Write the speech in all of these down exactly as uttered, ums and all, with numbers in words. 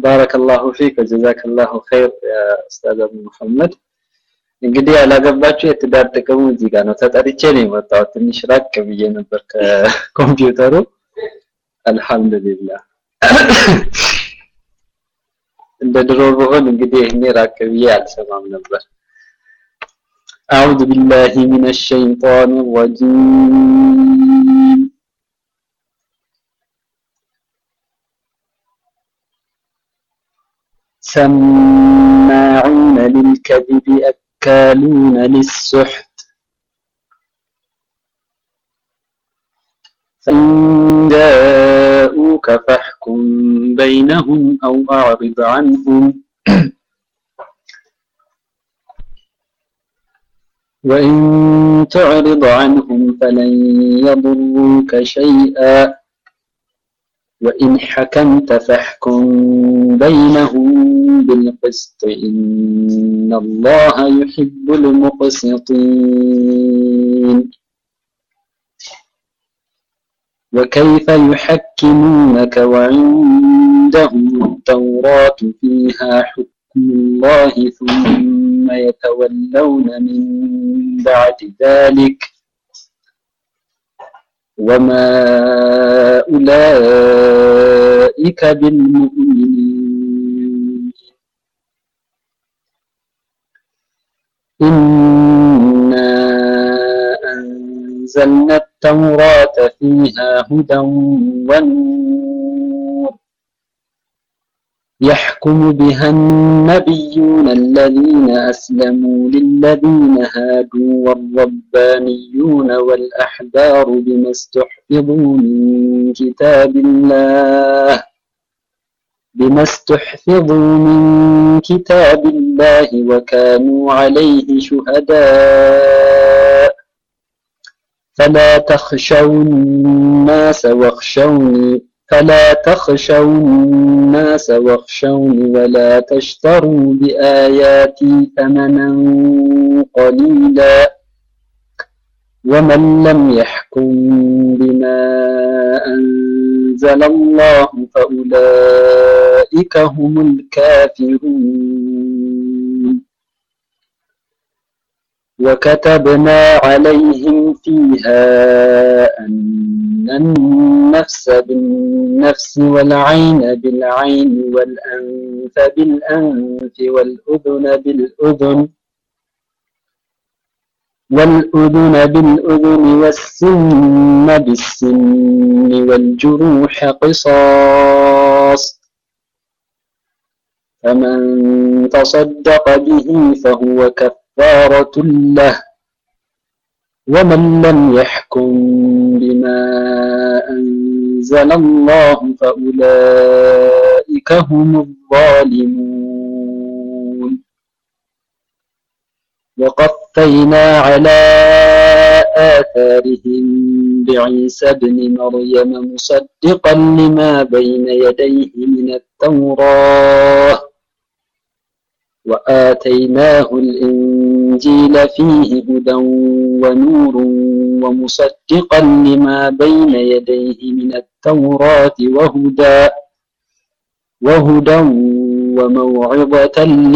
بارك الله فيك وجزاك الله خير يا استاذ ابو محمد እንግዲህ ያላገባችሁ የትዳር ጥቅሙ እዚህ ጋር ነው ተጠርቼ ነው የመጣሁት ትንሽ ራቅ ብዬ ነበር ከኮምፒውተሩ አልহামዱሊላህ እንደ ድሮ ቢሆን እንግዲህ እኔ ራቅ ብዬ አልሰማም ነበር أعوذ بالله من الشيطان الرجيم سماعون للكذب أكالون للسحت فإن جاءوك فاحكم بينهم أو أعرض عنهم وإن تعرض عنهم فلن يضروك شيئا وإن حكمت فاحكم بينهم بالقسط إن الله يحب المقسطين وكيف يحكمونك وعندهم التوراة فيها حكم الله ثم يتولون من بعد ذلك وما أولئك بالمؤمنين إنا أنزلنا التوراة فيها هدى ونور يحكم بها النبيون الذين أسلموا للذين هادوا والربانيون والأحبار بما استحفظوا من كتاب الله بما استحفظوا من كتاب الله وكانوا عليه شهداء فلا تخشوا الناس واخشوني فلا تخشوا الناس واخشوني ولا تشتروا بآياتي ثمنا قليلا ومن لم يحكم بما أنزل الله فأولئك هم الكافرون وكتبنا عليهم فيها أن النفس بالنفس والعين بالعين والأنف بالأنف والأذن بالأذن والأذن بالأذن والسن بالسن والجروح قصاص فمن تصدق به فهو كفارة له ومن لم يحكم بما أنزل الله فأولئك هم الظالمون وقفينا على آثارهم بعيسى ابن مريم مصدقا لما بين يديه من التوراة وآتيناه الإنجيل فيه هدى ونور ومصدقا لما بين يديه من التوراة وهدى وهدى وموعظة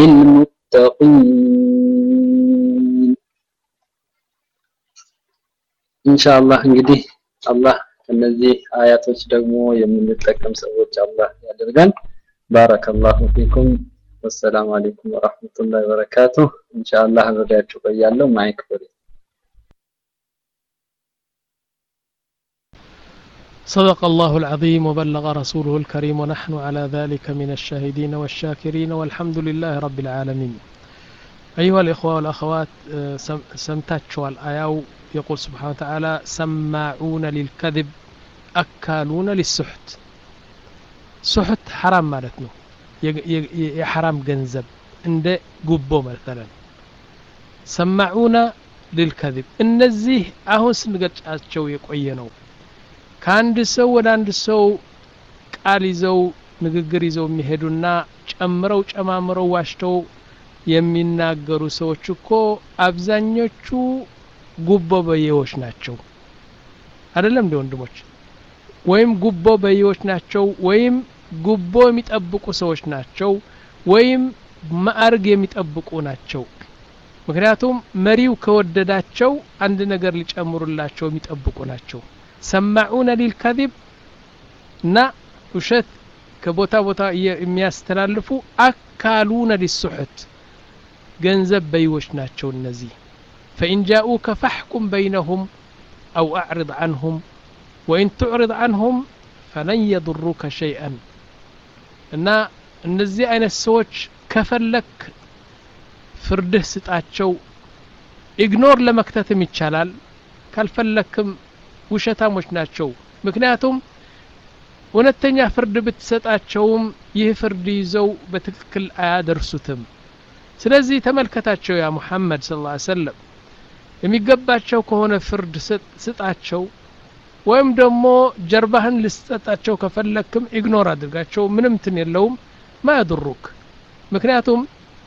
للمتقين إن شاء الله እንግዲህ አላህ እነዚህ አያቶች ደግሞ የምንጠቀም ሰዎች አላህ ያደርገን ባረከላሁ ፊኩም والسلام عليكم ورحمة الله وبركاته إن شاء الله نرجعكم بيالله معك بري صدق الله العظيم وبلغ رسوله الكريم ونحن على ذلك من الشاهدين والشاكرين والحمد لله رب العالمين أيها الإخوة والأخوات سمتاتشوا الآية يقول سبحانه وتعالى سماعون للكذب أكالون للسحت سحت حرام مالتنا የሐራም ገንዘብ እንደ ጉቦ ማለት ሰማዑና للكذب እነዚህ አሁን ስንገጫቸው የቆየ ነው ከአንድ ሰው ወደ አንድ ሰው ቃል ይዘው ንግግር ይዘው የሚሄዱና ጨምረው ጨማምረው ዋሽተው የሚናገሩ ሰዎች እኮ አብዛኞቹ ጉቦ በየዎች ናቸው አይደለም እንደ ወንድሞች ወይም ጉቦ በየዎች ናቸው ወይም ጉቦ የሚጠብቁ ሰዎች ናቸው ወይም ማዕርግ የሚጠብቁ ናቸው ምክንያቱም መሪው ከወደዳቸው አንድ ነገር ሊጨምሩላቸው የሚጠብቁ ናቸው ሰማዑነ ሊልከذብ እና ውሸት ከቦታ ቦታ የሚያስተላልፉ አካሉነ ሊሱሕት ገንዘብ በይዎች ናቸው እነዚህ فإن جاءوك فاحكم بينهم أو أعرض عنهم وإن تعرض عنهم فلن يضروك شيئا እና እነዚህ አይነት ሰዎች ከፈለክ ፍርድህ ስጣቸው ኢግኖር ለመክተትም ይቻላል ካልፈለክም ውሸታሞች ናቸው ምክንያቱም ወነተኛ ፍርድ ብትሰጣቸውም ይህ ፍርድ ይዘው በትክክል አያደርሱትም ስለዚህ ተመልከታቸው ያ ሙሐመድ ሰለላሁ ዐለይሂ ወሰለም የሚገባቸው ከሆነ ፍርድ ስጣቸው ወይም ደግሞ ጀርባህን ልስጣቸው ከፈለክም ኢግኖር አድርጋቸው ምንም ትን የለውም ማያድሩክ ምክንያቱም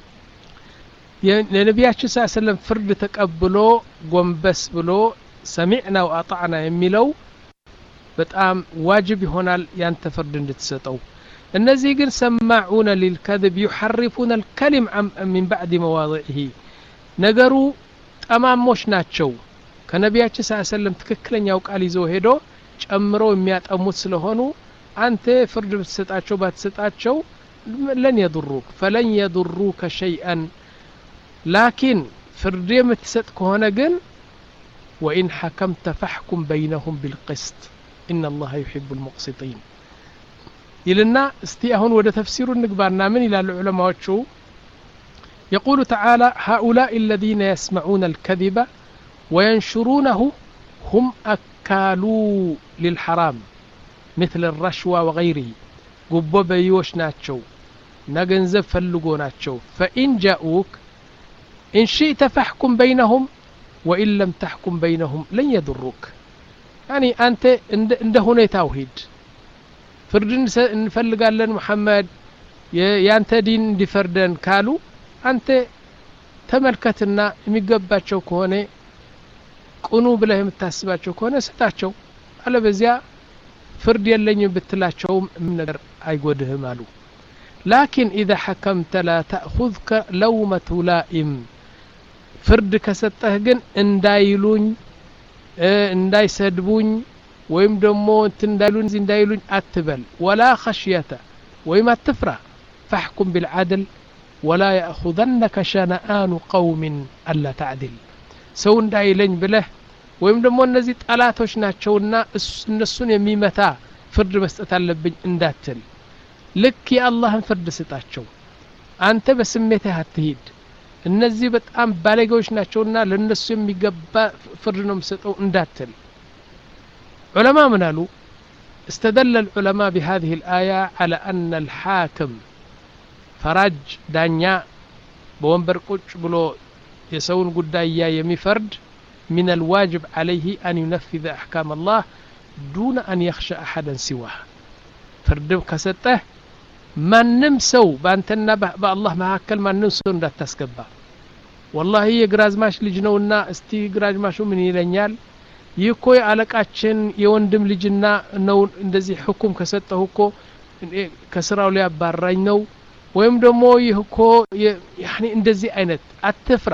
የነቢያችን ሰለላሁ ዐለይሂ ወሰለም ፍርድ ተቀብሎ ጎንበስ ብሎ ሰሚዕና ወአጣዕና የሚለው በጣም ዋጅብ ይሆናል ያንተ ፍርድ እንድትሰጠው እነዚህ ግን ሰማዑነ ሊልከذብ يحرفون الكلم من بعد مواضعه ነገሩ ጠማሞች ናቸው ከነቢያችን ሰለላሁ ዐለይሂ ወሰለም ትክክለኛው ቃል ይዘው ሄዶ ጨምረው የሚያጠሙት ስለሆኑ አንተ ፍርድ ብትሰጣቸው ባትሰጣቸው ለን يضروك فلن يضروك شيئا لكن فرد يمتسط كهونه جن وإن حكمت فاحكم بينهم بالقسط إن الله يحب المقسطين إلنا استيهون وده تفسير النقبارنا من إلى العلماء شو يقول تعالى هؤلاء الذين يسمعون الكذب وينشرونه هم أكالوا للحرام مثل الرشوة وغيره قبوا بيوش ناتشو نجنزب فلقوا ناتشو فإن جاءوك إن شئت فاحكم بينهم وإن لم تحكم بينهم لن يضروك يعني أنت عنده هنا توحيد فردن نفلق لنا محمد يانت دين دي فردن كالو أنت تملكتنا ميقباتشو كونه قنو بلهم التاسباتشو كونه ستاتشو على بزيا فرد يلين بتلاتشو من نجر أيقوده مالو لكن إذا حكمت لا تأخذك لومة لائم فرد كسته ግን እንዳይሉኝ እንዳይሰድቡኝ ወይም ደሞ እንዳይሉኝ እንዳይሉኝ አትበል ولا خشية ወይም አትፍራ فاحكم بالعدل ولا يأخذنك شنآن قوم ألا تعدل ሰው እንዳይለኝ ብለህ ወይም ደሞ እነዚህ ጣላቶች ናቸውና እነሱን የሚመታ ፍርድ መስጠት አለብኝ እንዳትል ልክ የአላህን ፍርድ ስጣቸው አንተ በስሜትህ አትሂድ እነዚህ በጣም ባለጌዎች ናቸውና ለነሱ የሚገባ ፍርድ ነው መስጠው እንዳትል ዑለማ ምን አሉ استدل العلماء بهذه الآية على أن الحاكم فرج دانيا بومبر ቁጭ ብሎ የሰውን ጉዳይ የሚፈርድ من الواجب عليه أن ينفذ أحكام الله دون أن يخشى أحدا سواه فرد كسته ማንም ሰው ባንተና በአላህ መሐከል ማንም ሰው እንዳታስገባ والله የግራዝማሽ ልጅ ነውና እስቲ ግራዝማሹ ምን ይለኛል ይኮ የአለቃችን የወንድም ልጅና ነው እንደዚህ ሁኩም ከሰጠው እኮ ከስራው ላይ ያባራኝ ነው ወይም ደግሞ ይኮ ያኒ እንደዚህ አይነት አትፍራ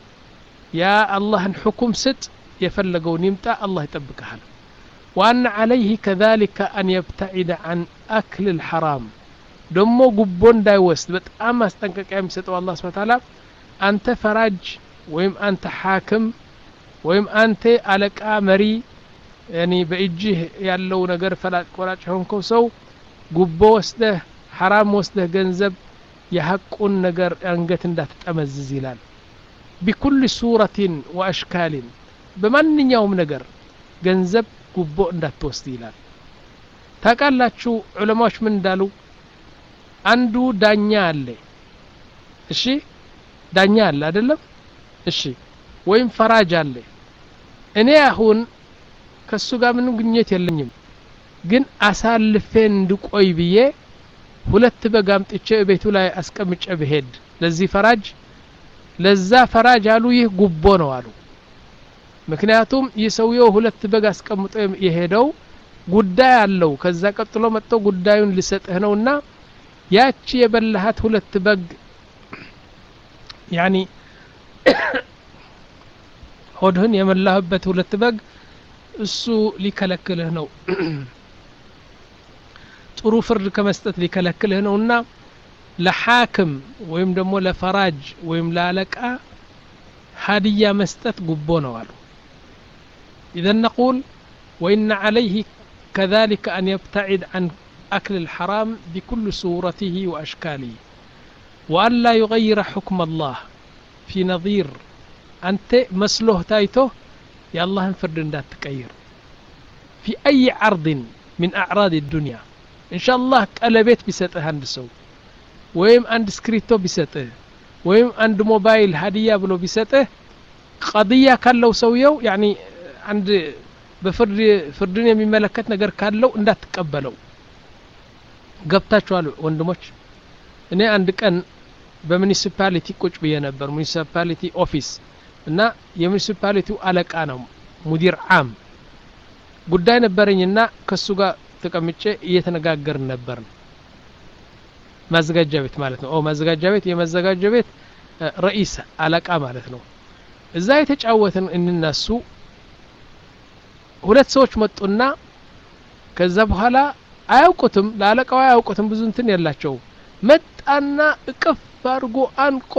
ያ አላህን ሁኩም ስጥ የፈለገውን ይምጣ አላህ ይጠብቀሃል وأن عليه كذلك أن يبتعد عن أكل الحرام ደሞ ጉቦ እንዳይወስድ በጣም አስጠንቀቂያ የሚሰጠው አላህ Subhanahu Wa Ta'ala አንተ ፈራጅ ወይም አንተ ሐክም ወይም አንተ አለቃ መሪ يعني በእጅህ ያለው ነገር ፈላጭ ቆራጭ ሆንከው ሰው ጉቦ ወስደህ حرام ወስደህ ገንዘብ የሐቁን ነገር አንገት እንዳትጠመዝዝ ይላል بكل صورة وأشكال በማንኛውም ነገር ገንዘብ ጉቦ እንዳትወስድ ይላል ታውቃላችሁ ዑለማዎች ምን እንዳሉ አንዱ ዳኛ አለ እሺ ዳኛ አለ አይደለም እሺ ወይም ፈራጅ አለ እኔ አሁን ከሱ ጋር ምንም ግንኙነት የለኝም ግን አሳልፈን እንድቆይ ብዬ ሁለት በጋምጥቼ ቤቱ ላይ አስቀምጬ በሄድ ለዚህ ፈራጅ ለዛ ፈራጅ አሉ ይህ ጉቦ ነው አሉ ምክንያቱም ይሰውየው ሁለት በጋ አስቀምጦ የሄደው ጉዳይ አለው ከዛ ቀጥሎ መጥቶ ጉዳዩን ሊሰጥህ ነውና ያቺ የበላሃት ሁለት በግ ያኒ ሆድህን የመላህበት ሁለት በግ እሱ ሊከለክልህ ነው ጥሩ ፍርድ ከመስጠት ሊከለክልህ ነውና ለሐክም ወይም ደግሞ ለፈራጅ ወይም ለአለቃ ሀዲያ መስጠት ጉቦ ነው አሉ إذا نقول وإن عليه كذلك أن يبتعد عن أكل الحرام بكل صورته وأشكاله وأن لا يغير حكم الله في نظير أنت مسلوه تايته يا الله انفرد لا تكير في أي عرض من أعراض الدنيا إن شاء الله قلبت بسطه عند سو ويم عند سكريتو بسطه ويم عند موبايل هدية بلو بسطه قضية كالو سويو يعني عند بفرد فردن የሚመለከት ነገር ካለው እንዳትቀበለው ገብታችኋል ወንድሞች እኔ አንድ ቀን በሙኒሲፓሊቲ ቁጭ ብዬ ነበር ሙኒሲፓሊቲ ኦፊስ እና የሙኒሲፓሊቲው አለቃ ነው ሙዲር ዓም ጉዳይ ነበርኝና ከሱ ጋር ተቀምጬ እየተነጋገርን ነበር ማዘጋጃ ቤት ማለት ነው ኦ ማዘጋጃ ቤት የማዘጋጃ ቤት ረئيስ አለቃ ማለት ነው እዛ የተጫወትን እንነሱ ሁለት ሰዎች መጡና ከዛ በኋላ አያውቁትም ለአለቃው አያውቁትም ብዙ እንትን ያላቸው መጣና እቅፍ አድርጎ አንቆ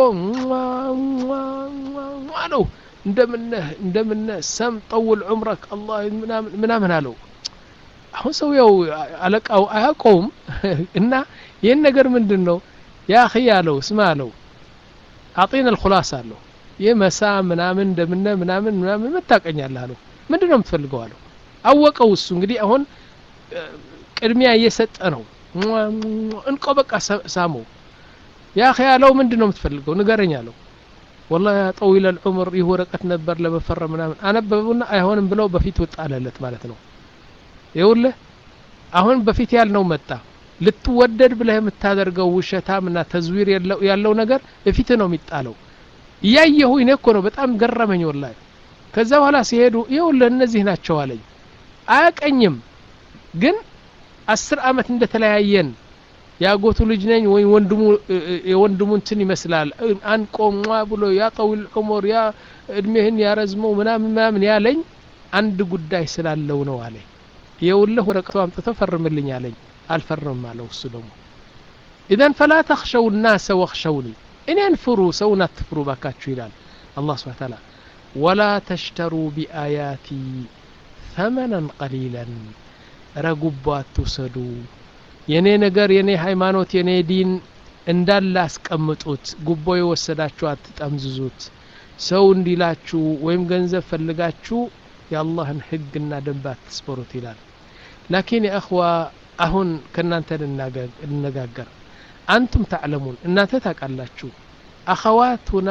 ዋው እንደምነህ እንደምነህ ሰም طول عمرك الله ምናምን ምናምን አለው አሁን ሰውየው አለቃው አያውቀውም እና ይሄን ነገር ምንድነው ያ اخي ያለው ስማ አለው አጥይና الخلاصه አለው የመሳ ምናምን እንደምነህ ምናምን ምናምን መታቀኛለህ አለው ምንድነው የምትፈልገው አለው አወቀው እሱ እንግዲህ አሁን ቅድሚያ እየሰጠ ነው እንቆ በቃ ሳሙ ያ اخي ያለው ምንድነው የምትፈልገው ንገረኝ አለው والله يا طويل العمر ይወረቀት ነበር ለመፈረም ምናምን አነበቡና አይሆንም ብለው በፊት ወጣለለት ማለት ነው ይኸውልህ አሁን በፊት ያልነው መጣ ልትወደድ ብለህ የምታደርገው ውሸታምና ተዝዊር ያለው ያለው ነገር በፊት ነው የሚጣለው ያየሁ እኔ እኮ ነው በጣም ገረመኝ ወላሂ ከዛ በኋላ ሲሄዱ ይኸውልህ እነዚህ ናቸው አለኝ አያቀኝም ግን አስር አመት እንደተለያየን ያጎቱ ልጅ ነኝ ወይ ወንድሙ የወንድሙ እንትን ይመስላል አንቆማ ብሎ ያ طويل عمر ያ እድሜህን ያረዝመው ምናምን ምናምን ያለኝ አንድ ጉዳይ ስላለው ነው አለኝ ይኸውልህ ወረቀቱ አምጥተው ፈርምልኝ አለኝ አልፈርም አለው እሱ ደግሞ اذا فلا تخشوا الناس واخشوني ان انفروا سونا تفروا ባካችሁ ይላል አላህ Subhanahu Wa Ta'ala ولا تشتروا بآياتي ثمنا قليلا ረጉባት ተሰዱ የኔ ነገር የኔ ሃይማኖት የኔ ዲን እንዳለ አስቀምጡት ጉቦ የወሰዳችሁ አትጠምዝዙት ሰው እንዲላችሁ ወይም ገንዘብ ፈልጋችሁ የአላህን ህግና ደንብ አትስበሩት ይላል لكن يا اخوه አሁን ከናንተ እንነጋገር አንቱም تعلمون እናንተ ታውቃላችሁ አኸዋቱና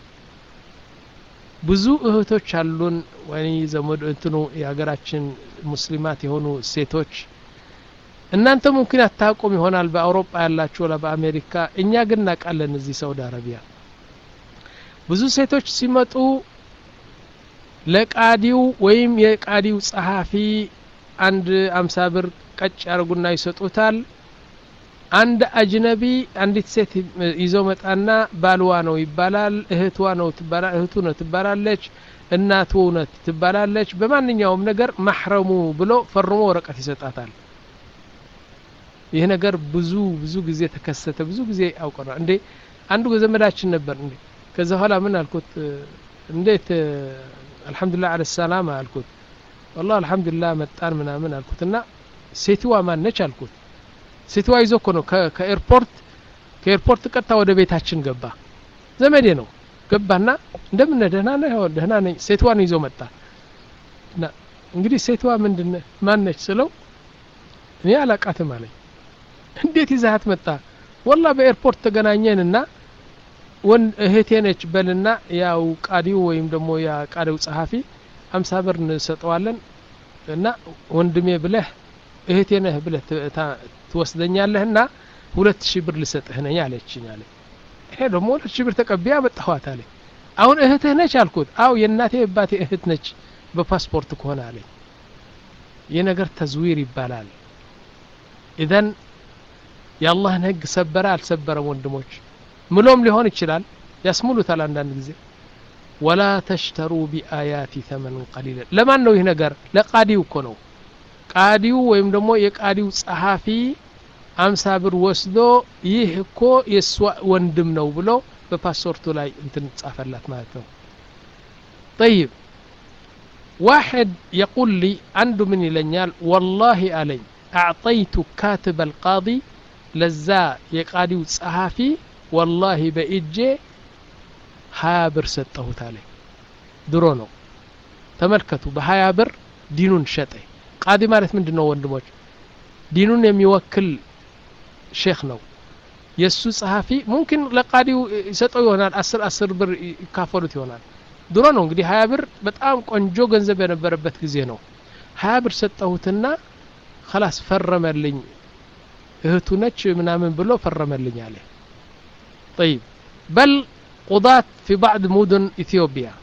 ብዙ እህቶች አሉን ወይ ዘመድ እንትኑ የሀገራችን ሙስሊማት የሆኑ ሴቶች እናንተ ሙምኪን አታቆም ይሆናል በአውሮፓ ያላችሁ ወላ በአሜሪካ እኛ ግን እናቃለን እዚህ ሳውዲ አረቢያ ብዙ ሴቶች ሲመጡ ለቃዲው ወይም የቃዲው ጸሐፊ አንድ አምሳ ብር ቀጭ ያርጉና ይሰጡታል አንድ አጅነቢ አንዲት ሴት ይዘው መጣና ባልዋ ነው ይባላል እህቷ ነው ትባላል እህቱ ነው ትባላለች እናቱ ነው ትባላለች በማንኛውም ነገር ማህረሙ ብሎ ፈርሞ ወረቀት ይሰጣታል ይሄ ነገር ብዙ ብዙ ጊዜ ተከሰተ ብዙ ጊዜ አውቀና እንዴ አንዱ ዘመዳችን ነበር እንዴ ከዛ ኋላ ምን አልኩት እንዴት አልহামዱሊላህ አለ ሰላም አልኩት والله አልহামዱሊላህ መጣን ምናምን አልኩትና ሴትዋ ማን ነች አልኩት ሴትዋ ይዞ እኮ ነው ከኤርፖርት ከኤርፖርት ቀጥታ ወደ ቤታችን ገባ ዘመዴ ነው ገባና እንደምን ደህና ነህ ደህና ነኝ ሴትዋን ይዞ መጣ እና እንግዲህ ሴትዋ ምንድነ ማን ነች ስለው እኔ አላቃተም አለኝ እንዴት ይዛት መጣ والله በኤርፖርት ተገናኘንና ወን እህቴ ነች በልና ያው ቃዲው ወይም ደግሞ ያ ቃዲው ጸሐፊ አምሳ ብር እንሰጠዋለን እና ወንድሜ ብለህ እህቴ ነህ ብለህ ትወስደኛለህና ሁለት ሺህ ብር ልሰጥህ ነኝ አለችኝ አለ ይሄ ደግሞ ሁለት ሺህ ብር ተቀበያ በጣኋት አለ አሁን እህትህ ነች አልኩት አው የእናቴ አባቴ እህት ነች በፓስፖርት ከሆነ አለኝ የነገር ተዝዊር ይባላል ኢዘን የአላህን ህግ ሰበረ አልሰበረም ወንድሞች ምሎም ሊሆን ይችላል ያስሙሉታል አንዳንድ ጊዜ ولا تشتروا بآياتي ثمنا قليلا ለማን ነው ይሄ ነገር ለቃዲው እኮ ነው ቃዲው ወይም ደግሞ የቃዲው ጸሐፊ አምሳ ብር ወስዶ ይህ እኮ የሷ ወንድም ነው ብሎ በፓስፖርቱ ላይ እንትን ጻፈላት ማለት ነው طيب واحد يقول لي عنده من يلنيال والله علي أعطيت كاتب القاضي لزا يقاديو صحافي والله بإجي هايا بر سطهوت عليه درو ነው ተመልከቱ በሀያ ብር ዲኑን ሸጠ ቃዲ ማለት ምንድነው ወንድሞች ዲኑን የሚወክል ሼክ ነው የሱ ጸሐፊ ሙምኪን ለቃዲው ይሰጠው ይሆናል አስር አስር ብር ይካፈሉት ይሆናል ድሮ ነው እንግዲህ ሀያ ብር በጣም ቆንጆ ገንዘብ የነበረበት ጊዜ ነው ሀያ ብር ሰጠሁትና خلاص ፈረመልኝ እህቱ ነች ምናምን ብሎ ፈረመልኝ አለ طيب بل قضاة في بعض مدن إثيوبيا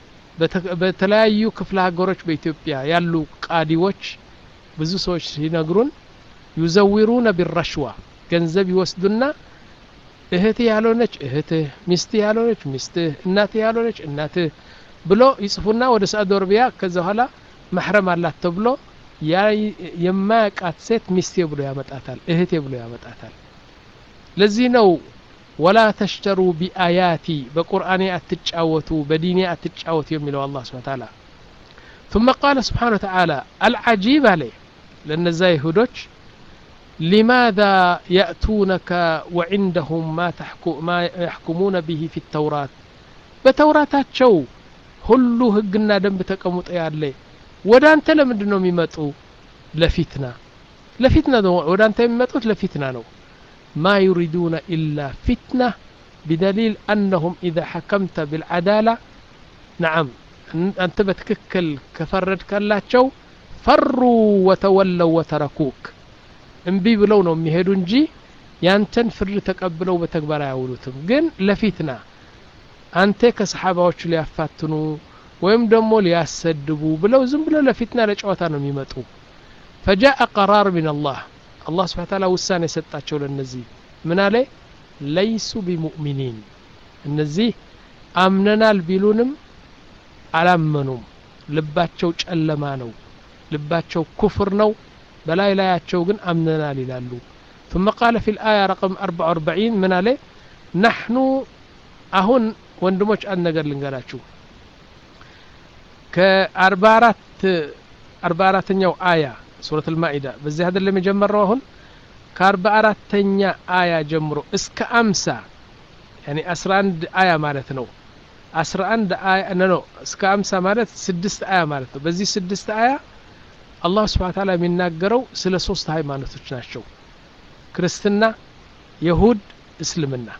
በተለያዩ ክፍለ ሀገሮች በኢትዮጵያ ያሉ ቃዲዎች ብዙ ሰዎች ሲነግሩን يزورون بالرشوة ገንዘብ ይወስዱና እህቴ ያልሆነች እህትህ ሚስት ያልሆነች ሚስትህ እናት ያልሆነች እናትህ ብሎ ይጽፉና ወደ ሳዑዲ አረቢያ ከዛ በኋላ محرم አላት ተብሎ ያ የማያቃት ሴት ሚስቴ ብሎ ያመጣታል እህቴ ብሎ ያመጣታል ለዚህ ነው ولا تشتروا بآياتي بقرآني أتتشاوتوا بديني أتتشاوتوا يميلوا الله سبحانه وتعالى ثم قال سبحانه وتعالى العجيب عليه لأن زي هدوش لماذا يأتونك وعندهم ما, تحكو ما يحكمون به في التوراة بتوراة شو هلو هقنا دم بتكمت يالي ودان تلم دنهم يمتوا لفتنا لفتنا دو ودان تلم يمتوا لفتنا نو ما يريدون إلا فتنة بدليل أنهم إذا حكمت بالعدالة نعم أنت بتككل كفرد كاللاتشو فروا وتولوا وتركوك انبي بلونهم مهدون جي يانتن فر تقبلوا بتكبر يعولوتهم جن لفتنة أنت كصحابة وش ليفتنوا ويم دمو ليسدبوا بلو زنبلو لفتنة لجواتانهم يمتوا فجاء قرار من الله الله سبحانه وتعالى وسانه سطاچو ለነዚህ ምን አለ ليسوا بمؤمنين እነዚህ አምነናል ቢሉንም አላመኑም ልባቸው ጨለማ ነው ልባቸው ኩፍር ነው በላይ ላያቸው ግን አምነናል ይላሉ ثم قال في الآية رقم أربعة وأربعين من አለ نحن አሁን ወንድሞች አንድ ነገር ልንገራችሁ ከ44ኛው አያ سورة المائدة بزي هذا اللي مجمره هون كارب أراتنيا آية جمرو اسك أمسا يعني أسراند آية مالتنو أسراند آية نو اسك أمسا مالت سدست آية مالتنو بزي سدست آية الله سبحانه وتعالى من ناقرو سلسوست هاي مالتو تناشو كريستنا يهود اسلمنا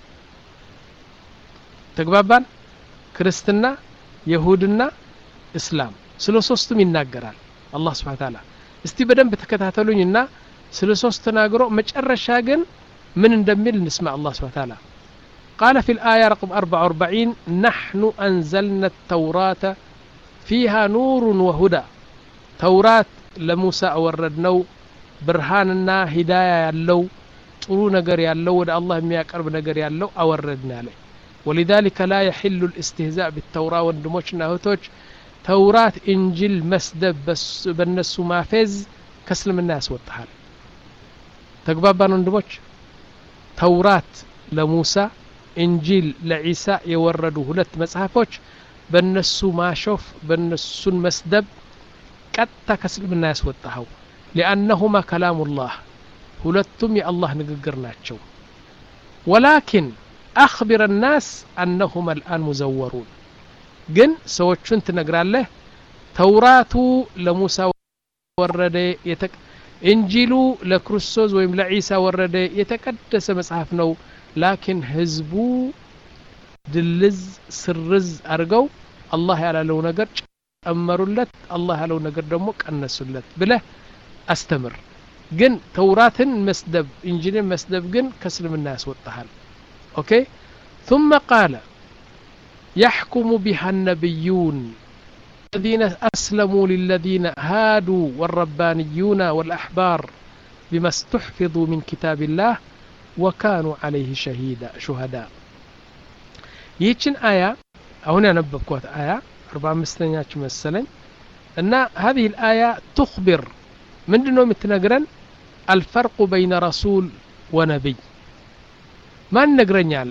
تقبابان كريستنا يهودنا اسلام سلسوست من ناقرال الله سبحانه وتعالى እስቲ በደንብ ተከታተሉኝና ስለ ሶስት ተናግሮ መጨረሻ ግን ምን እንደሚል እንስማ አላህ Subhanahu Wa Ta'ala قال في الآية رقم أربعة وأربعين نحن أنزلنا التوراة فيها نور وهدى توراة لموسى أوردنو برهاننا هداية يالو ጥሩ ነገር ያለው ወደ አላህ የሚያቀርብ ነገር ያለው አወረድና ላይ ولذلك لا يحل الاستهزاء بالتوراة ወንድሞችና እህቶች ተውራት እንጂል መስደብ በነሱ ማፈዝ ከስልምና ያስወጣል ተግባባን ወንድሞች ተውራት ለሙሳ እንጂል ለኢሳ የወረዱ ሁለት መጽሐፎች በነሱ ማሾፍ በነሱን መስደብ ቀጥታ ከስልምና ያስወጣው لانهما كلام الله ሁለቱም የአላህ ንግግር ናቸው ولكن اخبر الناس انهما الان مزورون ግን ሰዎችን ትነግራለህ ተውራቱ ለሙሳ ወረደ እንጂሉ ለክርስቶስ ወይም ለኢሳ ወረደ የተቀደሰ መጽሐፍ ነው ላኪን ህዝቡ ድልዝ ስርዝ አርገው አላህ ያላለው ነገር ጨመሩለት አላህ ያለው ነገር ደግሞ ቀነሱለት ብለህ አስተምር ግን ተውራትን መስደብ እንጂልን መስደብ ግን ከስልምና ያስወጣሃል ኦኬ ثم قال يحكم بها النبيون الذين أسلموا للذين هادوا والربانيون والأحبار بما استحفظوا من كتاب الله وكانوا عليه شهيدا شهداء يتشن آية هنا نببكوت آية أربعة مستنيات مثلا أن هذه الآية تخبر من دونه متنقرن الفرق بين رسول ونبي ما نقرن يعل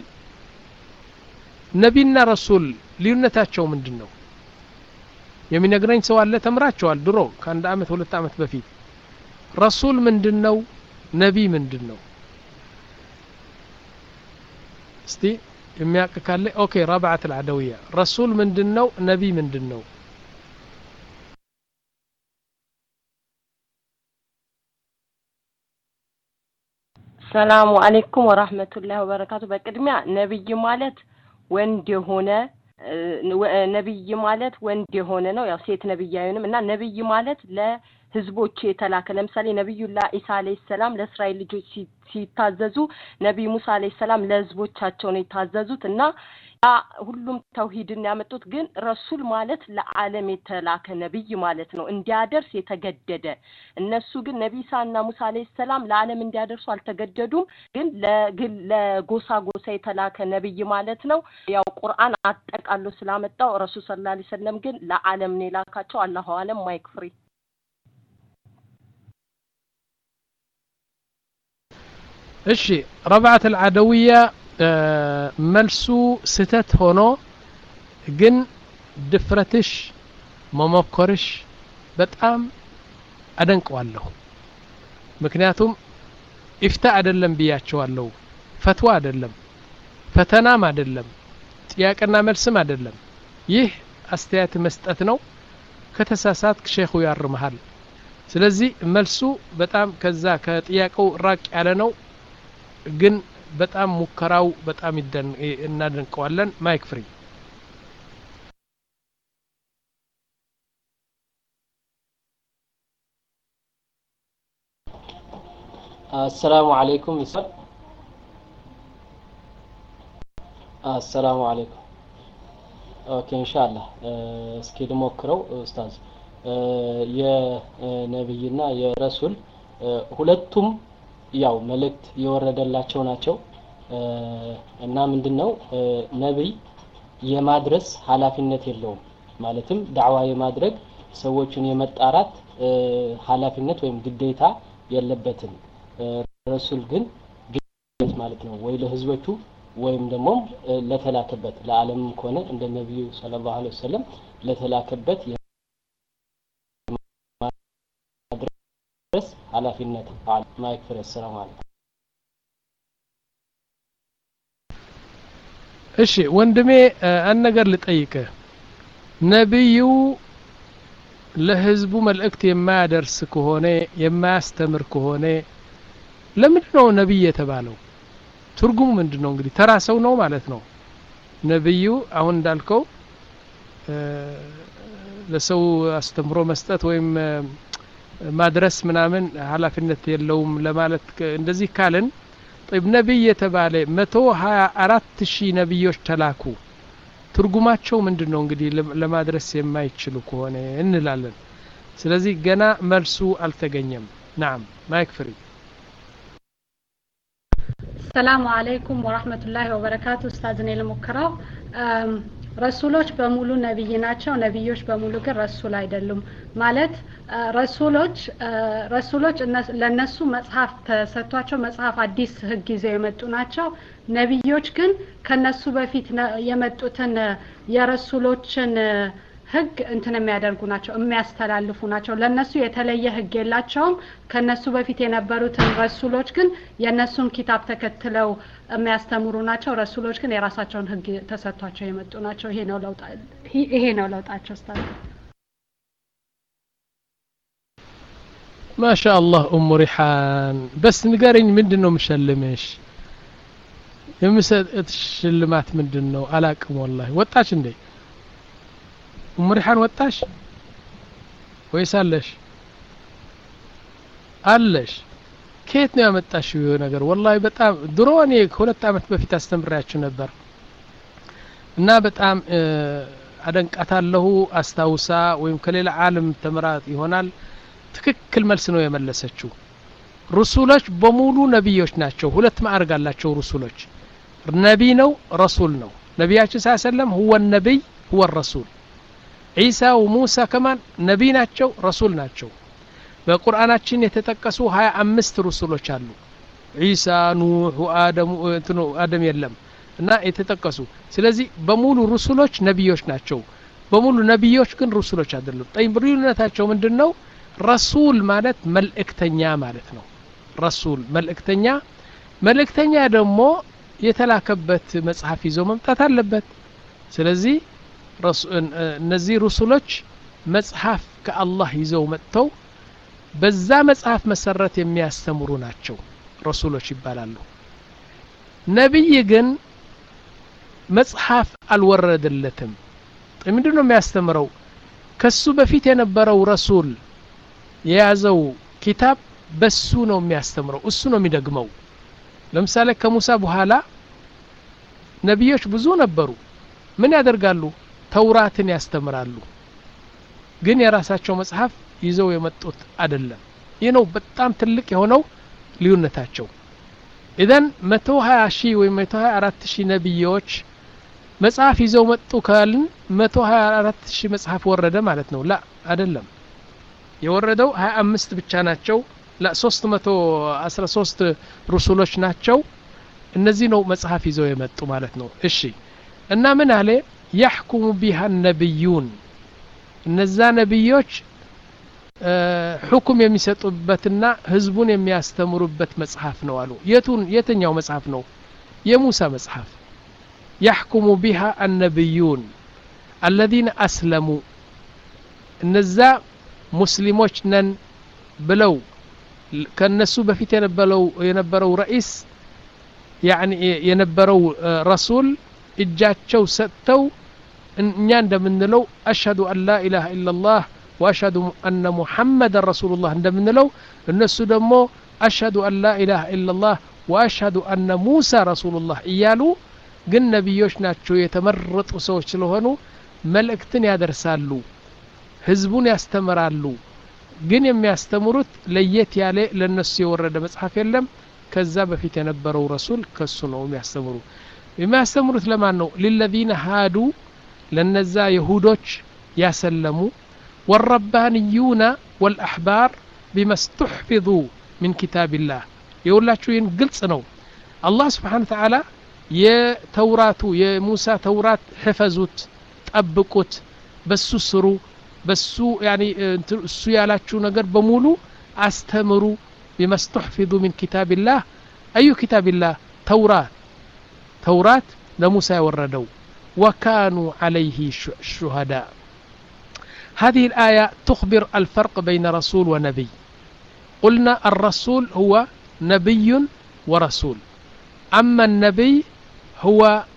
نبينا رسول ليونتاتشو من دونه የሚነግረኝ ሰው አለ ተምራቸዋል ድሮ ከአንድ አመት ሁለት አመት በፊት ረሱል ምንድነው ነቢ ምንድነው እስቲ የሚያውቅ ካለ ኦኬ ረብዓት العدوية ረሱል ምንድነው ነቢ ምንድነው ሰላሙ አለይኩም ወራህመቱላሂ ወበረካቱ በቅድሚያ ነብይ ማለት ወንድ የሆነ ነብይ ማለት ወንድ የሆነ ነው ያው ሴት ነብይ አይሆንም እና ነብይ ማለት ለህዝቦች የተላከ ለምሳሌ ነብዩላህ ኢሳ አለይሂ ሰላም ለእስራኤል ልጆች ሲታዘዙ ነብይ ሙሳ አለይሂ ሰላም ለህዝቦቻቸው ነው የታዘዙት እና ሁሉም ተውሂድን ያመጡት ግን ረሱል ማለት ለዓለም የተላከ ነብይ ማለት ነው እንዲያደርስ የተገደደ እነሱ ግን ነብይ ኢሳና ሙሳ አለይሂ ሰላም ለዓለም እንዲያደርሱ አልተገደዱም ግን ለጎሳ ጎሳ የተላከ ነብይ ማለት ነው ያው ቁርአን አጠቃሎ ስላመጣው ረሱል ሰለላሁ ዐለይሂ ወሰለም ግን ለዓለም ነው የላካቸው አላሁ አለም ማይክፍሪ እሺ ረብዓት العدوية መልሱ ስተት ሆኖ ግን ድፍረትሽ መሞከርሽ በጣም አደንቀዋለሁ ምክንያቱም ኢፍታ አይደለም ብያቸዋለሁ ፈትዋ አይደለም ፈተናም አይደለም ጥያቄና መልስም አይደለም ይህ አስተያየት መስጠት ነው ከተሳሳትክ ሼኹ ያርመሃል ስለዚህ መልሱ በጣም ከዛ ከጥያቄው ራቅ ያለ ነው ግን በጣም ሙከራው በጣም ይደን እናደንቀዋለን ማይክ ፍሪ السلام عليكم يسال السلام عليكم اوكي ان شاء الله እስኪ ልሞክረው ኡስታዝ የነብይና የረሱል ሁለቱም ያው መልእክት የወረደላቸው ናቸው እና ምንድነው ነብይ የማድረስ ኃላፊነት የለውም ማለትም ዳዕዋ የማድረግ ሰዎችን የመጣራት ኃላፊነት ወይም ግዴታ የለበትም ረሱል ግን ግዴታ ማለት ነው ወይ ለህዝቦቹ ወይም ደግሞ ለተላከበት ለዓለም ከሆነ እንደ ነብዩ ሰለላሁ ዐለይሂ ወሰለም ለተላከበት بس ኃላፊነት ማይክ ፍሬ ሰላም አለይኩም እሺ ወንድሜ አንድ ነገር ልጠይቅህ ነብዩ ለህዝቡ መልእክት የማያደርስ ከሆነ የማያስተምር ከሆነ ለምንድነው ነብይ የተባለው ትርጉሙ ምንድነው እንግዲህ ተራ ሰው ነው ማለት ነው ነብዩ አሁን እንዳልከው ለሰው አስተምሮ መስጠት ወይም ማድረስ ምናምን ኃላፊነት የለውም ለማለት እንደዚህ ካለን طيب ነብይ የተባለ መቶ ሃያ አራት ሺህ ነብዮች ተላኩ ትርጉማቸው ምንድነው እንግዲህ ለማድረስ የማይችሉ ከሆነ እንላለን ስለዚህ ገና መልሱ አልተገኘም نعم ማይክ ፍሪ السلام عليكم ورحمة الله وبركاته استاذني المكرم ረሱሎች በሙሉ ነብይ ናቸው ነብዮች በሙሉ ግን ረሱል አይደሉም ማለት ረሱሎች ረሱሎች ለነሱ መጽሐፍ ተሰጥቷቸው መጽሐፍ አዲስ ህግ ይዘው የመጡ ናቸው ነብዮች ግን ከነሱ በፊት የመጡትን የረሱሎችን ህግ እንትን የሚያደርጉ ናቸው የሚያስተላልፉ ናቸው ለነሱ የተለየ ህግ የላቸውም ከነሱ በፊት የነበሩትን ረሱሎች ግን የነሱን ኪታብ ተከትለው የሚያስተምሩ ናቸው ረሱሎች ግን የራሳቸውን ህግ ተሰጥቷቸው የመጡ ናቸው ይሄ ነው ለውጣ ይሄ ነው ለውጣቸው ስታል ما شاء الله ام ريحان بس ንገረኝ ምንድነው ምሸልምሽ የምሰጥ ሽልማት ምንድነው አላቅም والله ወጣች እንዴ ام ريحان ወጣሽ ወይስ አለሽ አለሽ ከየት ነው ያመጣሽው ነገር والله በጣም ድሮ እኔ ከሁለት አመት በፊት አስተምራችሁ ነበር እና በጣም አደንቃታለሁ አስታውሳ ወይም ከሌላ ዓለም ተምራት ይሆናል ትክክል መልስ ነው የመለሰችው ሩሱሎች በሙሉ ነብዮች ናቸው ሁለት ማዕረግ አላቸው ሩሱሎች ነቢ ነው ረሱል ነው ነቢያችን ሰለላሁ هو النبي هو الرسول عيسى وموسى كمان ነቢ ናቸው ረሱል ናቸው በቁርአናችን የተጠቀሱ ሃያ አምስት ሩሱሎች አሉ ዒሳ ኑህ አደም እንትኑ አደም የለም እና የተጠቀሱ ስለዚህ በሙሉ ሩሱሎች ነብዮች ናቸው በሙሉ ነብዮች ግን ሩሱሎች አይደሉም ጠይብ ልዩነታቸው ምንድነው ረሱል ማለት መልእክተኛ ማለት ነው ረሱል መልእክተኛ መልእክተኛ ደግሞ የተላከበት መጽሐፍ ይዞ መምጣት አለበት ስለዚህ እነዚህ ሩሱሎች መጽሐፍ ከአላህ ይዘው መጥተው በዛ መጽሐፍ መሰረት የሚያስተምሩ ናቸው ረሱሎች ይባላሉ ነብይ ግን መጽሐፍ አልወረደለትም ምንድነው የሚያስተምረው ከሱ በፊት የነበረው ረሱል የያዘው ኪታብ በሱ ነው የሚያስተምረው እሱ ነው የሚደግመው ለምሳሌ ከሙሳ በኋላ ነብዮች ብዙ ነበሩ ምን ያደርጋሉ ተውራትን ያስተምራሉ ግን የራሳቸው መጽሐፍ ይዘው የመጡት አይደለም ይህ ነው በጣም ትልቅ የሆነው ልዩነታቸው ኢዘን መቶ ሀያ ሺህ ወይ መቶ ሀያ አራት ሺህ ነብዮች መጽሐፍ ይዘው መጡ ካልን መቶ ሀያ አራት ሺህ መጽሐፍ ወረደ ማለት ነው ላ አይደለም የወረደው ሃያ አምስት ብቻ ናቸው ላ ሶስት መቶ አስራ ሶስት ሩሱሎች ናቸው እነዚህ ነው መጽሐፍ ይዘው የመጡ ማለት ነው እሺ እና ምን አለ يحكم بها النبيون እነዛ ነብዮች ሁክም የሚሰጡበትና ህዝቡን የሚያስተምሩበት መጽሐፍ ነው አሉ የቱን የትኛው መጽሐፍ ነው የሙሳ መጽሐፍ يحكم بها النبيون الذين اسلموا እነዛ ሙስሊሞች ነን ብለው ከነሱ በፊት የነበረው የነበረው رئيس يعني የነበረው ረሱል እጃቸው ሰጥተው እኛ እንደምንለው አሽሀዱ አን ላ ኢላሃ ኢላላህ ወአሽሀዱ አነ ሙሐመደን ረሱሉላህ እንደምንለው እነሱ ደግሞ አሽሀዱ አን ላ ኢላሃ ኢላላህ ወአሽሀዱ አነ ሙሳ ረሱሉላህ እያሉ ግን ነብዮች ናቸው የተመረጡ ሰዎች ስለሆኑ መልእክትን ያደርሳሉ ህዝቡን ያስተምራሉ ግን የሚያስተምሩት ለየት ያለ ለነሱ የወረደ መጽሐፍ የለም ከዛ በፊት የነበረው ረሱል ከሱ ነው የሚያስተምሩ የሚያስተምሩት ለማን ነው ለلذين هادوا ለነዛ ይሁዶች ያሰለሙ والربانيون والأحبار بما استحفظوا من كتاب الله يقوللاችሁ ይህን ግልጽ ነው አላህ Subhanahu Wa Ta'ala የተውራቱ የሙሳ ተውራት حفظوት ጠብቁት በሱ ስሩ በሱ يعني እሱ ያላችሁ ነገር በሙሉ አስተምሩ بما استحفظوا من كتاب الله أي كتاب الله توراة توراة لموسى وردوا وكانوا عليه شهداء هذه الآية تخبر الفرق بين رسول ونبي قلنا الرسول هو نبي ورسول أما النبي هو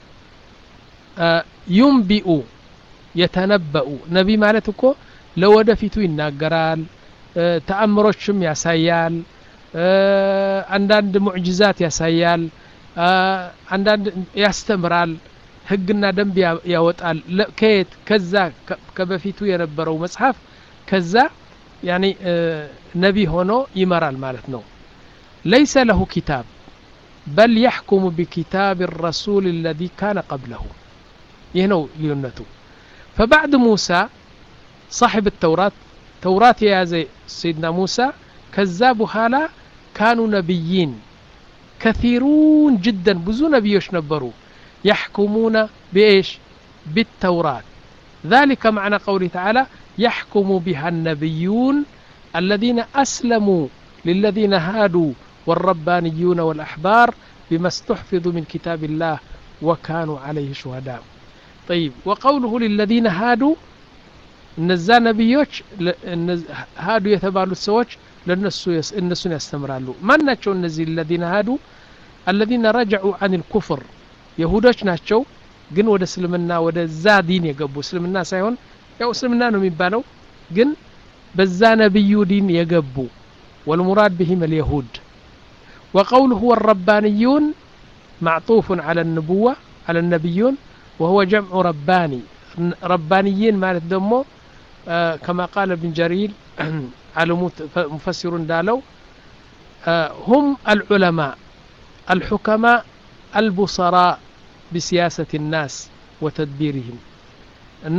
ينبئ يتنبأ نبي معناته لو دفيتو يناقرال ተአምሮችም ያሳያል አንዳንድ ሙዕጂዛት ያሳያል አንዳንድ ያስተምራል ህግና ደንብ ያወጣል ከየት ከዛ ከበፊቱ የነበረው መጽሐፍ ከዛ يعني ነቢ ሆኖ ይመራል ማለት ነው ليس له كتاب بل يحكم بكتاب الرسول الذي كان قبله يهنو ليونته فبعد موسى صاحب التوراة توراة يا زي سيدنا موسى كذابوا حالا كانوا نبيين كثيرون جدا بزو نبيوش نبروا يحكمون بإيش بالتوراة ذلك معنى قوله تعالى يحكم بها النبيون الذين أسلموا للذين هادوا والربانيون والأحبار بما استحفظوا من كتاب الله وكانوا عليه شهداء طيب وقوله للذين هادوا እነዛ ነብዮች ሃዱ የተባሉት ሰዎች ለነሱ እነሱን ያስተምራሉ ማናቸው እነዚህ الذين هادوا الذين رجعوا عن الكفر ይሁዶች ናቸው ግን ወደ እስልምና ወደ ዛዲን የገቡ እስልምና ሳይሆን ያው እስልምና ነው የሚባለው ግን በዛ ነብዩ ዲን የገቡ والمراد بهم اليهود وقوله الربانيون معطوف على النبوة على النبيون وهو جمع رباني ربانيين ማለት ደግሞ كما قال ابن جرير علم مفسر دالو هم العلماء الحكماء البصراء بسياسة الناس وتدبيرهم ان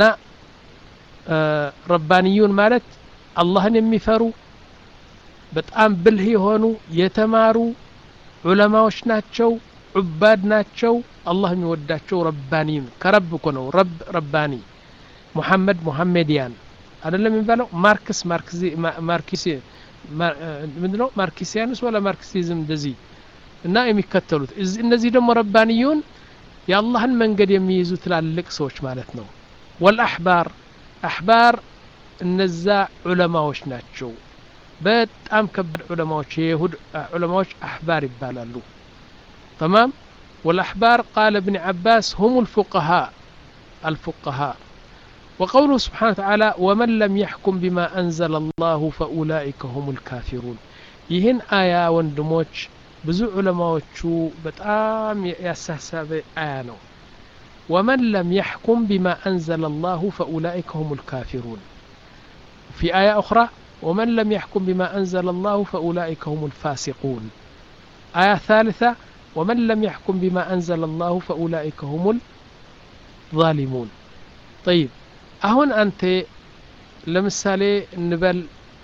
ربانيون ማለት አላህን የሚፈሩ በጣም ብልህ የሆኑ የተማሩ ዑለማዎች ናቸው ዑባድ ናቸው አላህ የሚወዳቸው ረባኒን ከረብ እኮ ነው ረብ ረባኒ ሙሐመድ ሙሐመዲያን አይደለም የሚባለው ማርክስ ማርክሲ ማርክሲ ምንድነው ማርክሲያንስ ወላ ማርክሲዝም እንደዚህ እና የሚከተሉት እነዚህ ደግሞ ረባኒዩን የአላህን መንገድ የሚይዙ ትላልቅ ሰዎች ማለት ነው ወልአህባር አህባር እነዛ ዑለማዎች ናቸው በጣም ከባድ ዑለማዎች የይሁድ ዑለማዎች አህባር ይባላሉ تمام والأحبار قال ابن عباس هم الفقهاء الفقهاء وقوله سبحانه وتعالى ومن لم يحكم بما أنزل الله فأولئك هم الكافرون يهن آية وندموش بزو علماء بتام يسحسب آيانو ومن لم يحكم بما أنزل الله فأولئك هم الكافرون في آية أخرى ومن لم يحكم بما أنزل الله فأولئك هم الفاسقون آية ثالثة ومن لم يحكم بما أنزل الله فأولئك هم الظالمون طيب أهون أنت لمثالي نبل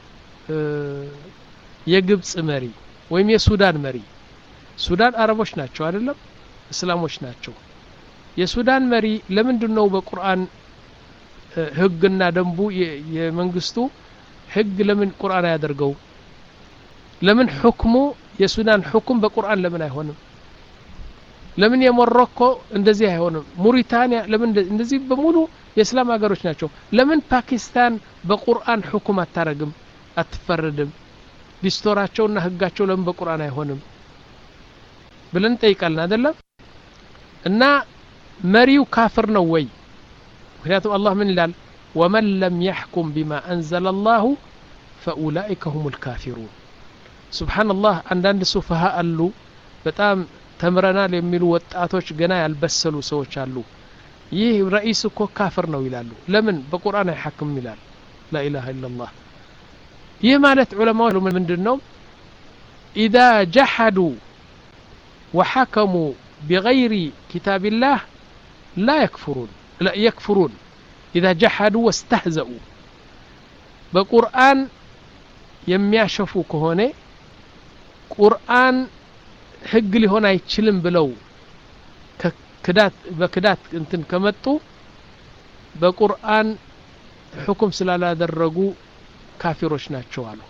የግብጽ መሪ ወይም የሱዳን መሪ ሱዳን አረቦች ናቸው አይደለም እስላሞች ናቸው የሱዳን መሪ ለምንድነው በቁርአን ህግና ደንቡ የመንግስቱ ህግ ለምን ቁርአን ያደርገው ለምን ሁክሙ የሱዳን ሁክም በቁርአን ለምን አይሆንም ለምን የሞሮኮ እንደዚህ አይሆንም ሙሪታኒያ ለምን እንደዚህ በሙሉ የእስላም ሀገሮች ናቸው ለምን ፓኪስታን በቁርአን ሁክም አታረግም አትፈረድም ዲስቶራቸውና ህጋቸው ለምን በቁርአን አይሆንም ብለን ጠይቃልና አይደለም እና መሪው ካፍር ነው ወይ ምክንያቱም አላህ ምን ይላል ومن لم يحكم بما أنزل الله فأولئك هم الكافرون سبحان الله عندنا سفهاء አሉ በጣም ተምረናል የሚሉ ወጣቶች ገና ያልበሰሉ ሰዎች አሉ ይህ رئيس እኮ ካፍር ነው ይላሉ ለምን በቁርአን አይሐክም ይላል لا اله الا الله ይህ ማለት ዑለማው ምንድነው اذا جحدوا وحكموا بغير كتاب الله لا يكفرون لا يكفرون إذا جحدوا واستهزئوا بقرآن የሚያሸፉ ከሆነ ቁርአን ህግ ሊሆን አይችልም ብለው ከክዳት በክዳት እንትን ከመጡ በቁርአን ሁክም ስላላደረጉ ካፊሮች ናቸው አሉ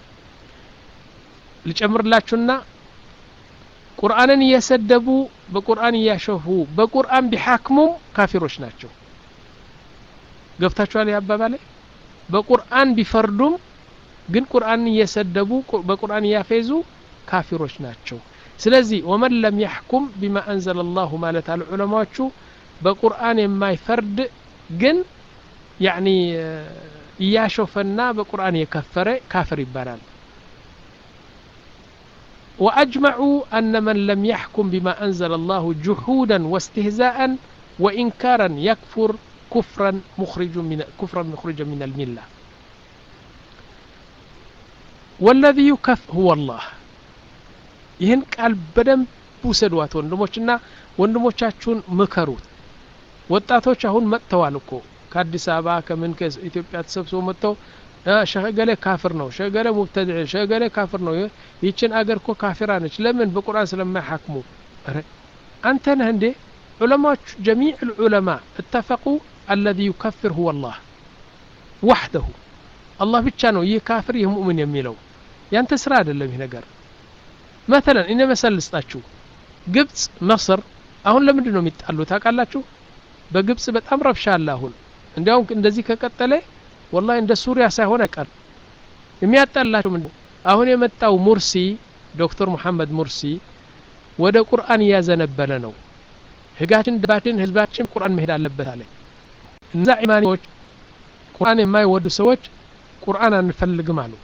ልጨምርላችሁና ቁርአንን እየሰደቡ በቁርአን እያሸፉ በቁርአን ቢሐክሙም ካፊሮች ናቸው ገብታችኋል ያባባለ በቁርአን ቢፈርዱም ግን ቁርአንን እየሰደቡ በቁርአን ያፈዙ ካፊሮች ናቸው ስለዚህ ومن لم يحكم بما انزل الله ማለት العلماءዎቹ በቁርአን የማይፈርድ ግን يعني ያሾፈና በቁርአን የከፈረ ካፍር ይባላል واجمعوا ان من لم يحكم بما انزل الله جحودا واستهزاء وانكارا يكفر كفرا مخرج من كفرا مخرجا من المله والذي يكفر هو الله ይህን ቃል በደንብ ውሰዷት ወንድሞችና ወንድሞቻችሁን ምከሩት ወጣቶች አሁን መጥተዋል እኮ ከአዲስ አበባ ከምን ከኢትዮጵያ ተሰብስበው መጥተው ሸገለ ካፍር ነው ሸገለ ሙብተዲዕ ሸገለ ካፍር ነው ይችን አገር እኮ ካፊራ ነች ለምን በቁርአን ስለማይሐክሙ አረ አንተ ነህ እንዴ ዑለማዎች جميع العلماء اتفقوا الذي يكفر هو الله وحده الله ብቻ ነው ይህ ካፍር ይህ ሙእሚን የሚለው ያንተ ስራ አይደለም ይሄ ነገር مثلا እኔ መሰልስታችሁ ግብጽ መصر አሁን ለምንድን ነው የሚጣሉት ታውቃላችሁ በግብጽ በጣም ረብሻ አለ አሁን እንዲያው እንደዚህ ከቀጠለ والله እንደ ሱሪያ ሳይሆን አይቀር የሚያጣላችሁ ምን አሁን የመጣው ሙርሲ ዶክተር መሐመድ ሙርሲ ወደ ቁርአን ያዘነበለ ነው ህጋችን ድባችን ህዝባችን ቁርአን መሄድ አለበት አለ እነዛ ኢማኒዎች ቁርአን የማይወዱ ሰዎች ቁርአን አንፈልግም አሉ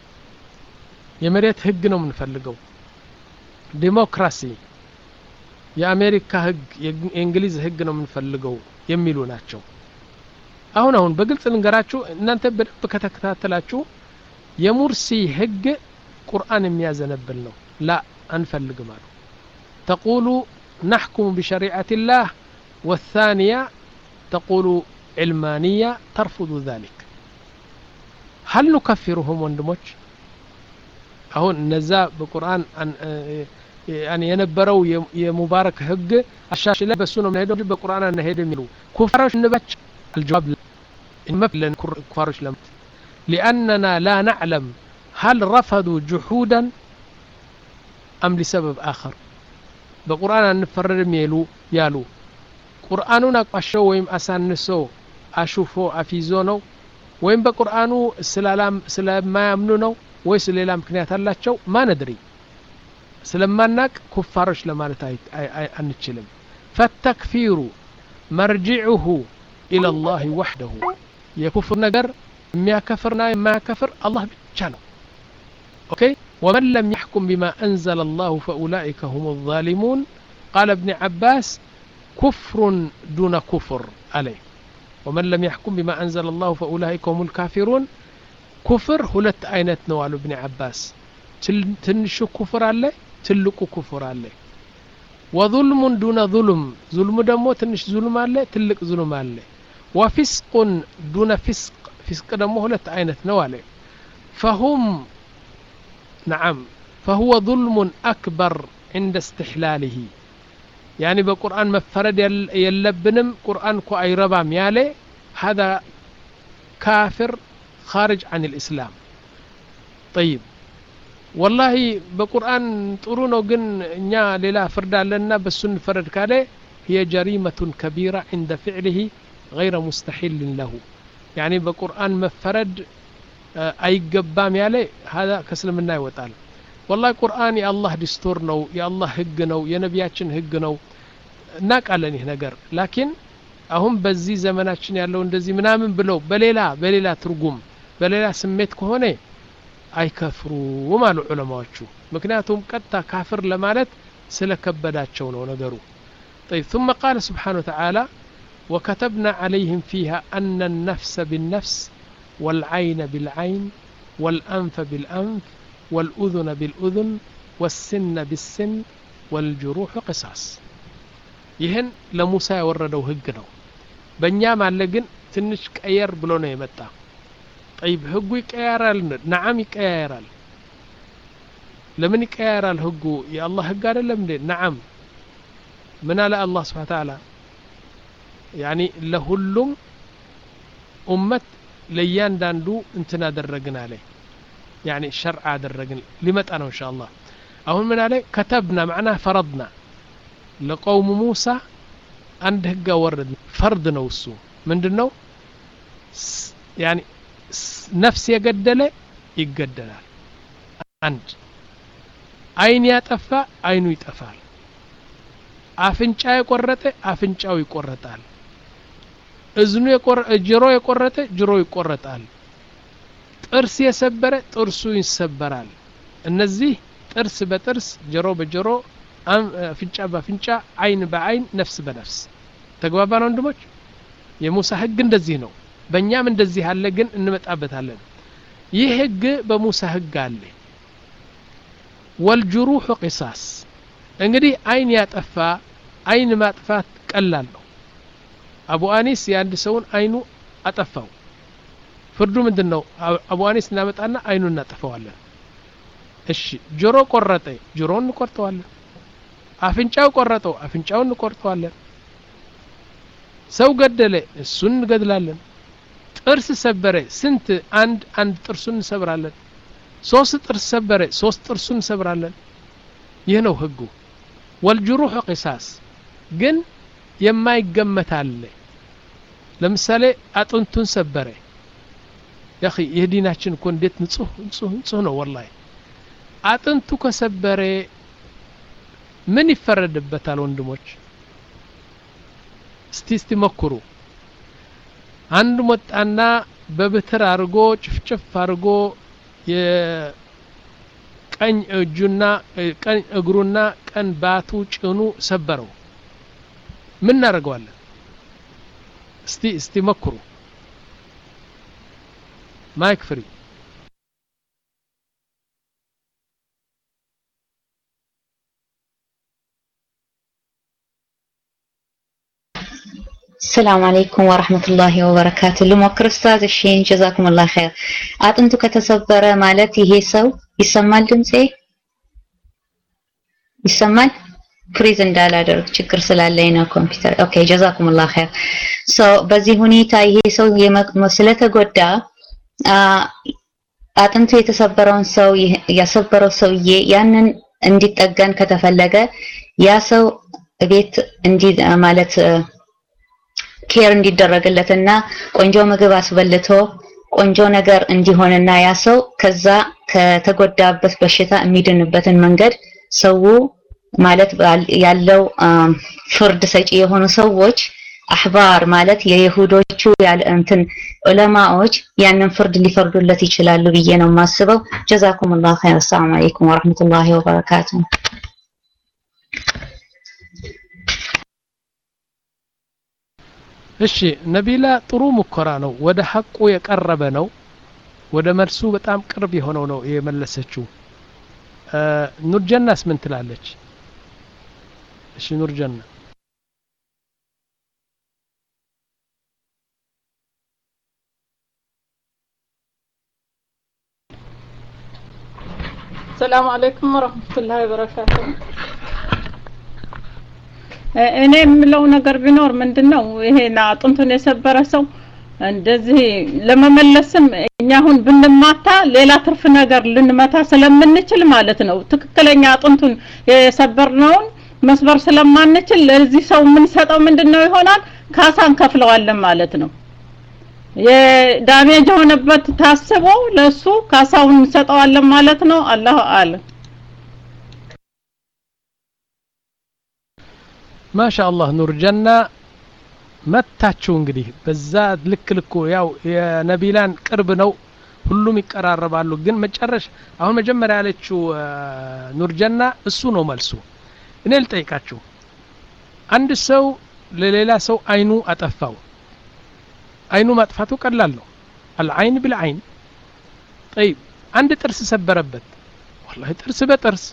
የመሬት ህግ ነው የምንፈልገው ዲሞክራሲ የአሜሪካ ህግ የእንግሊዝ ህግ ነው የምንፈልገው የሚሉ ናቸው። አሁን አሁን በግልጽ ልንገራችሁ እናንተ በደንብ ከተከታተላችሁ የሙርሲ ህግ ቁርአን የሚያዘነብል ነው። ላ አንፈልግም አሉ። ተቁሉ نحكم بشريعة الله والثانية تقول علمانية ترفض ذلك. هل نكفرهم وندموش؟ هون نزا بقرآن أن يعني ينبروا يمبارك هج الشاشة لا بسونه من هيدو بقرآن أن هيدو ميلو كفارش نبتش. الجواب لا كفارش لم لأننا لا نعلم هل رفضوا جحودا أم لسبب آخر. بقرآن نفرد ميلو يالو قرآننا قشو ويم أسانسو أشوفو أفيزونو ويم بقرآنو سلالام سلام ما يمنونو ويس ليلام كنيات اللاتشو ما ندري سلماناك كفارش لما نتايت أنتشلم. فالتكفير مرجعه إلى الله وحده. يكفر نجر ما كفرنا ما كفر الله بتشانو. أوكي. ومن لم يحكم بما أنزل الله فأولئك هم الظالمون. قال ابن عباس كفر دون كفر عليه. ومن لم يحكم بما أنزل الله فأولئك هم الكافرون. كفر هلت أينت نوال ابن عباس تنشو كفر عليه تلقو كفر عليه. وظلم دون ظلم. ظلم دمو تنش ظلم عليه تلق ظلم عليه. وفسق دون فسق. فسق دمو هلت أينت نواله. فهم نعم فهو ظلم أكبر عند استحلاله. يعني بقرآن مفرد يلبنم قرآن كو أي ربام يالي هذا كافر خارج عن الإسلام. طيب والله بقرآن تقولونه جن نيا للا فرد لنا بسن فرد كاله هي جريمة كبيرة عند فعله غير مستحيل له. يعني بقرآن مفرد أي قبام يالي هذا كسلمنا يوتال. والله قرآن يا الله دستور نو يا الله هج نو يا نبياتشن هج نو ناك على نجر. لكن أهم بزي زماناتشن يالله وندزي منامن بلو بليلا بليلا ترجم بليلا سميت كهوني أي كفروا وما له علماء شو مكناتهم كتا كافر لمالت سلك بداتشون ونجروا. طيب ثم قال سبحانه وتعالى وكتبنا عليهم فيها أن النفس بالنفس والعين بالعين والأنف بالأنف والأذن بالأذن والسن بالسن والجروح قصاص. يهن لموسى وردوا هجنوا بنيام علقن تنش كأير بلونه يمتع. طيب هجو يكأيرال نعم يكأيرال لمن يكأيرال هجو يا الله هجار لمن نعم من على الله سبحانه وتعالى يعني لهلم أمة ليان داندو انتنا درقنا عليه يعني الشرع درقنا لمت أنا إن شاء الله أهون من عليه كتبنا معناه فرضنا لقوم موسى عند هجا ورد فرض نوسو من دنو يعني نفس يقدله يقدله عند عين يتفى عينو يتفال أفنشا يقرته أفنشاو يقرتال እዝኑ የቆረ ጅሮ የቆረተ ጅሮ ይቆረጣል። ጥርስ የሰበረ ጥርሱ ይሰበራል። እነዚህ ጥርስ በጥርስ ጅሮ በጅሮ አፍንጫ በአፍንጫ አይን በአይን ነፍስ በነፍስ ተግባባን ወንድሞች። የሙሳ ህግ እንደዚህ ነው። በእኛም እንደዚህ አለ ግን እንመጣበታለን። ይህ ህግ በሙሳ ህግ አለ። والجروح قصاص እንግዲህ አይን ያጠፋ አይን ማጥፋት ቀላል ነው። አቡ አኒስ ያንድ ሰውን አይኑ አጠፋው ፍርዱ ምንድነው? አቡ አኒስ እናመጣና አይኑን እናጠፋዋለን። እሺ ጆሮ ቆረጠ ጆሮን እንቆርጠዋለን። አፍንጫው ቆረጠው አፍንጫውን እንቆርጠዋለን። ሰው ገደለ እሱን እንገድላለን። ጥርስ ሰበረ ስንት አንድ አንድ ጥርሱን እንሰብራለን። ሶስት ጥርስ ሰበረ ሶስት ጥርሱን እንሰብራለን። ይህ ነው ህጉ። والجروح قصاص ግን የማይገመት አለ። ለምሳሌ አጥንቱን ሰበረ ያኺ የዲናችን እኮ እንዴት ንጹህ ንጹህ ንጹህ ነው ወላሂ። አጥንቱ ከሰበረ ምን ይፈረድበታል ወንድሞች? እስቲ እስቲ መክሩ። አንድ ሞጣና በብትር አርጎ ጭፍጭፍ አርጎ ቀኝ እጁና ቀኝ እግሩና ቀን ባቱ ጭኑ ሰበረው ምን እናደርገዋለን እስቲ እስቲ መክሩ ማይክ ፍሪ السلام عليكم ورحمة الله وبركاته لموكر أستاذ الشين جزاكم الله خير أنتو كتسبر مالتي هي سو يسمى الدمسي يسمى فريز اندالادر شكر سلالينا كمبيوتر اوكي جزاكم الله خير سو so, بزي هنيتا هي سو مسألة قدا أنتو يتسبرون سو يسبروا سوية ያንን እንዲጠገን ከተፈለገ ያ ሰው ቤት እንዲ ማለት ኬር እንዲደረግለትና ቆንጆ ምግብ አስበልቶ ቆንጆ ነገር እንዲሆንና ያ ሰው ከዛ ከተጎዳበት በሽታ የሚድንበትን መንገድ ሰው ማለት ያለው ፍርድ ሰጪ የሆኑ ሰዎች አህባር ማለት የይሁዶቹ ያለ እንትን ዑለማዎች ያንን ፍርድ ሊፈርዱለት ይችላሉ ብዬ ነው ማስበው ጀዛኩሙላሁ ኸይር ሰላም አለይኩም ወራህመቱላሂ ወበረካቱ እሺ ነቢላ ጥሩ ሙከራ ነው ወደ ሐቁ የቀረበ ነው ወደ መልሱ በጣም ቅርብ የሆነው ነው የመለሰችው ኑርጀናስ ምን ትላለች እሺ ኑርጀና السلام عليكم ورحمة الله وبركاته እኔ የምለው ነገር ቢኖር ምንድነው ይሄና አጥንቱን የሰበረ ሰው እንደዚህ ለመመለስም እኛ አሁን ብንማታ ሌላ ትርፍ ነገር ልንመታ ስለምንችል ማለት ነው ትክክለኛ አጥንቱን የሰበርነውን መስበር ስለማንችል ለዚህ ሰው ምን ሰጠው ምንድነው ይሆናል ካሳን ከፍለዋለን ማለት ነው የዳሜጅ ሆነበት ታስቦ ለሱ ካሳውን ሰጠዋለን ማለት ነው አላሁ አለም ما شاء الله نور جنة መታችሁ እንግዲህ በዛ ልክ ልኩ ያው የነቢላን ቅርብ ነው ሁሉም ይቀራረባሉ ግን መጨረሻ አሁን መጀመሪያ ያለችው ኑር ጀና እሱ ነው መልሱ እኔ ልጠይቃችሁ አንድ ሰው ለሌላ ሰው አይኑ አጠፋው አይኑ ማጥፋቱ ቀላል ነው العين بالعين طيب አንድ ጥርስ ሰበረበት والله ጥርስ በጥርስ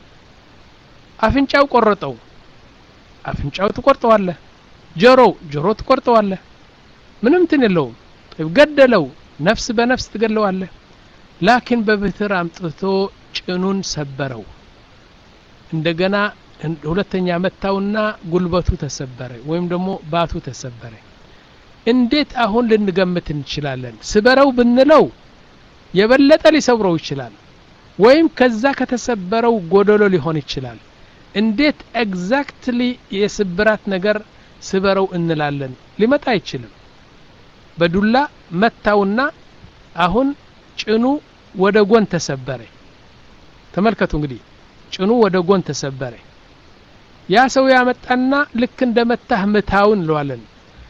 አፍንጫው ቆረጠው አፍንጫው ተቆርጠዋለህ ጆሮ ጆሮ ተቆርጠዋለህ ምንም ትንለው طيب ገደለው ነፍስ በነፍስ ትገለዋለህ ላኪን በብትር አምጥቶ ጭኑን ሰበረው እንደገና ሁለተኛ መታውና ጉልበቱ ተሰበረ ወይም ደግሞ ባቱ ተሰበረ እንዴት አሁን ልንገምት እንችላለን ስበረው ብንለው የበለጠ ሊሰብረው ይችላል ወይም ከዛ ከተሰበረው ጎደሎ ሊሆን ይችላል እንዴት ኤግዛክትሊ የስብራት ነገር ስበረው እንላለን ሊመጣ አይችልም በዱላ መታውና አሁን ጭኑ ወደ ጎን ተሰበረ ተመልከቱ እንግዲህ ጭኑ ወደ ጎን ተሰበረ ያ ሰው ያመጣና ልክ እንደመታህ መታውን ለዋለን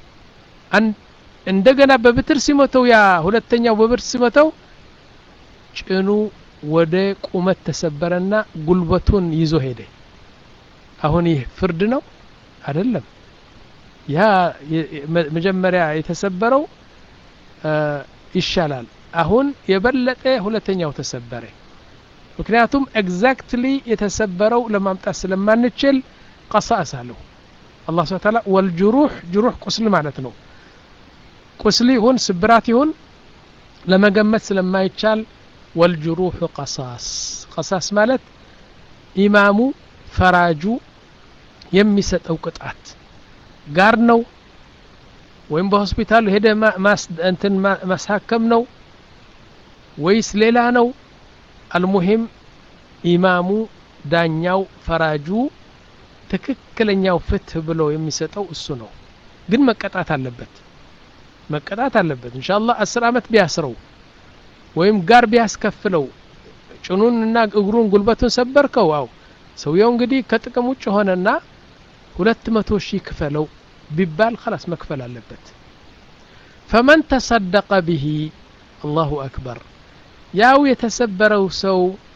እንደገና በብትር ሲመተው ያ ሁለተኛው በብትር ሲመተው ጭኑ ወደ ቁመት ተሰበረና ጉልበቱን ይዞ ሄደ አሁን ይህ ፍርድ ነው አይደለም ያ መጀመሪያ የተሰበረው ይሻላል አሁን የበለጠ ሁለተኛው ተሰበረ ምክንያቱም ኤግዛክትሊ የተሰበረው ለማምጣት ስለማንችል ቀሳስ አለው አላህ Subhanahu Wa Ta'ala والجروح جروح ቁስል ማለት ነው ቁስል ይሁን ስብራት ይሁን ለመገመት ስለማይቻል والجروح قصاص قصاص ማለት ኢማሙ ፈራጁ የሚሰጠው ቅጣት ጋር ነው ወይም በሆስፒታል ሄደ ማስ እንትን ማሳከም ነው ወይስ ሌላ ነው አልሙሂም ኢማሙ ዳኛው ፈራጁ ትክክለኛው ፍትህ ብሎ የሚሰጠው እሱ ነው ግን መቀጣት አለበት መቀጣት አለበት ኢንሻአላህ አስር አመት ቢያስረው ወይም ጋር ቢያስከፍለው ጭኑንና እግሩን ጉልበቱን ሰበርከው አው ሰውየው እንግዲህ ከጥቅም ውጭ ሆነና ሁለት መቶ ሺህ ክፈለው ቢባል خلاص መክፈል አለበት فمن تصدق به الله اكبر ያው የተሰበረው ሰው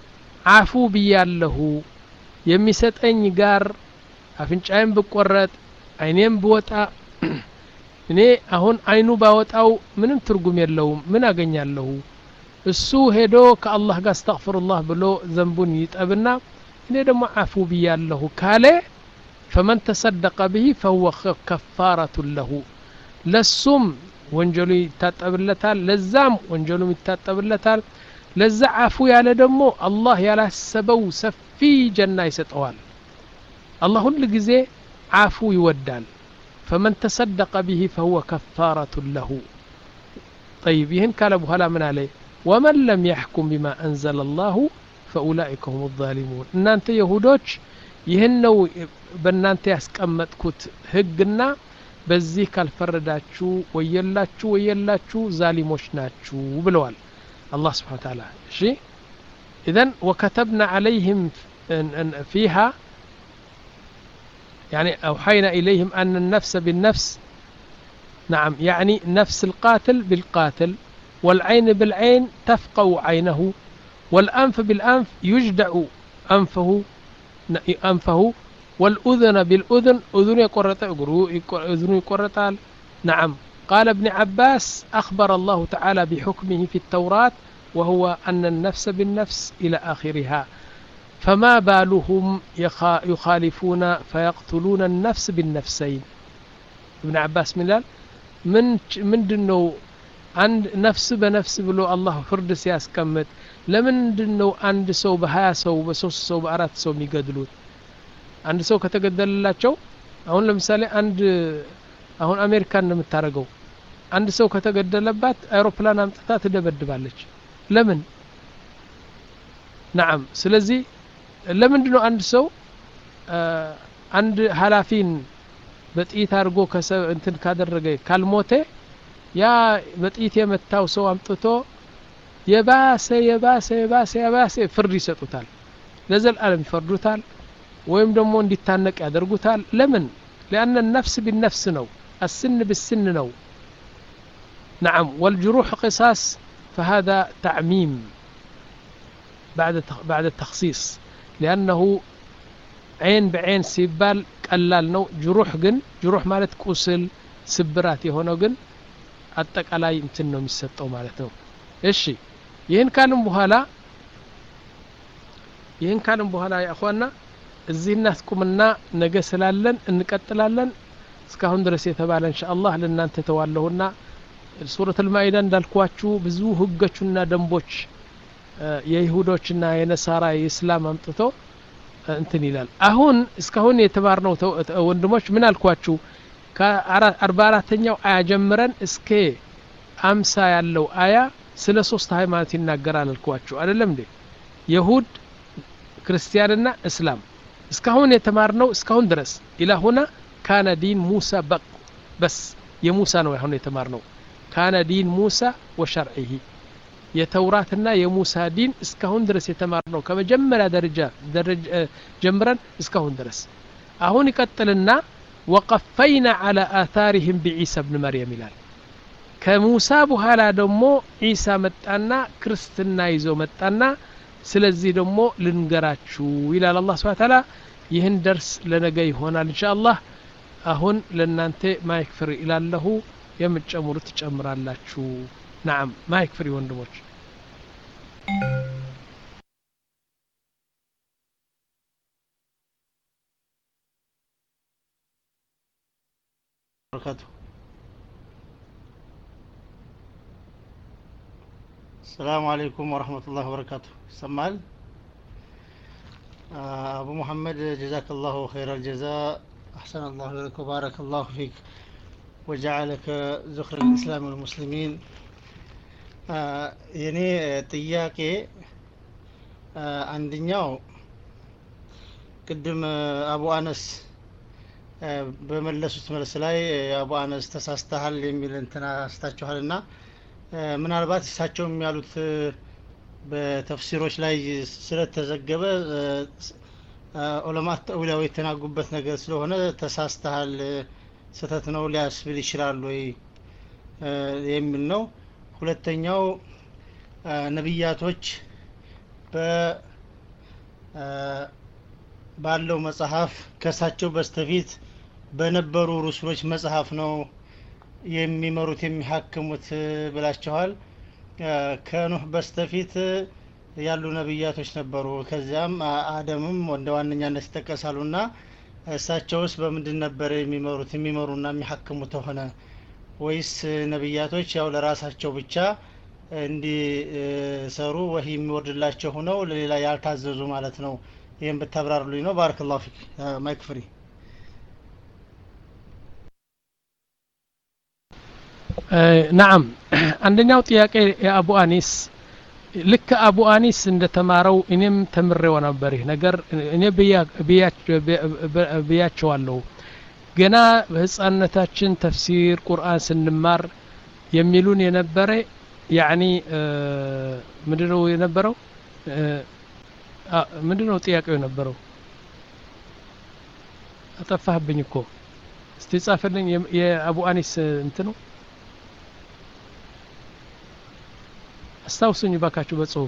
አፉ ብያለሁ የሚሰጠኝ ጋር አፍንጫዬን ብቆረጥ አይኔም ብወጣ እኔ አሁን አይኑ ባወጣው ምንም ትርጉም የለውም ምን አገኛለሁ እሱ ሄዶ ከአላህ ጋር አስተግፍሩላህ ብሎ ዘንቡን ይጠብና እኔ ደግሞ አፉ ብያለሁ ካለ فمن تصدق به فهو كفارة له ለሱም ወንጀሉ ይታጠብለታል ለዛም ወንጀሉ ይታጠብለታል ለዛ አፉ ያለ ደግሞ አላህ ያላሰበው ሰፊ ጀና ይሰጠዋል አላህ ሁሉ ጊዜ አፉ ይወዳል فمن تصدق به فهو كفارة له طيب ይህን ካለ በኋላ ምን አለ ومن لم يحكم بما أنزل الله فأولئك هم الظالمون እናንተ ይሁዶች ይህን ነው በእናንተ ያስቀመጥኩት ህግና በዚህ ካልፈረዳችሁ ወየላችሁ ወየላችሁ ዛሊሞች ናችሁ ብለዋል الله سبحانه وتعالى شيء إذن وكتبنا عليهم فيها يعني أوحينا إليهم أن النفس بالنفس نعم يعني نفس القاتل بالقاتل والعين بالعين تفقع عينه والأنف بالأنف يجدع أنفه أنفه والأذن بالأذن أذن يقرط أذن يقرطال نعم قال ابن عباس أخبر الله تعالى بحكمه في التوراة وهو أن النفس بالنفس إلى آخرها فما بالهم يخالفون فيقتلون النفس بالنفسين ابن عباس ملال من من دنو عند نفس بنفس بلو الله فرد سياس كمت لمن دنو عند سو بها سو بسوس سو بأرات سو ميقدلوت عند سو كتقدل الله شو أهون لمثالي عند አሁን አሜሪካን እንደምታረገው አንድ ሰው ከተገደለባት አይሮፕላን አምጥታ ትደበድባለች ለምን نعم ስለዚህ ለምንድነው አንድ ሰው አንድ ሐላፊን በጥይት አድርጎ ከሰው እንትን ካደረገ ካልሞተ ያ በጥይት የመታው ሰው አምጥቶ የባሰ የባሰ የባሰ የባሰ ፍርድ ይሰጡታል ለዘላለም ይፈርዱታል ወይም ደግሞ እንዲታነቅ ያደርጉታል ለምን لأن النفس بالنفس ነው السن بالسن ነው نعم والجروح قصاص فهذا تعميم بعد بعد التخصيص لأنه عين بعين سيبال ቀላል ነው جروح ግን جروح ማለት ቁስል ስብራት የሆነው ግን አጠቃላይ እንትን ነው የሚሰጠው ማለት ነው እሺ ይሄን ካልን በኋላ ይሄን ካልን በኋላ ያخواና እዚህ እናስቁምና ነገ ስላለን እንቀጥላለን እስካሁን ድረስ የተባለ ኢንሻአላህ ለእናንተ ተዋለሁና ሱረቱ አልማኢዳ እንዳልኳችሁ ብዙ ህጎችና ደንቦች የይሁዶችና የነሳራ የእስላም አምጥቶ እንትን ይላል አሁን እስካሁን የተባርነው ወንድሞች ምን አልኳችሁ ከአርባ አራተኛው አያ ጀምረን እስከ አምሳ ያለው አያ ስለ ሶስት ሃይማኖት ይናገራል አልኳችሁ አይደለም እንዴ ይሁድ ክርስቲያንና እስላም እስካሁን የተማርነው እስካሁን ድረስ ኢላሁና ካነ ዲን ሙሳ በቅ በስ የሙሳ ነው አሁን የተማርነው ካነ ዲን ሙሳ ወሸርዒሂ የተውራትና የሙሳ ዲን እስካሁን ድረስ የተማርነው ከመጀመሪያ ደረጃ ደረጃ ጀምረን እስካሁን ድረስ አሁን ይቀጥልና وقفينا على آثارهم بعيسى ابن مريم ይላል ከሙሳ በኋላ ደግሞ ኢሳ መጣና ክርስትና ይዞ መጣና ስለዚህ ደግሞ ልንገራችሁ ይላል አላህ Subhanahu Wa Ta'ala ይህን ደርስ ለነገ ይሆናል ኢንሻአላህ አሁን ለናንተ ማይክ ፍሪ ይላልሁ የምትጨምሩት ትጨምራላችሁ نعم ማይክ ፍሪ ወንድሞች بركاته السلام عليكم ورحمة الله وبركاته سمال أبو محمد جزاك الله خير الجزاء أحسن الله إليك وبارك الله فيك وجعلك ذخر الإسلام والمسلمين يعني ጥያቄ አንደኛው ቅድም አቡ አነስ በመለሱት መልስ ላይ አቡ አነስ ተሳስተሃል የሚል እንትና አስታችኋልና ምናልባት እሳቸው የሚያሉት በተፍሲሮች ላይ ስለተዘገበ ዑለማ ተውላው የተናጉበት ነገር ስለሆነ ተሳስተሃል ስተት ነው ሊያስብል ይችላል ወይ የሚል ነው ሁለተኛው ነብያቶች ባለው መጽሐፍ ከሳቸው በስተፊት በነበሩ ሩሱሎች መጽሐፍ ነው የሚመሩት የሚሐክሙት ብላችኋል። ከኑህ በስተፊት ያሉ ነብያቶች ነበሩ። ከዚያም አደምም ወደ ዋነኛነት ይጠቀሳሉና እሳቸውስ በምንድን ነበር የሚመሩት የሚመሩና የሚሐክሙት ሆነ ወይስ ነብያቶች ያው ለራሳቸው ብቻ እንዲሰሩ ወህይ የሚወርድላቸው ሆነው ለሌላ ያልታዘዙ ማለት ነው? ይሄን ብታብራሩልኝ ነው። ባረከላሁ ፊክ። ማይክ ፍሪ። نعم አንደኛው ጥያቄ የአቡ አኒስ ልክ አቡ አኒስ እንደተማረው እኔም ተምሬው ነበር። ይሄ ነገር እኔ ብያቸዋለሁ። ገና በህፃንነታችን ተፍሲር ቁርአን ስንማር የሚሉን የነበረ ያኒ ምንድነው የነበረው ምንድነው ጥያቄው የነበረው? አጠፋህብኝ እኮ። እስቲ ጻፈልኝ የአቡ አኒስ እንትኑ አስታውሱኝ ባካችሁ በጽሁፍ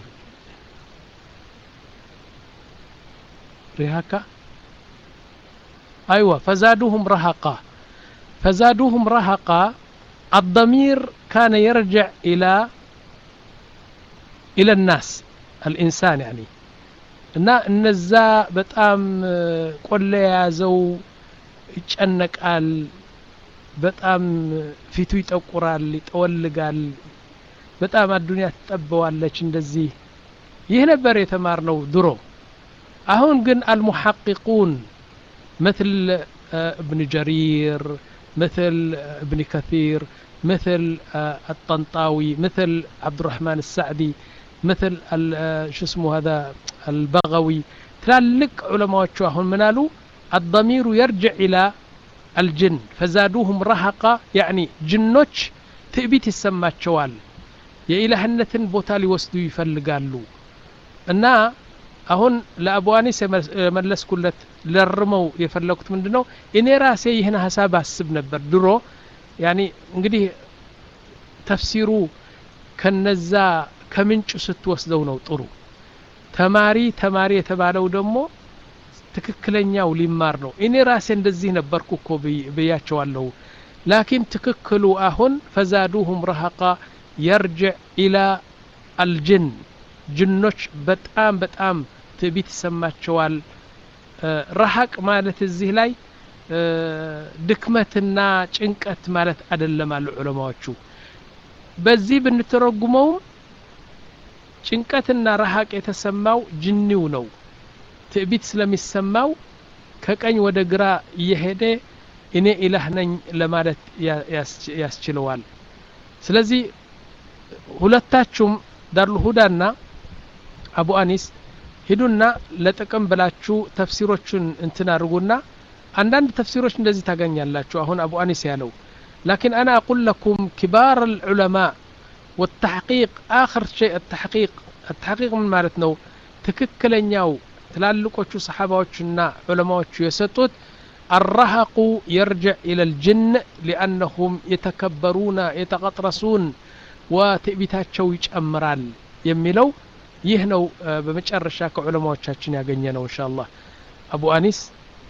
رهاكا أيوة فزادوهم رهقا فزادوهم رهقا الضمير كان يرجع إلى إلى الناس الإنسان يعني እና እነዛ በጣም ቆለ ያዘው ይጨነቃል፣ በጣም ፊቱ ይጠቁራል፣ ይጠወልጋል፣ በጣም አዱንያ ተጠበዋለች። እንደዚህ ይህ ነበር የተማርነው ድሮ። አሁን ግን المحققون مثل ابن جرير مثل ابن كثير مثل الطنطاوي مثل عبد الرحمن السعدي مثل شو اسمه هذا البغوي تلالك علماء هم منالو الضمير يرجع إلى الجن فزادوهم رهقا يعني جنوش تأبيت السمات شوال يا إلهنة بوتالي وسدو يفلقالو أنا أهون لأبواني سملس كلت للرمو يفلقت من دنو إني راسي هنا حسابها السب نبر درو يعني انقدي تفسيرو كنزا ከምንጭ ስትወስደው ነው ጥሩ። ተማሪ ተማሪ የተባለው ደግሞ ትክክለኛው ሊማር ነው። እኔ ራሴ እንደዚህ ነበርኩ እኮ ብያቸዋለሁ። ላኪን ትክክሉ አሁን ፈዛዱሁም ረሃቃ يرجع إلى الجن ጅኖች በጣም በጣም ትዕቢት ይሰማቸዋል። ረሃቅ ማለት እዚህ ላይ ድክመትና ጭንቀት ማለት አይደለም አሉ ዑለማዎቹ። በዚህ ብንተረጉመው ጭንቀትና ረሃቅ የተሰማው ጅኒው ነው። ትዕቢት ስለሚሰማው ከቀኝ ወደ ግራ እየሄደ እኔ ኢላህ ነኝ ለማለት ያስችለዋል። ስለዚህ ሁለታችሁም ዳሩል ሁዳና አቡ አኒስ ሂዱና ለጥቅም ብላችሁ ተፍሲሮቹን እንትን አድርጉና አንዳንድ ተፍሲሮች እንደዚህ ታገኛላችሁ አሁን አቡ አኒስ ያለው። لكن أنا أقول لكم كبار العلماء والتحقيق آخر شيء التحقيق التحقيق من مالتنا تككلنياو تلالقوچو صحاباوچنا علماوچو يسطوت الرهق يرجع إلى الجن لأنهم يتكبرون يتغطرسون وتئبيتاچو يጨምራል የሚለው ይህ ነው። በመጨረሻ ከዑለማዎቻችን ያገኘነው ኢንሻአላህ። አቡ አኒስ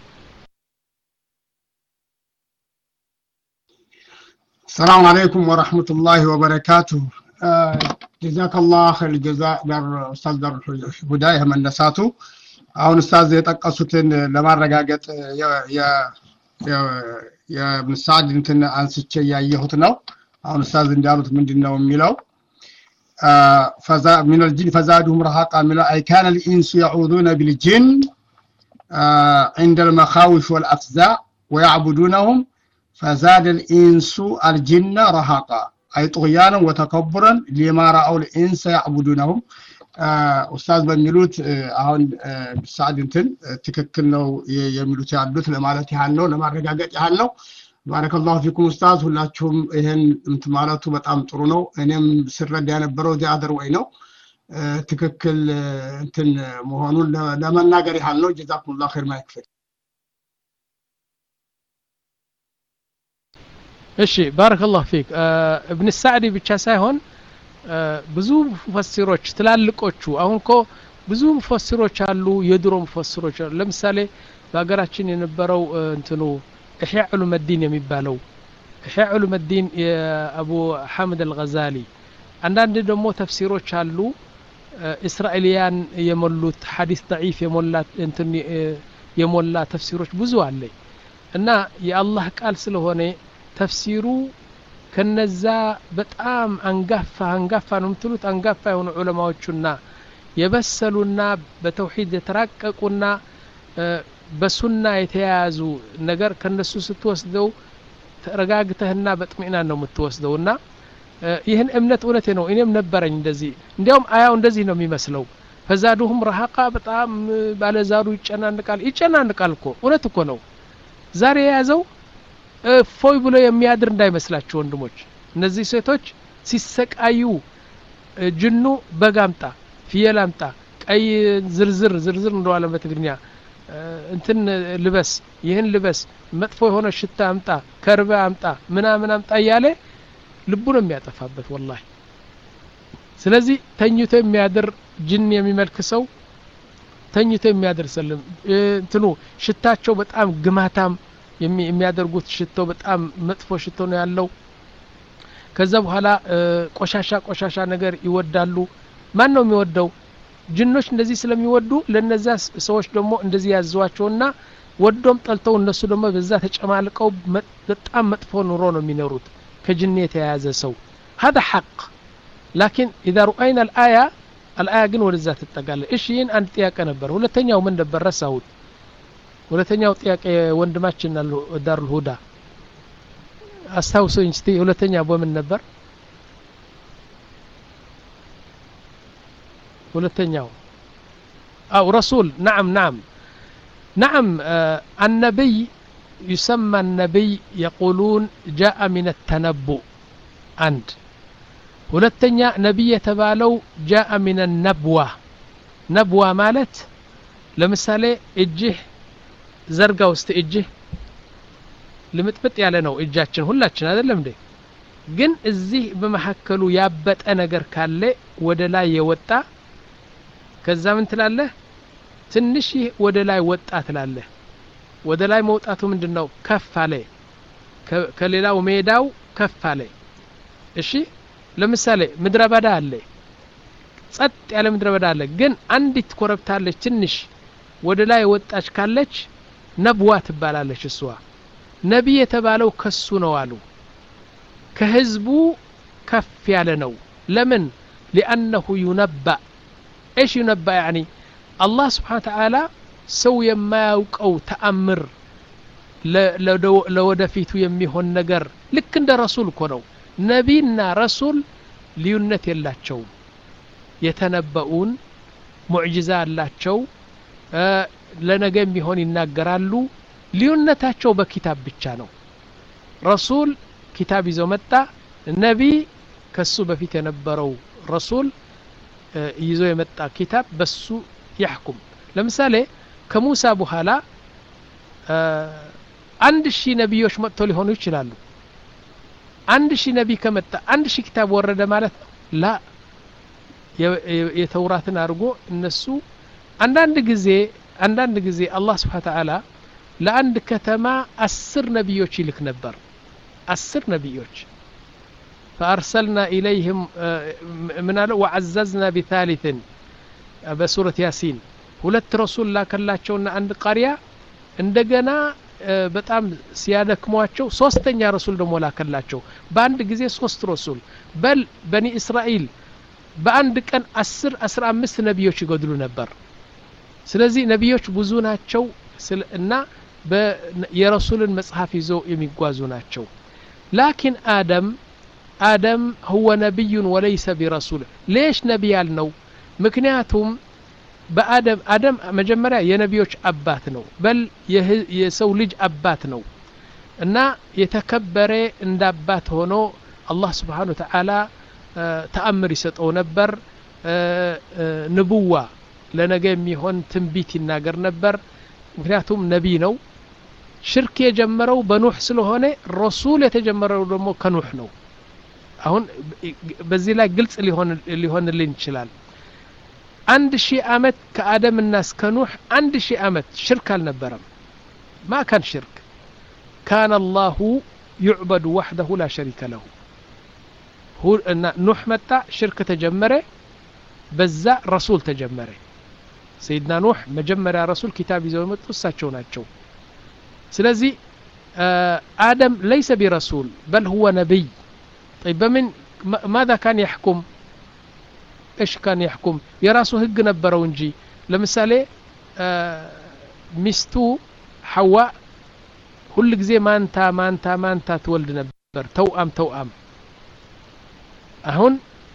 السلام عليكم ورحمة الله وبركاته. آه جزاك الله خير الجزاء در أستاذ در هداية من نساتو أهون أستاذ يتقصتن لما رقاقت يا يا يا يا ابن سعد انتن أنسيتش يا يهوتناو أهون أستاذ اندارت من ديننا وميلاو آه فزا من الجن فزادهم رهقا من أي كان الإنس يعوذون بالجن آه عند المخاوف والأفزاع ويعبدونهم فزاد الإنس الجن رهقا أي طغيانا وتكبرا لما رأوا الإنس يعبدونهم. آه أستاذ بميلوت أهون آه سعد انتن تككلنا يميلوت يعدوت لما لا تهانو لما رقاقات يهانو. بارك الله فيكم أستاذ هلاتهم إهن انتمالاتو بتعام ترونو إنهم سر ديانا برو دي عدر وينو آه تككل آه انتن مهانون لما ناقر يهانو. جزاكم الله خير ما يكفي. እሺ ባረከላሁ ፊክ። እብን ሳዕዲ ብቻ ሳይሆን ብዙ ሙፈሲሮች ትላልቆቹ አሁን እኮ ብዙ ሙፈሲሮች አሉ የድሮ ሙፈሲሮች አሉ ለምሳሌ በአገራችን የነበረው እንትኑ ኢህያ ዑሉመዲን የሚባለው ኢህያ ዑሉመዲን የአቡ ሐመድ አልገዛሊ አንዳንድ ደግሞ ተፍሲሮች አሉ እስራኤልያን የሞሉት ሐዲስ ضعيف የሞላት እንትን የሞላ ተፍሲሮች ብዙ አለ እና የአላህ ቃል ስለሆነ ተፍሲሩ ከነዛ በጣም አንጋፋ አንጋፋ ነው የምትሉት አንጋፋ የሆኑ ዑለማዎችና የበሰሉና በተውሂድ የተራቀቁና በሱና የተያያዙ ነገር ከነሱ ስትወስደው ተረጋግተህና በጥሚናን ነው የምትወስደውና ይህን እምነት እውነቴ ነው እኔም ነበረኝ እንደዚህ እንዲያውም አያው እንደዚህ ነው የሚመስለው ፈዛዱሁም ረሃቃ በጣም ባለዛሩ ይጨናንቃል ይጨናንቃል እኮ እውነት እኮ ነው ዛሬ የያዘው ፎይ ብሎ የሚያድር እንዳይመስላችሁ ወንድሞች እነዚህ ሴቶች ሲሰቃዩ ጅኑ በጋምጣ ፍየላምጣ ቀይ ዝርዝር ዝርዝር እንደዋለ በትግርኛ እንትን ልበስ ይህን ልበስ መጥፎ የሆነ ሽታ አምጣ ከርባ አምጣ ምናምን አምጣ ያለ ልቡ ነው የሚያጠፋበት والله ስለዚህ ተኝቶ የሚያድር ጅን የሚመልክ ሰው ተኝቶ የሚያድር ሰለም እንትኑ ሽታቸው በጣም ግማታም የሚያደርጉት ሽቶ በጣም መጥፎ ሽቶ ነው ያለው ከዛ በኋላ ቆሻሻ ቆሻሻ ነገር ይወዳሉ ማን ነው የሚወደው ጅኖች እንደዚህ ስለሚወዱ ለነዛ ሰዎች ደግሞ እንደዚህ ያዘዋቸውና ወዶም ጠልተው እነሱ ደግሞ በዛ ተጨማልቀው በጣም መጥፎ ኑሮ ነው የሚኖሩት ከጅን የተያዘ ሰው هذا حق لكن اذا راينا الايه الايه ግን ወደዛ ተጠጋለ እሺ ይሄን አንድ ጥያቄ ነበር ሁለተኛው ምን ነበር ረሳሁት ሁለተኛው ጥያቄ ወንድማችን አለው ዳሩል ሁዳ አስታውሱኝ እስቲ ሁለተኛው በምን ነበር ሁለተኛው او رسول نعم نعم نعم آه النبي يسمى النبي يقولون جاء من التنبؤ عند ሁለተኛ ነብይ የተባለው جاء من النبوة نبوة ማለት ለምሳሌ እጅህ ዘርጋው እስቲ እጅህ ልምጥምጥ ያለ ነው እጃችን ሁላችን አይደለም እንዴ ግን እዚህ በመሐከሉ ያበጠ ነገር ካለ ወደ ላይ የወጣ ከዛ ምን ትላለህ ትንሽ ወደ ላይ ወጣ ትላለህ ወደ ላይ መውጣቱ ምንድነው ከፍ አለ ከሌላው ሜዳው ከፍ አለ እሺ ለምሳሌ ምድረ በዳ አለ ጸጥ ያለ ምድረ በዳ አለ ግን አንዲት ኮረብታ አለች ትንሽ ወደ ላይ ወጣች ካለች ነብዋ ትባላለች እሷ ነብይ የተባለው ከሱ ነው አሉ ከህዝቡ ከፍ ያለ ነው ለምን لانه ينبأ ايش ينبأ يعني الله سبحانه وتعالى ሰው የማያውቀው ተአምር ለወደፊቱ የሚሆን ነገር ልክ እንደ ረሱል እኮ ነው ነብይና ረሱል ልዩነት የላቸው የተነበኡን ሙዕጂዛ አላቸው ለነገ የሚሆን ይናገራሉ ልዩነታቸው በኪታብ ብቻ ነው ረሱል ኪታብ ይዞ መጣ ነብይ ከሱ በፊት የነበረው ረሱል ይዞ የመጣ ኪታብ በሱ يحكم ለምሳሌ ከሙሳ በኋላ አንድ ሺህ ነብዮች መጥተው ሊሆኑ ይችላሉ አንድ ሺህ ነብይ ከመጣ አንድ ሺህ ኪታብ ወረደ ማለት ላ የተውራትን አርጎ እነሱ አንዳንድ ጊዜ አንዳንድ ጊዜ አላህ Subhanahu Wa Ta'ala ለአንድ ከተማ አስር ነብዮች ይልክ ነበር አስር ነብዮች فارسلنا اليهم من قالوا وعززنا بثالث በሱረት ያሲን ሁለት ረሱል ላከላቸውና አንድ ቃሪያ እንደገና በጣም ሲያደክሟቸው ሶስተኛ ረሱል ደሞ ላከላቸው በአንድ ጊዜ ሶስት ረሱል በል በኒ እስራኤል በአንድ ቀን አስር አስራ አምስት ነብዮች ይገድሉ ነበር ስለዚህ ነብዮች ብዙ ናቸው እና የረሱልን መጽሐፍ ይዘው የሚጓዙ ናቸው لكن آدم آدم هو نبي وليس برسول ليش نبي ያልነው ምክንያቱም በአደም አደም መጀመሪያ የነብዮች አባት ነው በል የሰው ልጅ አባት ነው እና የተከበረ እንደ አባት ሆኖ አላህ Subhanahu Wa Ta'ala ተአምር ይሰጠው ነበር ንቡዋ ለነገ የሚሆን ትንቢት ይናገር ነበር ምክንያቱም ነብይ ነው ሽርክ የጀመረው በኑህ ስለሆነ ረሱል የተጀመረው ደግሞ ከኑህ ነው አሁን በዚህ ላይ ግልጽ ሊሆን ሊሆንልን ይችላል አንድ ሺህ አመት ከአደምና እስከ ኑህ አንድ ሺህ አመት ሽርክ አልነበረም ما كان شرك كان الله يعبد وحده لا شريك له هو نوح متى شرك تجمره بزا رسول تجمره سيدنا نوح مجمره رسول كتاب يزو متو እሳቸው ናቸው ስለዚህ آدم ليس برسول بل هو نبي طيب من ماذا كان يحكم ايش كان يحكم የራሱ ህግ ነበረው እንጂ ለምሳሌ ሚስቱ حواء كل ጊዜ ማንታ ማንታ ማንታ ትወልድ ነበር ተውአም ተውአም አሁን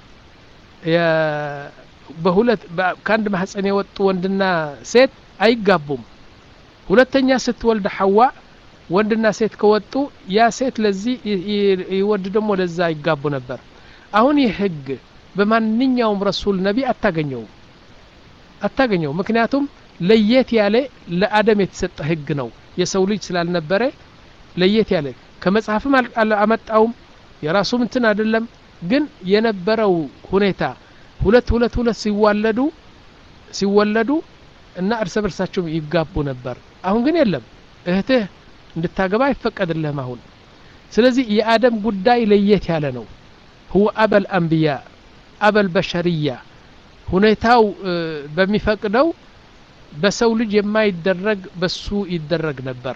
በሁለት ካንድ ማህፀን የወጡ ወንድና ሴት አይጋቡም ሁለተኛ ስትወልድ حواء ወንድና ሴት ከወጡ ያ ሴት ለዚህ ይወድ ደሞ ለዛ ይጋቡ ነበር አሁን ይህ ህግ በማንኛውም ረሱል ነቢ አታገኘው አታገኘው ምክንያቱም ለየት ያለ ለአደም የተሰጠ ህግ ነው የሰው ልጅ ስላልነበረ ለየት ያለ ከመጽሐፍም አመጣውም የራሱ እንትን አይደለም ግን የነበረው ሁኔታ ሁለት ሁለት ሁለት ሲወለዱ ሲወለዱ እና እርስ በርሳቸው ይጋቡ ነበር አሁን ግን የለም እህትህ እንድታገባ ይፈቀድልህም አሁን ስለዚህ የአደም ጉዳይ ለየት ያለ ነው هو ابا الانبياء ابا البشريه ሁኔታው በሚፈቅደው በሰው ልጅ የማይደረግ በሱ ይደረግ ነበር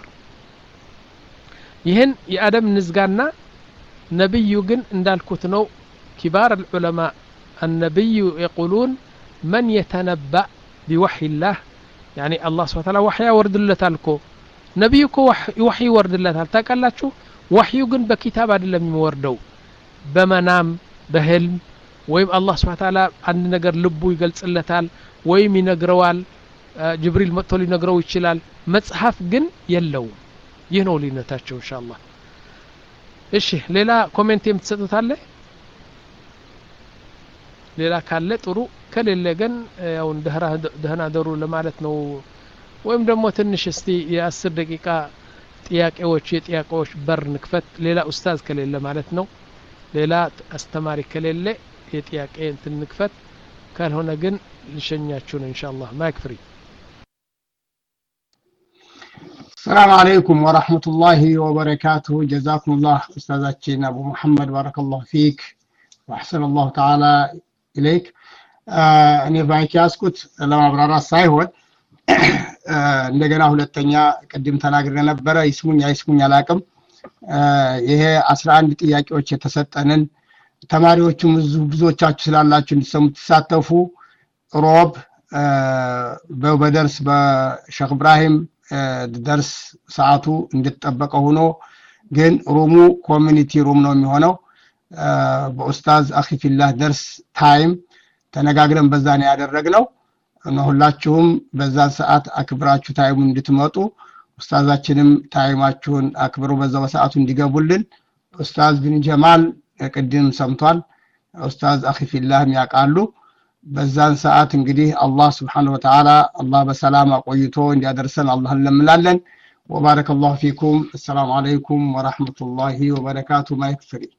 ይሄን የአደም ንዝጋና ነብዩ ግን እንዳልኩት ነው كبار العلماء النبي يقولون من يتنبأ بوحي الله يعني الله سبحانه وتعالى وحي يوردلታልኮ ነብዩኮ ወህይ ይወርድለታል ታውቃላችሁ ወህዩ ግን በኪታብ አይደለም የሚወርደው በመናም በህልም ወይም አላህ Subhanahu Ta'ala አንድ ነገር ልቡ ይገልጽለታል ወይም ይነግረዋል ጅብሪል መጥቶ ሊነግረው ይችላል መጽሐፍ ግን የለው ይህ ነው ሊነታቸው ኢንሻአላህ እሺ ሌላ ኮሜንት የምትሰጡት አለ ሌላ ካለ ጥሩ ከሌለ ግን ያው እንደህራ ደህና ደሩ ለማለት ነው ወይም ደግሞ ትንሽ እስቲ የ10 ደቂቃ ጥያቄዎች የጥያቄዎች በር ንክፈት ሌላ ኡስታዝ ከሌለ ማለት ነው ሌላ አስተማሪ ከሌለ የጥያቄ እንትን ንክፈት ካልሆነ ግን ልሸኛችሁ ነው ኢንሻአላህ ማይክ ፍሪ السلام عليكم ورحمة الله وبركاته جزاكم الله أستاذنا أبو محمد بارك الله فيك وأحسن الله تعالى إليك እኔ ባይክ ያስኩት ለማብራራት ሳይሆን እንደገና ሁለተኛ ቀደም ተናግሬ ነበር ይስሙኝ አይስሙኝ አላቅም ይሄ አስራ አንድ ጥያቄዎች የተሰጠነን ተማሪዎቹም ብዙዎቻችሁ ስላላችሁ እንድትሰሙ ተሳተፉ ሮብ በበደርስ በሼክ ኢብራሂም ደርስ ሰዓቱ እንድትጠበቀ ሆኖ ግን ሩሙ ኮሚኒቲ ሩም ነው የሚሆነው በኡስታዝ አኺፊላህ ደርስ ታይም ተነጋግረን በዛ ነው ያደረግነው እና ሁላችሁም በዛ ሰዓት አክብራችሁ ታይሙ እንድትመጡ ኡስታዛችንም ታይማችሁን አክብሩ በዛው ሰዓቱ እንዲገቡልን ኡስታዝ ቢን ጀማል ቅድም ሰምቷል ኡስታዝ አኺፊላህም ያቃሉ በዛን ሰዓት እንግዲህ አላህ Subhanahu Wa Ta'ala አላህ በሰላም አቆይቶ እንዲያደርሰን አላህን ለምላለን وبارك الله فيكم السلام عليكم ورحمة الله وبركاته ما يكفري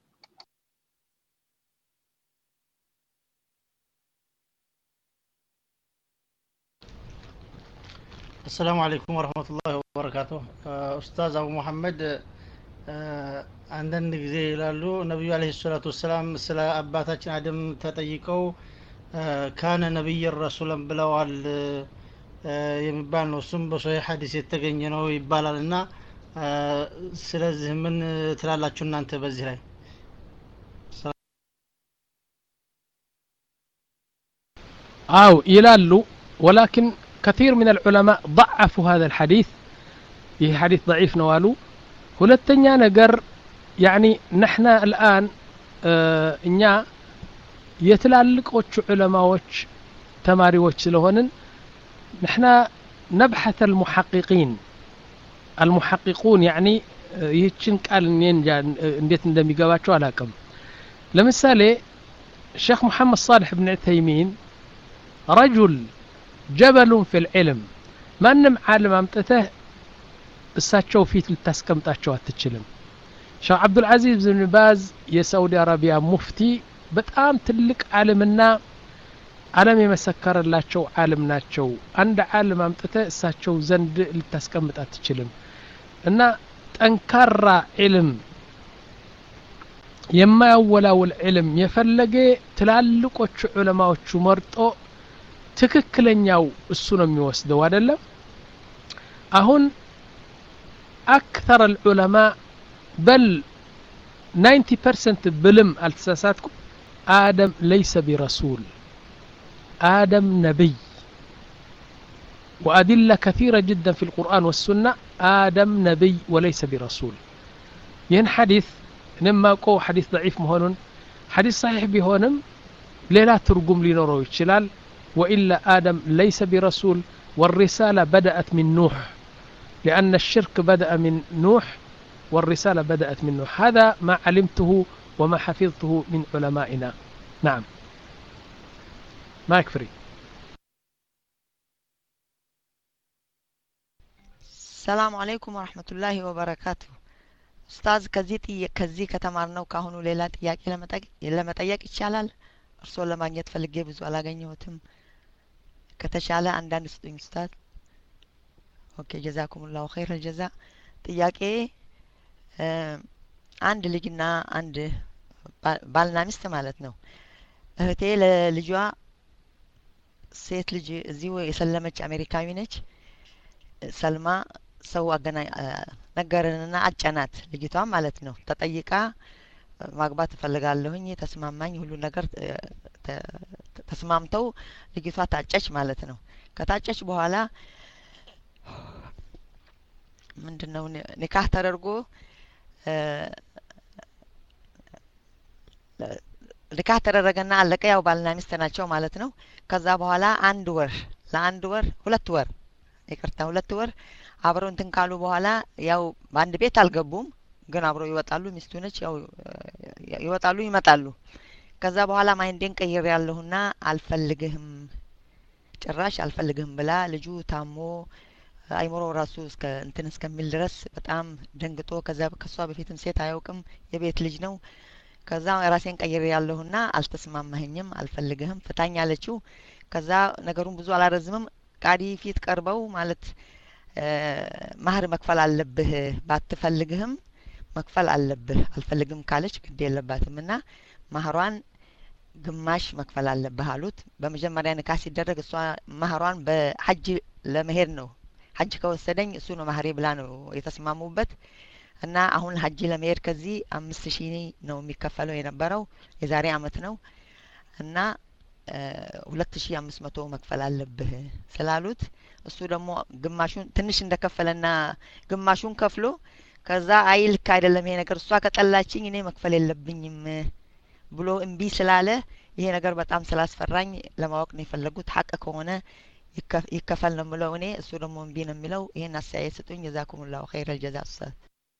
السلام عليكم ورحمة الله وبركاته أستاذ أبو محمد عندنا ጊዜ ይላሉ ነብዩ አለይሂ ሰላቱ ወሰለም ስለ አባታችን አደም ተጠይቀው ካነ ነብይ ረሱላን ብለዋል የሚባል ነው እሱም በሶሂህ ሐዲስ የተገኘ ነው ይባላልና ስለዚህ ምን ትላላችሁ እናንተ በዚህ ላይ አው ይላሉ ولكن كثير من العلماء ضعفوا هذا الحديث ይህ ሐዲስ ضعيف ነው አሉ ሁለተኛ ነገር يعني نحن الآن እኛ የትላልቆቹ ዑለማዎች ተማሪዎች ስለሆንን نحن نبحث المحققين المحققون يعني ይህችን ቃል እንዴት እንደሚገባቸው አላውቅም ለምሳሌ الشيخ محمد صالح بن عثيمين رجل جبل في العلم ማንም ዓለም አምጥተህ እሳቸው ፊት ልታስቀምጣቸው አትችልም ሼክ አብዱል አዚዝ ብን ባዝ የሳውዲ አረቢያ ሙፍቲ በጣም ትልቅ ዓለምና ዓለም የመሰከረላቸው ዓለም ናቸው አንድ ዓለም አምጥተ እሳቸው ዘንድ ልታስቀምጥ አትችልም እና ጠንካራ ዕልም የማያወላውል ዕልም የፈለገ ትላልቆቹ ዑለማዎቹ መርጦ ትክክለኛው እሱ ነው የሚወስደው አይደለም አሁን أكثر العلماء بل ninety percent بلم التساساتكم آدم ليس برسول آدم نبي وأدلة كثيرة جدا في القرآن والسنة آدم نبي وليس برسول ين حديث نما قو حديث ضعيف مهون حديث صحيح بهونم ليلا ترجم لنورو يشلال وإلا آدم ليس برسول والرسالة بدأت من نوح لأن الشرك بدأ من نوح والرسالة بدأت من نوح هذا ما علمته وما حفظته من علمائنا نعم ما يكفري السلام عليكم ورحمة الله وبركاته أستاذ كزيت كزي كتمارنو كهونو ليلات ياك لما تك لما تياك إشالال أرسل لما نيت فلقي بزو على جنيوتم كتشالة عندنا أستاذ اوكي جزاكم الله خير الجزاء ጥያቄ አንድ ልጅና አንድ ባልና ሚስት ማለት ነው እህቴ ለልጇ ሴት ልጅ እዚሁ የሰለመች አሜሪካዊ ነች ሰልማ ሰው አገና ነገርንና አጨናት ልጅቷ ማለት ነው ተጠይቃ ማግባት ፈልጋለሁኝ ተስማማኝ ሁሉ ነገር ተስማምተው ልጅቷ ታጨች ማለት ነው ከታጨች በኋላ ምንድነው ንካህ ተደርጎ ንካህ ተደረገና አለቀ ያው ባልና ሚስት ናቸው ማለት ነው ከዛ በኋላ አንድ ወር ለአንድ ወር ሁለት ወር ይቅርታ ሁለት ወር አብረው እንትን ካሉ በኋላ ያው በአንድ ቤት አልገቡም ግን አብረው ይወጣሉ ሚስቱ ነች ያው ይወጣሉ ይመጣሉ ከዛ በኋላ ማይንዴን ቀይር ያለሁና አልፈልግህም ጭራሽ አልፈልግህም ብላ ልጁ ታሞ አይምሮ ራሱ እስከ እንትን እስከሚል ድረስ በጣም ደንግጦ ከዛ ከሷ በፊትም ሴት አያውቅም የቤት ልጅ ነው ከዛ ራሴን ቀይር ያለሁና አልተስማማኸኝም አልፈልግህም ፍታኝ አለችው ከዛ ነገሩን ብዙ አላረዝምም ቃዲ ፊት ቀርበው ማለት ማህር መክፈል አለብህ ባትፈልግህም መክፈል አለብህ አልፈልግም ካለች ግድ የለባትምና ማህሯን ግማሽ መክፈል አለብህ አሉት በመጀመሪያ ንካህ ሲደረግ እሷ ማህሯን በሐጅ ለመሄድ ነው ሐጅ ከወሰደኝ እሱ ነው ማህሬ ብላ ነው የተስማሙበት እና አሁን ሐጅ ለመሄድ ከዚህ አምስት ሺህ ነው የሚከፈለው የነበረው የዛሬ አመት ነው እና ሁለት ሺህ አምስት መቶ መክፈል አለብህ ስላሉት እሱ ደግሞ ግማሹን ትንሽ እንደከፈለና ግማሹን ከፍሎ ከዛ አይልክ አይደለም ይሄ ነገር እሷ ከጠላችኝ እኔ መክፈል የለብኝም ብሎ እምቢ ስላለ ይሄ ነገር በጣም ስላስፈራኝ ለማወቅ ነው የፈለጉት ሐቅ ከሆነ ይከፈል ነው ምለው እኔ እሱ ደግሞ እምቢ ነው የሚለው ይሄን አስተያየት ስጡኝ ጀዛኩሙላሁ ኸይረ الجزاء ኡስታዝ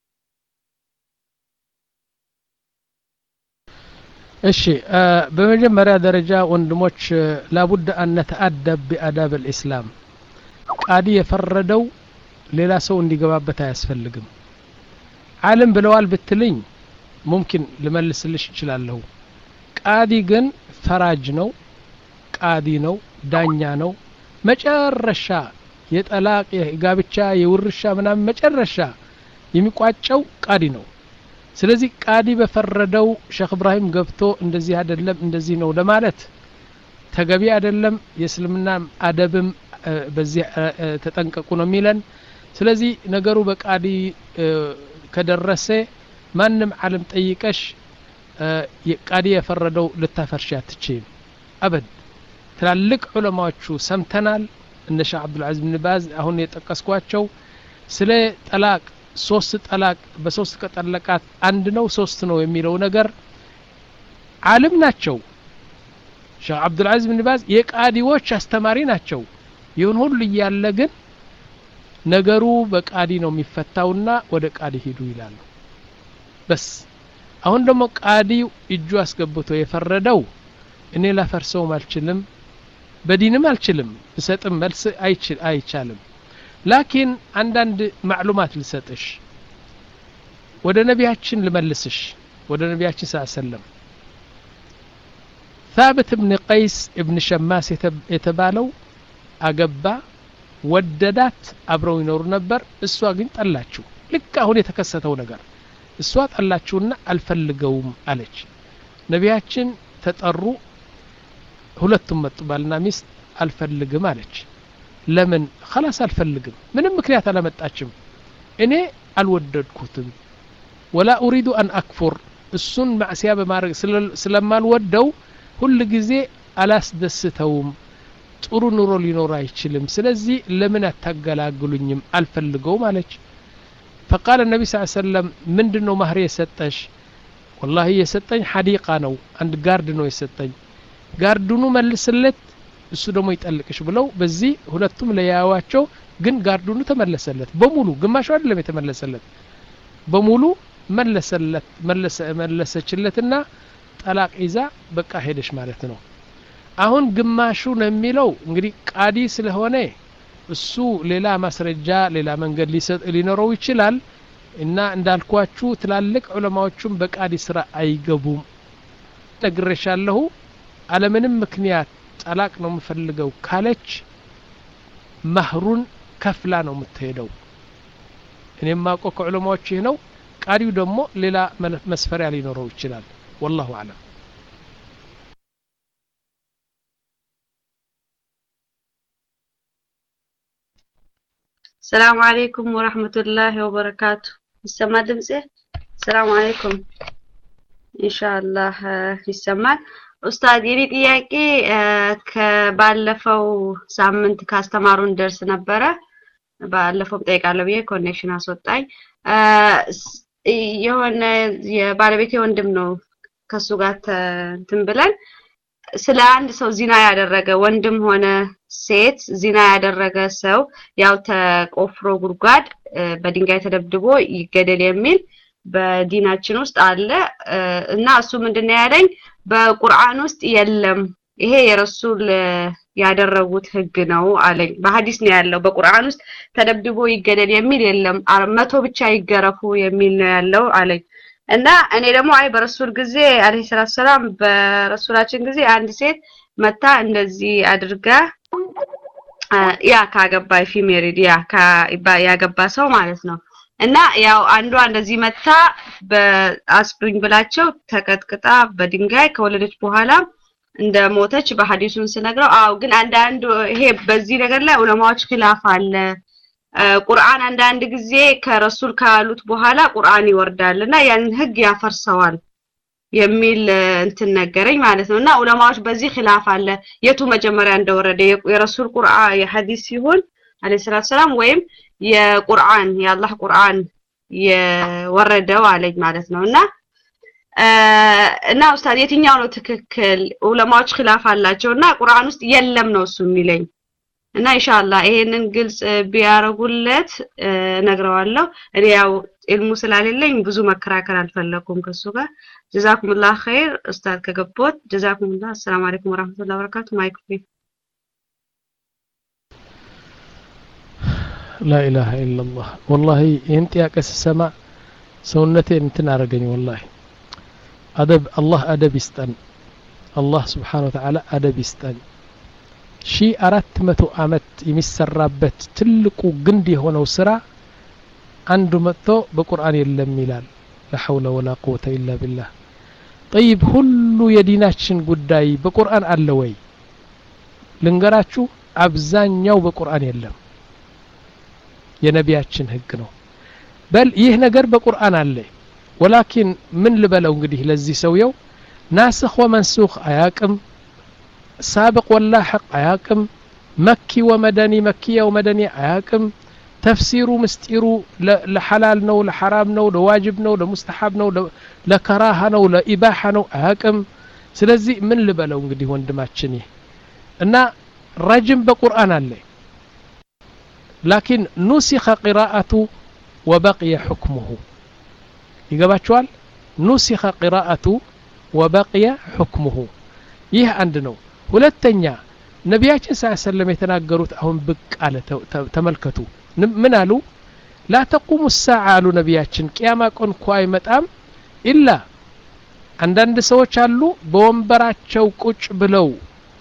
እሺ በመጀመሪያ ደረጃ ወንድሞች ላቡድ አን ነተአደብ بآداب الإسلام ቃዲ የፈረደው ሌላ ሰው እንዲገባበት አያስፈልግም ዓለም ብለዋል ብትልኝ ممكن ልመልስልሽ እችላለሁ ቃዲ ግን ፈራጅ ነው ቃዲ ነው ዳኛ ነው መጨረሻ የጠላቅ የጋብቻ የውርሻ ምናምን መጨረሻ የሚቋጨው ቃዲ ነው ስለዚህ ቃዲ በፈረደው ሼክ ኢብራሂም ገብቶ እንደዚህ አይደለም እንደዚህ ነው ለማለት ተገቢ አይደለም የእስልምና አደብም በዚህ ተጠንቀቁ ነው የሚለን ስለዚህ ነገሩ በቃዲ ከደረሰ ማንም ዓለም ጠይቀሽ ቃዲ የፈረደው ልታፈርሽ አትችይም አበድ ትላልቅ ዑለማዎቹ ሰምተናል እነ ሼክ አብዱል አዚዝ ብን ባዝ አሁን የጠቀስኳቸው ስለ ጠላቅ ሶስት ጠላቅ በሶስት ከጠለቃት አንድ ነው ሶስት ነው የሚለው ነገር ዓለም ናቸው ሼክ አብዱል አዚዝ ብን ባዝ የቃዲዎች አስተማሪ ናቸው ይሁን ሁሉ ያለ ግን ነገሩ በቃዲ ነው የሚፈታውና ወደ ቃዲ ሄዱ ይላሉ በስ አሁን ደግሞ ቃዲው እጁ አስገብቶ የፈረደው እኔ ላፈርሰው አልችልም በዲንም አልችልም ብሰጥም መልስ አይችል አይቻልም ላኪን አንዳንድ ማዕሉማት ልሰጥሽ ወደ ነቢያችን ልመልስሽ ወደ ነቢያችን ሰለላሁ ዐለይሂ ወሰለም ثابت بن قيس ابن شماس የተባለው አገባ ወደዳት አብረው ይኖሩ ነበር እሷ ግን ጠላችሁ ልክ አሁን የተከሰተው ነገር እሷ ጠላችሁና አልፈልገውም አለች ነቢያችን ተጠሩ ሁለቱም መጡ ባልና ሚስት አልፈልግም አለች ለምን خلاص አልፈልግም ምንም ምክንያት አላመጣችም እኔ አልወደድኩትም ولا اريد ان اكفر እሱን ማዕሲያ በማድረግ ስለማልወደው ሁሉ ጊዜ አላስደስተውም ጥሩ ኑሮ ሊኖር አይችልም ስለዚህ ለምን አታገላግሉኝም አልፈልገውም አለች فقال النبي صلى الله عليه وسلم ምንድነው ማህር የሰጠሽ والله የሰጠኝ حديقه ነው አንድ ጋርድ ነው የሰጠኝ ጋርዱኑ መልስለት እሱ ደግሞ ይጠልቅሽ ብለው በዚህ ሁለቱም ለያዋቸው ግን ጋርዱኑ ተመለሰለት በሙሉ ግማሹ አይደለም የተመለሰለት በሙሉ መለሰለት መለሰ መለሰችለትና ጠላቅ ይዛ በቃ ሄደሽ ማለት ነው አሁን ግማሹ ነው የሚለው እንግዲህ ቃዲ ስለሆነ እሱ ሌላ ማስረጃ ሌላ መንገድ ሊሰጥ ሊኖረው ይችላል እና እንዳልኳችሁ ትላልቅ ዑለማዎቹም በቃዲ ስራ አይገቡም ተግረሻለሁ አለምንም ምክንያት ጠላቅ ነው የምፈልገው ካለች ማህሩን ከፍላ ነው የምትሄደው እኔም ማቆ ከዑለማዎች ይሄ ነው ቃዲው ደግሞ ሌላ መስፈሪያ ሊኖረው ይችላል والله اعلم السلام عليكم ورحمة الله وبركاته يسمع دمسه السلام عليكم إن شاء الله يسمع أستاذ يري ጥያቄ ከባለፈው ሳምንት ካስተማሩን ደርስ ነበረ ባለፈው ጠይቃለሁ ብዬ ኮኔክሽን አስወጣኝ የሆነ የባለቤቴ ወንድም ነው ከሱ ጋር እንትን ብለን ስለ አንድ ሰው ዚና ያደረገ ወንድም ሆነ ሴት ዚና ያደረገ ሰው ያው ተቆፍሮ ጉድጓድ በድንጋይ ተደብድቦ ይገደል የሚል በዲናችን ውስጥ አለ እና እሱ ምንድነው ያለኝ በቁርአን ውስጥ የለም ይሄ የረሱል ያደረጉት ህግ ነው አለኝ በሐዲስ ነው ያለው በቁርአን ውስጥ ተደብድቦ ይገደል የሚል የለም መቶ ብቻ ይገረፉ የሚል ነው ያለው አለኝ እና እኔ ደግሞ አይ በረሱል ጊዜ አለይሂ ሰላቱ ሰላም በረሱላችን ጊዜ አንድ ሴት መታ እንደዚህ አድርጋ ያ ካገባይ ፊሜሪድ ያ ያገባ ሰው ማለት ነው እና ያው አንዷ እንደዚህ መታ በአስብኝ ብላቸው ተቀጥቅጣ በድንጋይ ከወለደች በኋላ እንደ ሞተች በሐዲሱን ሲነግረው አው ግን አንድ አንድ ይሄ በዚህ ነገር ላይ ዑለማዎች ኺላፍ አለ ቁርአን አንድ አንድ ጊዜ ከረሱል ካሉት በኋላ ቁርአን ይወርዳልና ያን ህግ ያፈርሰዋል የሚል እንትን ነገረኝ ማለት ነውና ዑለማዎች በዚህ ኺላፍ አለ የቱ መጀመሪያ እንደወረደ የረሱል ቁርአን የሐዲስ ሲሆን አለይሂ ሰላቱ ሰላም ወይም የቁርአን የአላህ ቁርአን የወረደው አለኝ ማለት ነውና እና ኡስታዝ የትኛው ነው ትክክል ዑለማዎች ኺላፍ አላቸውና ቁርአን ውስጥ የለም ነው እሱ የሚለኝ እና ኢንሻአላህ ይሄንን ግልጽ ቢያረጉለት ነግረዋለሁ እኔ ያው ኢልሙ ስላልለኝ ብዙ መከራከር አልፈለኩም ከሱ ጋር ጀዛኩሙላህ ኸይር ኡስታዝ ከገቦት ጀዛኩሙላህ አሰላሙ አለይኩም ወራህመቱላሂ ወበረካቱ ማይክ ፍሪ لا اله الا الله والله انت يا كسسما سنتي انتن ارغني والله ادب الله ادب يستن الله سبحانه وتعالى ادب يستن شي አራት መቶ አመት የሚሰራበት ትልቁ ግንድ የሆነው ስራ አንዱ መጥቶ በቁርአን የለም ይላል لا حول ولا قوه الا بالله طيب ሁሉ የዲናችን ጉዳይ በቁርአን አለ ወይ ልንገራችሁ አብዛኛው በቁርአን የለም የነቢያችን ህግ ነው በል ይህ ነገር በቁርአን አለ ወላኪን ምን ልበለው እንግዲህ ለዚህ ሰውየው ናስኽ ወመንሱኽ አያቅም ሳብቅ ወላሂቅ አያቅም መኪ ወመደኒ መኪያ ወመደኒ አያቅም ተፍሲሩ ምስጢሩ ለሐላል ነው ለሐራም ነው ለዋጅብ ነው ለሙስተሐብ ነው ለከራሃ ነው ለኢባሃ ነው አያቅም ስለዚህ ምን ልበለው እንግዲህ ወንድማችን እና ረጅም በቁርአን አለ لكن نسخ قراءته وبقي حكمه يجباتشوال نسخ قراءته وبقي حكمه ይህ አንድ ነው ሁለተኛ ነቢያችን ሰለላሁ ዐለይሂ ወሰለም የተናገሩት አሁን ብቅ አለ ተመልከቱ ምን አሉ لا تقوم الساعه አሉ ነቢያችን ቂያማ ቀን እኮ አይመጣም ኢላ አንዳንድ ሰዎች አሉ በወንበራቸው ቁጭ ብለው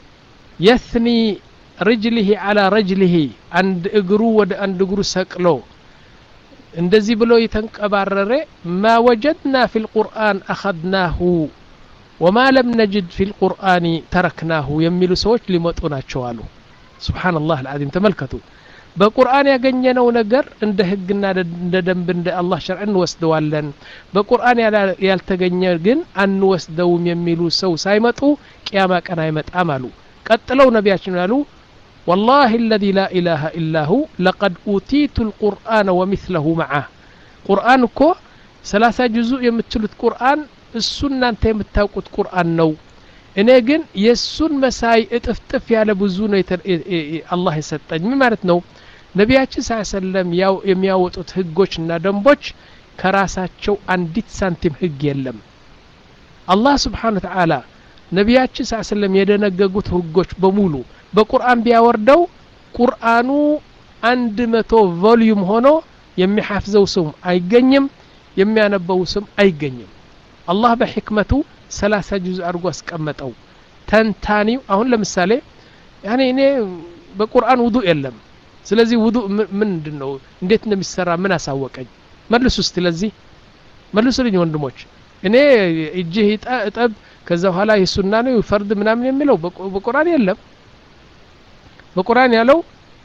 የስኒ رجله على رجله አንድ እግሩ ወደ አንድ እግሩ ሰቅሎ እንደዚህ ብሎ የተንቀባረረ ما وجدنا في القرآن أخذناه وما لم نجد في القرآن تركناه የሚሉ ሰዎች ሊመጡ ናቸው አሉ سبحان الله العظيم ተመልከቱ በቁርአን ያገኘነው ነገር እንደ ህግና እንደ ደንብ እንደ አላህ ሸርዕ እንወስደዋለን በቁርአን ያልተገኘ ግን አንወስደውም የሚሉ ሰው ሳይመጡ ቂያማ ቀን አይመጣም አሉ ቀጥለው ነቢያችን ያሉ والله الذي لا إله إلا هو لقد أوتيت القرآن ومثله معه قرآن كو ثلاثة جزء يمتلت قرآن السنة انت يمتاوقت قرآن نو እኔ ግን የሱን መሳይ እጥፍጥፍ ያለ ብዙ ነው አላህ የሰጠኝ ምን ማለት ነው ነቢያችን ሰለላሁ ዐለይሂ ወሰለም ያው የሚያወጡት ህጎችና ደንቦች ከራሳቸው አንዲት ሳንቲም ህግ የለም አላህ Subhanahu Wa Ta'ala ነቢያችን ሰለላሁ ዐለይሂ ወሰለም የደነገጉት ህጎች በሙሉ በቁርአን ቢያወርደው ቁርአኑ አንድ መቶ ቮልዩም ሆኖ የሚሐፍዘው ሰው አይገኝም የሚያነበው ሰው አይገኝም አላህ በህክመቱ ሰላሳ ጁዝ አድርጎ አስቀመጠው ተንታኒው አሁን ለምሳሌ ያኔ እኔ በቁርአን ውዱእ የለም ስለዚህ ውዱእ ምንድነው እንዴት እንደሚሰራ ምን አሳወቀኝ መልሱ ስለዚህ መልሱልኝ ወንድሞች እኔ እጅህ እጠብ ከዛ በኋላ የሱና ነው ፈርድ ምናምን የሚለው በቁርአን የለም በቁርአን ያለው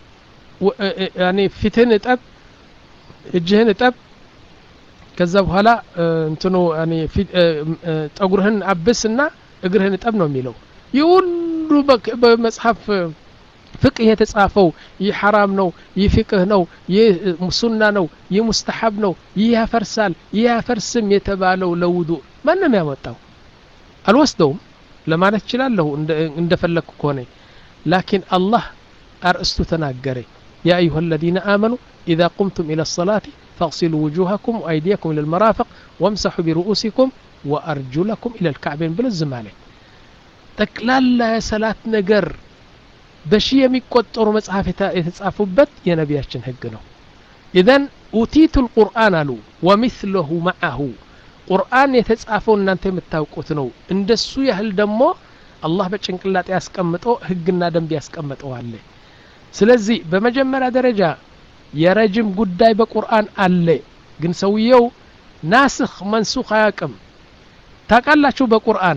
ያኔ ፊትህን እጠብ እጅህን እጠብ ከዛ በኋላ እንትኑ ያኔ ጠጉርህን አብስና እግርህን እጠብ ነው የሚለው ይሁሉ በመጽሐፍ ፍቅህ የተጻፈው ይህ ሐራም ነው ይህ ፍቅህ ነው ይህ ሱና ነው ይህ ሙስተሐብ ነው ይህ ያፈርሳል ይህ ያፈርስም የተባለው ለውዱእ ማንም ያመጣው አልወስደውም ለማለት ይችላልው እንደፈለኩ ከሆነ ላኪን አላህ አርእስቱ ተናገረ ያ አዩሃ الذين آمنوا إذا قمتم إلى الصلاة فاغسلوا وجوهكم وأيديكم إلى المرافق وامسحوا برؤوسكم وأرجلكم إلى الكعبين بالزمالة تكلالا يا صلاة نجر بشي የሚቆጠሩ መጽሐፍ የተጻፉበት የነቢያችን ህግ ነው إذن أوتيت القرآن له ومثله معه ቁርአን የተጻፈው እናንተ የምታውቁት ነው እንደሱ ያህል ደግሞ አላህ በጭንቅላት ያስቀምጠው ህግና ደንብ ያስቀምጠው አለ ስለዚህ በመጀመሪያ ደረጃ የረጅም ጉዳይ በቁርአን አለ ግን ሰውየው ናስኽ መንሱኽ አያቅም ታቃላችሁ በቁርአን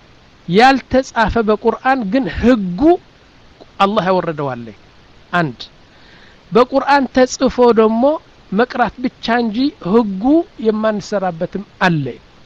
ያልተጻፈ በቁርአን ግን ህጉ አላህ ያወረደው አለ አንድ በቁርአን ተጽፎ ደግሞ መቅራት ብቻ እንጂ ህጉ የማንሰራበትም አለ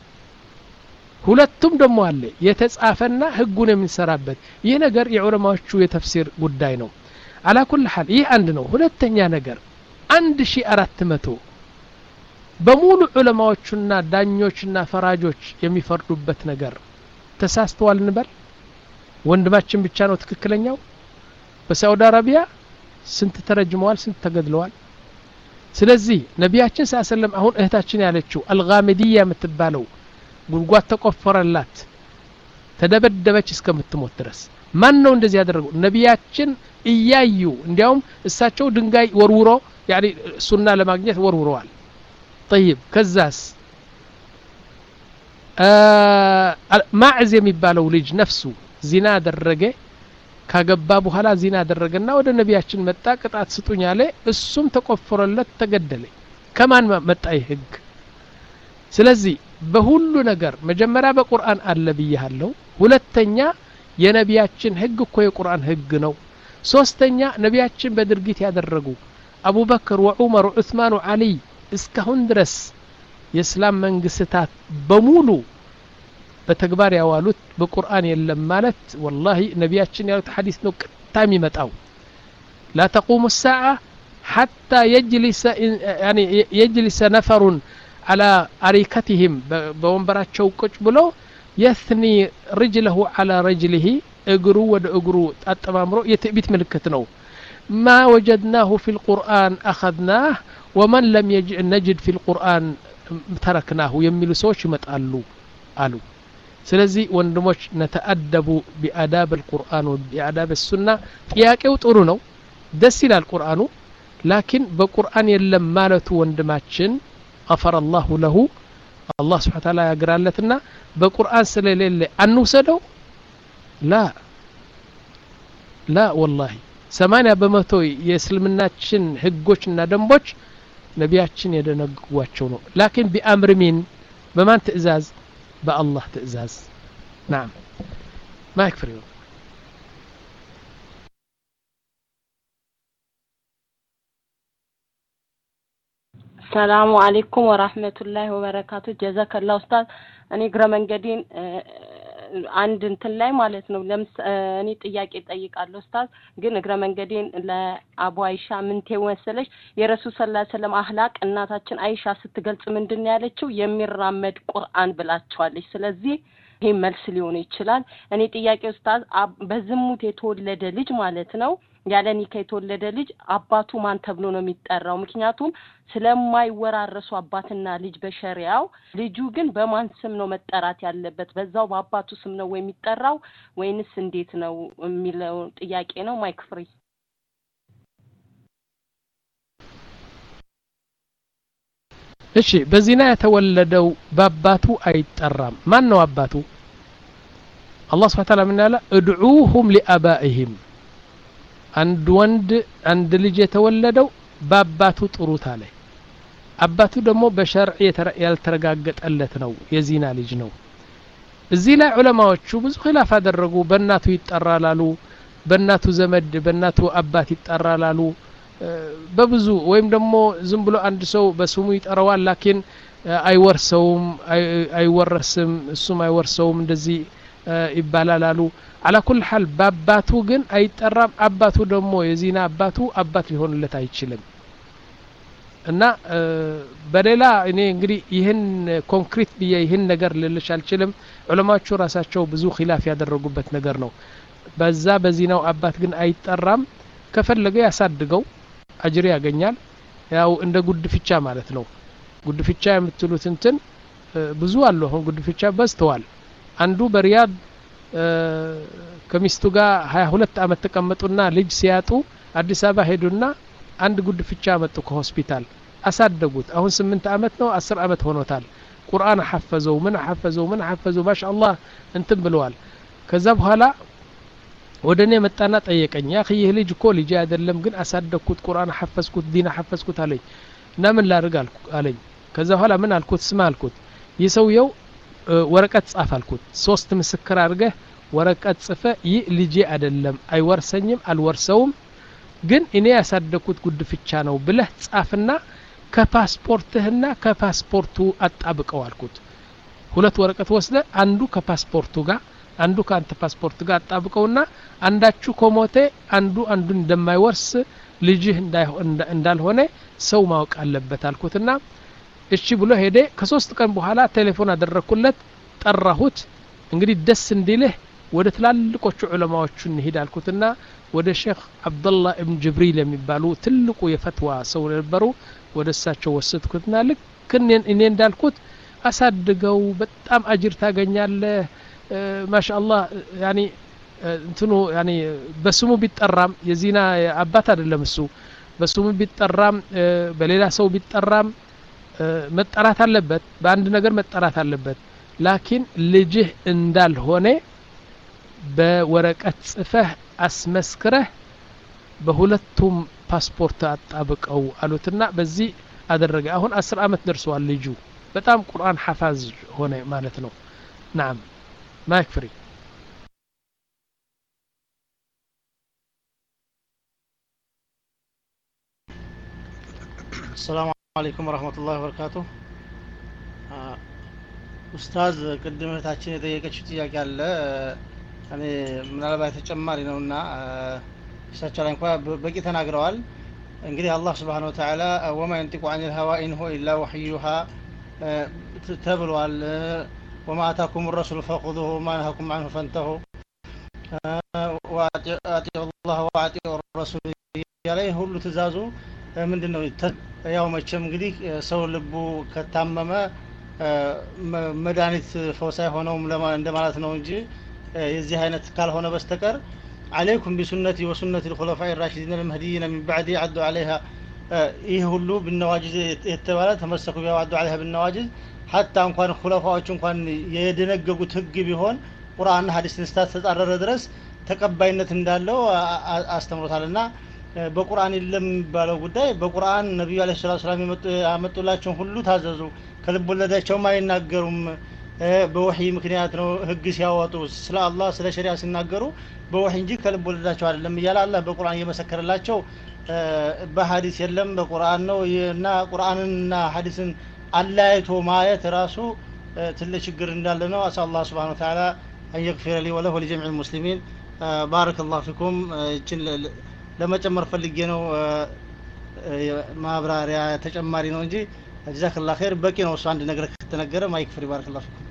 ሁለቱም ደግሞ አለ የተጻፈና ህጉን የምንሰራበት ይህ ነገር የዑለማዎቹ የተፍሲር ጉዳይ ነው على كل حال ይህ አንድ ነው ሁለተኛ ነገር አንድ ሺህ አራት መቶ በሙሉ ዑለማዎችና ዳኞችና ፈራጆች የሚፈርዱበት ነገር ተሳስተዋል እንበል ወንድማችን ብቻ ነው ትክክለኛው በሳውዲ አረቢያ ስንት ተረጅመዋል ስንት ተገድለዋል ስለዚህ ነቢያችን ሰለላሁ ዐለይሂ ወሰለም አሁን እህታችን ያለችው አልጋሚዲያ የምትባለው ጉድጓድ ተቆፈረላት ተደበደበች እስከምትሞት ድረስ ማን ነው እንደዚህ ያደረገው ነቢያችን እያዩ እንዲያውም እሳቸው ድንጋይ ወርውሮ ያኒ ሱና ለማግኘት ወርውረዋል طيب ከዛስ ማዕዝ የሚባለው ልጅ ነፍሱ ዚና አደረገ ካገባ በኋላ ዚና አደረገና ወደ ነቢያችን መጣ ቅጣት ስጡኝ አለ እሱም ተቆፈረለት ተገደለ ከማን መጣ ይህግ ስለዚህ በሁሉ ነገር መጀመሪያ በቁርአን አለ ብያለሁ ሁለተኛ የነቢያችን ህግ እኮ የቁርአን ህግ ነው ሶስተኛ ነቢያችን በድርጊት ያደረጉ አቡበክር ወዑመር ወዑስማን ወዓሊ እስካሁን ድረስ የእስላም መንግስታት በሙሉ በተግባር ያዋሉት በቁርአን የለም ማለት والله ነቢያችን ያሉት ሐዲስ ነው ቅጣም ይመጣው لا تقوم الساعة حتى يجلس يعني يجلس نفر على أريكتهم بوንበራቸው ቁጭ ብሎ يثني رجله على رجله እግሩ ወደ እግሩ አጠማምሮ የትዕቢት ምልክት ነው ما وجدناه في القرآن أخذناه ومن لم نجد في القرآن تركناه የሚሉ ሰዎች ይመጣሉ አሉ ስለዚህ ወንድሞች ነተአደቡ بآداب القرآن وبآداب السنة ጥያቄው ጥሩ ነው ደስ ይላል ቁርአኑ ላኪን በቁርአን የለም ማለቱ ወንድማችን غفر الله له አላህ Subhanahu Wa Ta'ala ያግራለትና በቁርአን ስለሌለ አንውሰደው ላ ላ والله ሰማንያ በመቶ የእስልምናችን ህጎችና ደንቦች ነቢያችን የደነገጓቸው ነው ላኪን ቢአምር ሚን በማን ትእዛዝ በአላህ ትእዛዝ نعم ما يكفي السلام عليكم ورحمة الله وبركاته جزاك الله أستاذ أنا أقرأ من قدين አንድ እንትን ላይ ማለት ነው ለምሳሌ ጥያቄ ጠይቃለሁ ኡስታዝ ግን እግረ መንገዴን ለአቡ አይሻ ምን ተወሰለሽ የረሱል ሰለላሁ ዐለይሂ ወሰለም አህላቅ እናታችን አይሻ ስትገልጽ ምንድነው ያለችው የሚራመድ ቁርአን ብላቸዋለች ስለዚህ ይሄ መልስ ሊሆን ይችላል እኔ ጥያቄ ኡስታዝ በዝሙት የተወለደ ልጅ ማለት ነው ያለኒ ከተወለደ ልጅ አባቱ ማን ተብሎ ነው የሚጠራው ምክንያቱም ስለማይወራረሱ አባትና ልጅ በሸሪዓው ልጁ ግን በማን ስም ነው መጠራት ያለበት በዛው በአባቱ ስም ነው ወይ የሚጠራው ወይንስ እንዴት ነው የሚለው ጥያቄ ነው ማይክ ፍሪ እሺ በዚና የተወለደው በአባቱ አይጠራም ማን ነው አባቱ አላህ Subhanahu Wa Ta'ala ምን ያለ ادعوهم لآبائهم አንድ ወንድ አንድ ልጅ የተወለደው በአባቱ ጥሩት አለ አባቱ ደግሞ በሸርዕ ያልተረጋገጠለት ነው የዚና ልጅ ነው እዚህ ላይ ዑለማዎቹ ብዙ ኺላፍ አደረጉ በእናቱ ይጠራላሉ በእናቱ ዘመድ በእናቱ አባት ይጠራላሉ በብዙ ወይም ደግሞ ዝም ብሎ አንድ ሰው በስሙ ይጠራዋል ላኪን አይወርሰውም አይወረስም እሱም አይወርሰውም እንደዚህ ይባላላሉ على كل حال በአባቱ ግን አይጠራም አባቱ ደግሞ የዚና አባቱ አባት ሊሆንለት አይችልም እና በሌላ እኔ እንግዲህ ይህን ኮንክሪት ብዬ ይህን ነገር ልልሽ አልችልም ዑለማዎቹ ራሳቸው ብዙ ኺላፍ ያደረጉበት ነገር ነው በዛ በዚናው አባት ግን አይጠራም ከፈለገ ያሳድገው አጅር ያገኛል ያው እንደ ጉድፍቻ ማለት ነው ጉድፍቻ የምትሉት እንትን ብዙ አለ አሁን ጉድፍቻ በዝተዋል አንዱ በሪያድ ከሚስቱ ጋር ሃያ ሁለት አመት ተቀመጡና ልጅ ሲያጡ አዲስ አበባ ሄዱና አንድ ጉድፍቻ መጡ ከሆስፒታል አሳደጉት አሁን ስምንት አመት ነው አስር አመት ሆኖታል ቁርአን ሐፈዘው ምን ሐፈዘው ምን ሐፈዘው ማሻአላህ እንትን ብለዋል ከዛ በኋላ ወደኔ መጣና ጠየቀኝ ያ እخي ልጅ እኮ ልጅ አይደለም ግን አሳደግኩት ቁርአን ሐፈዝኩት ዲና ሐፈዝኩት አለኝ እና ምን ላድርግ አለኝ ከዛ በኋላ ምን አልኩት ስማ አልኩት ይሰውየው ወረቀት ጻፍ አልኩት ሶስት ምስክር አድርገህ ወረቀት ጽፈ ይህ ልጅ አይደለም አይወርሰኝም አልወርሰውም ግን እኔ ያሳደግኩት ጉድፍቻ ነው ብለህ ጻፍና ከፓስፖርትህና ከፓስፖርቱ አጣብቀው አልኩት ሁለት ወረቀት ወስደ አንዱ ከፓስፖርቱ ጋር አንዱ ካንተ ፓስፖርት ጋር አጣብቀውና አንዳችሁ ኮሞቴ አንዱ አንዱን እንደማይወርስ ልጅህ እንዳልሆነ ሰው ማወቅ አለበት አልኩትና እሺ ብሎ ሄደ ከሶስት ቀን በኋላ ቴሌፎን አደረኩለት ጠራሁት እንግዲህ ደስ እንዲልህ ወደ ትላልቆቹ ዑለማዎቹ እንሂድ አልኩትና ወደ ሼክ አብዱላህ ኢብኑ ጅብሪል የሚባሉ ትልቁ የፈትዋ ሰው ነበሩ ወደ እሳቸው ወሰድኩትና ልክ እኔ እንዳልኩት አሳድገው በጣም አጅር ታገኛለህ ማሻአላህ ያኒ እንትኑ ያኒ በስሙ ቢጠራም የዚና አባት አይደለም እሱ በስሙ ቢጠራም በሌላ ሰው ቢጠራም መጠራት አለበት በአንድ ነገር መጠራት አለበት ላኪን ልጅህ እንዳልሆነ በወረቀት ጽፈህ አስመስክረህ በሁለቱም ፓስፖርት አጣብቀው አሉትና በዚህ አደረገ አሁን አስር አመት ደርሷል ልጁ በጣም ቁርአን ሐፋዝ ሆነ ማለት ነው نعم ما يكفي السلام عليكم ورحمة الله وبركاته ኡስታዝ ቅድመታችን የጠየቀችው ጥያቄ አለ እኔ ምናልባት ተጨማሪ ነውና እሳቸው ላይ እንኳን በቂ ተናግረዋል እንግዲህ አላህ Subhanahu Wa Ta'ala وما ينطق عن الهوى إن هو إلا وحيها ተብሏል وما آتاكم الرسول فخذوه وما نهاكم عنه فانتهوا وأطيعوا الله وأطيعوا الرسول ያለይ ሁሉ ትእዛዙ ምንድነው ያው መቼም እንግዲህ ሰው ልቡ ከታመመ መድኃኒት ፈውስ አይሆነውም እንደማለት ነው እንጂ የዚህ አይነት ካልሆነ በስተቀር عليكم بسنتي وسنة الخلفاء الراشدين المهديين من بعد عدوا عليها ይህ ሁሉ بالنواجذ የተባለ ተመሰኩ ቢያዋዱ عليها بالنواجذ ሐታ እንኳን ኹለፋዎች እንኳን የደነገጉት ህግ ቢሆን ቁርአንና ሐዲስን ስታስተጻረረ ድረስ ተቀባይነት እንዳለው አስተምሮታልና በቁርአን የለም የሚባለው ጉዳይ በቁርአን ነብዩ አለይሂ ሰላም ያመጡላቸው ሁሉ ታዘዙ ከልብ ወለዳቸውም አይናገሩም በወህይ ምክንያት ነው ህግ ሲያወጡ ስለ አላህ ስለ ሸሪዓ ሲናገሩ በወህይ እንጂ ከልብ ወለዳቸው አይደለም ይላል አላህ በቁርአን እየመሰከረላቸው በሐዲስ የለም በቁርአን ነው እና ቁርአንና ሐዲስን አላይቶ ማየት ራሱ ትልቅ ችግር እንዳለ ነው አላህ Subhanahu Wa Ta'ala يغفر لي وله ولجميع المسلمين بارك الله فيكم እችን ለመጨመር ፈልጌ ነው ማብራሪያ ተጨማሪ ነው እንጂ جزاك الله خير በቂ ነው እሱ አንድ ነገር ከተነገረ ማይክፍሪ بارك الله فيكم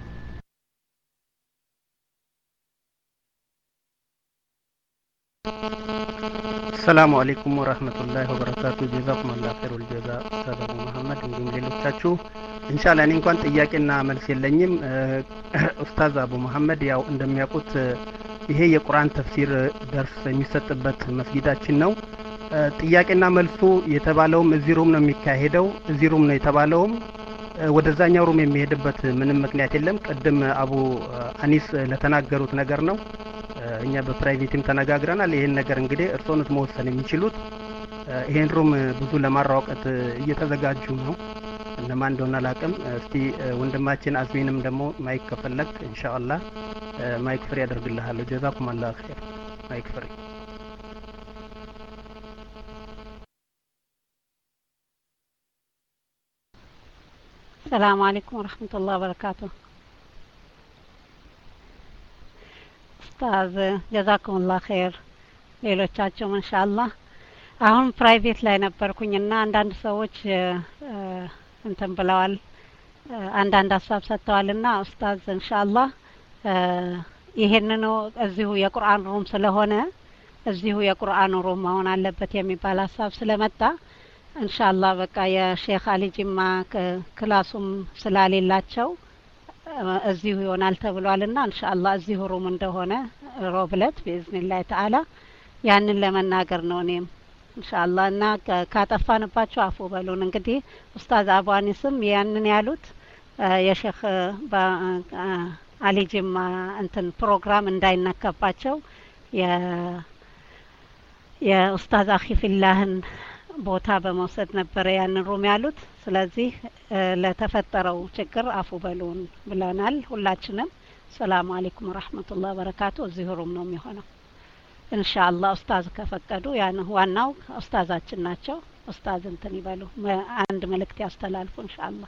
السلام عليكم ورحمة الله وبركاته جزاكم الله خير الجزاء أستاذ أبو محمد እንግዲህ ሌሎቻችሁ ኢንሻአላህ እኔ እንኳን ጥያቄና መልስ የለኝም ኡስታዝ አቡ መሐመድ ያው እንደሚያውቁት ይሄ የቁርአን ተፍሲር ደርስ የሚሰጥበት መስጊዳችን ነው ጥያቄና መልሱ የተባለውም እዚህ ሩም ነው የሚካሄደው እዚህ ሩም ነው የተባለውም ወደዛኛው ሩም የሚሄድበት ምንም ምክንያት የለም ቀደም አቡ አኒስ ለተናገሩት ነገር ነው እኛ በፕራይቬትም ተነጋግረናል ይሄን ነገር እንግዲህ እርሶነት መወሰን የሚችሉት ይሄን ሩም ብዙ ለማራወቀት እየተዘጋጁ ነው ለማን እንደሆነ አላቅም እስቲ ወንድማችን አዝሚንም ደግሞ ማይክ ከፈለክ ኢንሻአላህ ማይክ ፍሪ ያደርግልሃል ጀዛኩም አላህ ኸይር ማይክ ፍሪ السلام عليكم ورحمة الله وبركاته أستاذ جزاكم الله خير ሌሎቻችሁም ኢንሻአላህ አሁን ፕራይቬት ላይ ነበርኩኝና አንዳንድ ሰዎች እንትን ብለዋል አንዳንድ ሐሳብ ሰጥተዋልና ኡስታዝ ኢንሻአላህ ይሄንን እዚሁ የቁርአን ሩም ስለሆነ እዚሁ የቁርአን ሩም መሆን አለበት የሚባል ሐሳብ ስለመጣ ኢንሻአላህ በቃ የሼክ አሊ ጅማ ክላሱም ስላሌላቸው እዚሁ ይሆናል ተብሏልና ኢንሻአላህ እዚሁ ሩም እንደሆነ ሮብለት በእዝኒላህ ተዓላ ያንን ለመናገር ነው እኔም ኢንሻአላህ እና ካጠፋንባቸው አፉ በሉን እንግዲህ ኡስታዝ አባኒስም ያንን ያሉት የሼክ አሊ ጅማ እንትን ፕሮግራም እንዳይነካባቸው የ የኡስታዝ አኺፊላህን ቦታ በመውሰድ ነበር ያንን ሩም ያሉት ስለዚህ ለተፈጠረው ችግር አፉ በሉን ብለናል ሁላችንም ሰላም አለይኩም ወራህመቱላሂ ወበረካቱ እዚህ ሩም ነው የሚሆነው ኢንሻአላህ ኡስታዝ ከፈቀዱ ያን ዋናው ኡስታዛችን ናቸው ኡስታዝ እንትን ይበሉ አንድ መልእክት ያስተላልፉ ኢንሻአላህ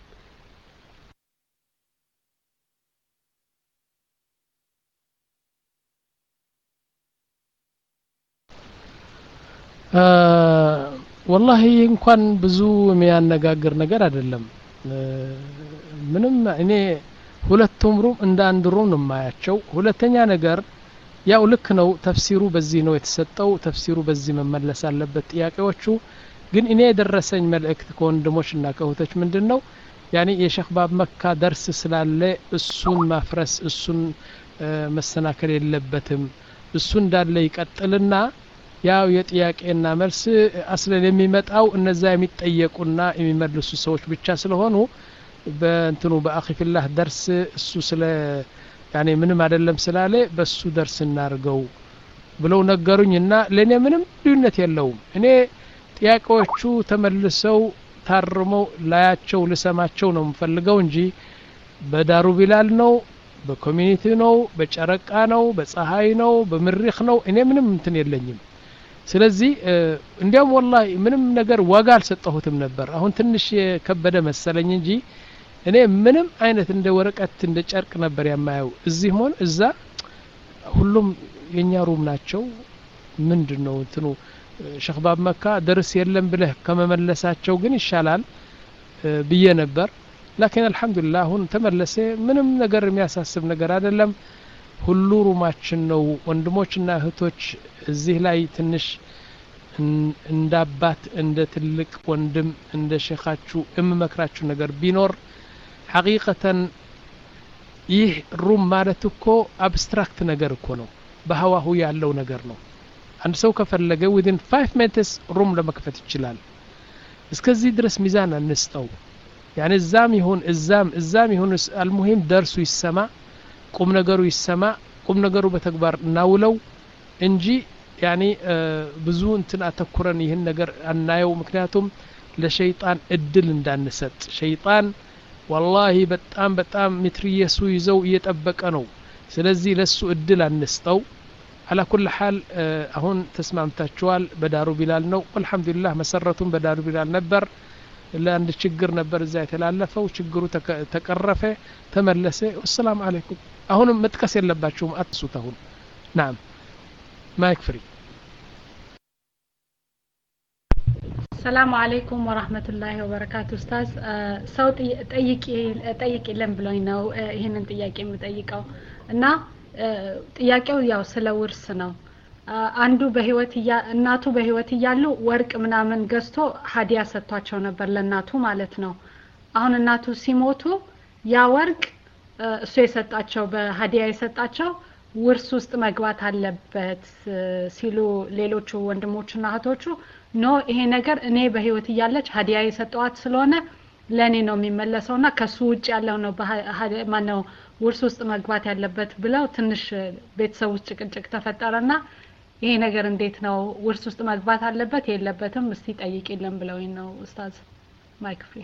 والله እንኳን ብዙ የሚያነጋግር ነገር አይደለም ምንም እኔ ሁለቱም ሩም እንደ አንድ ሩም ነው ማያቸው ሁለተኛ ነገር ያው ልክ ነው ተፍሲሩ በዚህ ነው የተሰጠው ተፍሲሩ በዚህ መመለስ አለበት ጥያቄዎቹ ግን እኔ የደረሰኝ መልእክት ከወንድሞችና ከእህቶች ምንድነው ያኒ የሼክ ባብ መካ ደርስ ስላለ እሱን ማፍረስ እሱን መሰናከል የለበትም እሱ እንዳለ ይቀጥልና ያው የጥያቄና መልስ አስለን የሚመጣው እነዛ የሚጠየቁና የሚመልሱ ሰዎች ብቻ ስለሆኑ በእንትኑ በአኺፊላህ ደርስ እሱ ስለ ያኔ ምንም አይደለም ስላለ በሱ ደርስ እናርገው ብለው ነገሩኝና ለኔ ምንም ልዩነት የለውም እኔ ጥያቄዎቹ ተመልሰው ታርመው ላያቸው ልሰማቸው ነው የምፈልገው እንጂ በዳሩ ቢላል ነው በኮሚኒቲ ነው በጨረቃ ነው በፀሐይ ነው በምሪኽ ነው እኔ ምንም እንትን የለኝም ስለዚህ እንዲያም والله ምንም ነገር ዋጋ አልሰጠሁትም ነበር አሁን ትንሽ የከበደ መሰለኝ እንጂ እኔ ምንም አይነት እንደ ወረቀት እንደ ጨርቅ ነበር ያማየው እዚህ ሆን እዛ ሁሉም የኛ ሩም ናቸው ምንድነው እንትኑ ሼክ ባብ መካ ደርስ የለም ብለህ ከመመለሳቸው ግን ይሻላል ብዬ ነበር لكن الحمد لله አሁን ተመለሰ ምንም ነገር የሚያሳስብ ነገር አይደለም ሁሉ ሩማችን ነው ወንድሞችና እህቶች እዚህ ላይ ትንሽ እንዳባት እንደ ትልቅ ወንድም እንደ ሼኻችሁ እምመክራችሁ ነገር ቢኖር ሐቂቀተን ይህ ሩም ማለት እኮ አብስትራክት ነገር እኮ ነው በህዋሁ ያለው ነገር ነው አንድ ሰው ከፈለገ within five minutes ሩም ለመክፈት ይችላል እስከዚህ ድረስ ሚዛን አንስተው يعني እዛም ይሁን እዛም እዛም ይሁን المهم ደርሱ ይሰማ ቁም ነገሩ ይሰማ ቁም ነገሩ በተግባር እናውለው እንጂ ያኒ ብዙ እንትን አተኩረን ይህን ነገር አናየው ምክንያቱም ለሸይጣን እድል እንዳንሰጥ ሸይጣን والله በጣም በጣም ሚትሪየሱ ይዘው እየጠበቀ ነው ስለዚህ ለሱ እድል አንስጠው على كل حال አሁን ተስማምታችኋል በዳሩ ቢላል ነው والحمدلله መሰረቱን በዳሩ ቢላል ነበር ለአንድ ችግር ነበር እዛ የተላለፈው ችግሩ ተቀረፈ ተመለሰ والسلام عليكم አሁንም መጥቀስ የለባችሁም አትሱት አሁን نعم ማይክ ፍሪ ሰላም አለይኩም ወራህመቱላሂ ወበረካቱ ኡስታዝ ሰው ጠይቂ ጠይቂ ለም ብሎኝ ነው ይሄንን ጥያቄ የምጠይቀው እና ጥያቄው ያው ስለ ውርስ ነው አንዱ በህይወት እናቱ በህይወት እያሉ ወርቅ ምናምን ገዝቶ ሀዲያ ሰጥቷቸው ነበር ለናቱ ማለት ነው አሁን እናቱ ሲሞቱ ያ ወርቅ እሱ የሰጣቸው በሀዲያ የሰጣቸው ውርስ ውስጥ መግባት አለበት ሲሉ ሌሎቹ ወንድሞችና እህቶቹ ኖ ይሄ ነገር እኔ በህይወት እያለች ሀዲያ የሰጠዋት ስለሆነ ለኔ ነው የሚመለሰውና ከሱ ውጭ ያለው ነው ማነው ውርስ ውስጥ መግባት ያለበት ብለው ትንሽ ቤተሰብ ውስጥ ጭቅጭቅ ተፈጠረና ይሄ ነገር እንዴት ነው ውርስ ውስጥ መግባት አለበት የለበትም እስቲ ጠይቂልን ብለውኝ ነው ኡስታዝ ማይክ ፍሪ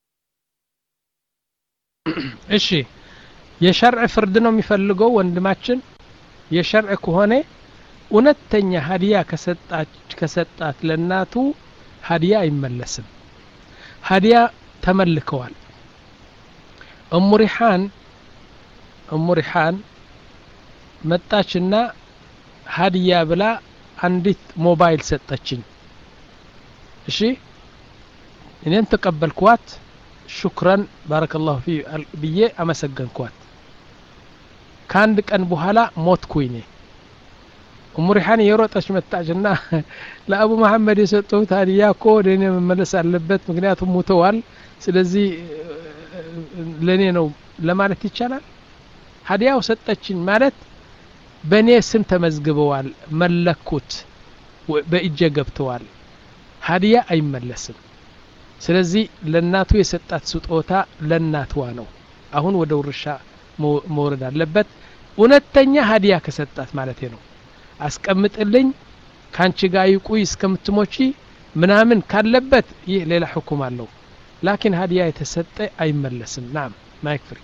እሺ የሸርዕ ፍርድ ነው የሚፈልገው ወንድማችን የሸርዕ ከሆነ እውነተኛ ሀዲያ ከሰጣች ከሰጣት ለናቱ ሀዲያ አይመለስም ሀዲያ ተመልከዋል ኡሙ ሪሃን ኡሙ ሪሃን መጣችና ሀዲያ ብላ አንዲት ሞባይል ሰጠችኝ እሺ እኔን ተቀበልኳት ሹክራን ባረከላሁ ፊ ብዬ አመሰገንኳት ካንድ ቀን በኋላ ሞትኩኝ ኡሙ ሪሃን የሮጠች መጣችና ለአቡ መሐመድ የሰጠሁት ሀዲያ እኮ ለኔ መመለስ አለበት ምክንያቱም ሞተዋል ስለዚህ ለኔ ነው ለማለት ይቻላል ሀዲያው ሰጠችኝ ማለት በኔ ስም ተመዝግበዋል መለኩት በእጄ ገብተዋል ሀዲያ አይመለስም ስለዚህ ለናቱ የሰጣት ስጦታ ለናትዋ ነው አሁን ወደ ውርሻ መውረድ አለበት እውነተኛ ሀዲያ ከሰጣት ማለት ነው አስቀምጥልኝ ካንቺ ጋር ይቆይ እስከምትሞቺ ምናምን ካለበት ይህ ሌላ ሁክም አለው ላኪን ሀዲያ የተሰጠ አይመለስም ናም ማይክ ፍሪ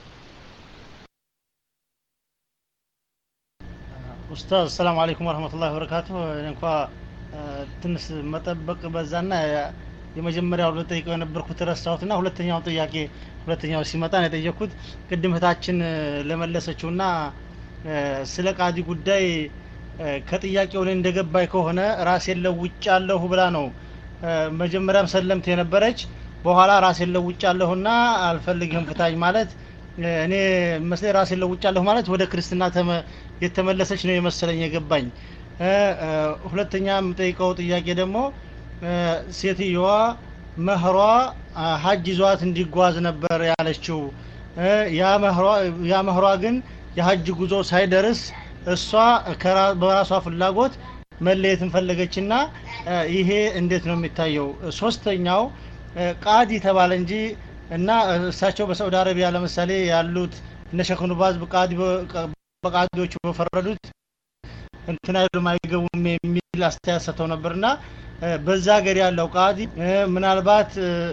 ኡስታዝ ሰላም አለይኩም ወራህመቱላሂ ወበረካቱ እንኳ ትንሽ መጠበቅ በዛና የመጀመሪያው ለጠይቀው የነበርኩት ረሳሁትና ሁለተኛው ጥያቄ ሁለተኛው ሲመጣ ነው የጠየኩት ቅድም እህታችን ለመለሰችውና ስለ ቃዲ ጉዳይ ከጥያቄው ላይ እንደገባይ ከሆነ ራሴን ለውጫለሁ ብላ ነው መጀመሪያም ሰለምት የነበረች በኋላ ራሴን ለውጫለሁና አልፈልግም ፍታኝ ማለት እኔ መስለ ራሴን ለውጫለሁ ማለት ወደ ክርስትና የተመለሰች ነው የመሰለኝ የገባኝ ሁለተኛ የምጠይቀው ጥያቄ ደግሞ ሴትየዋ መህሯ ሐጅ ይዟት እንዲጓዝ ነበር ያለችው ያ መህሯ ያ መህሯ ግን የሐጅ ጉዞ ሳይደርስ እሷ በራሷ ፍላጎት መለየትን ፈለገችና ይሄ እንዴት ነው የሚታየው ሶስተኛው ቃዲ ተባለ እንጂ እና እሳቸው በሳውዲ አረቢያ ለምሳሌ ያሉት እነ ሼክ ኑባዝ በቃዲ በቃዲዎች በፈረዱት እንትና የማይገቡም የሚል አስተያየት ሰጥተው ነበርና በዛ ሀገር ያለው ቃዲ ምናልባት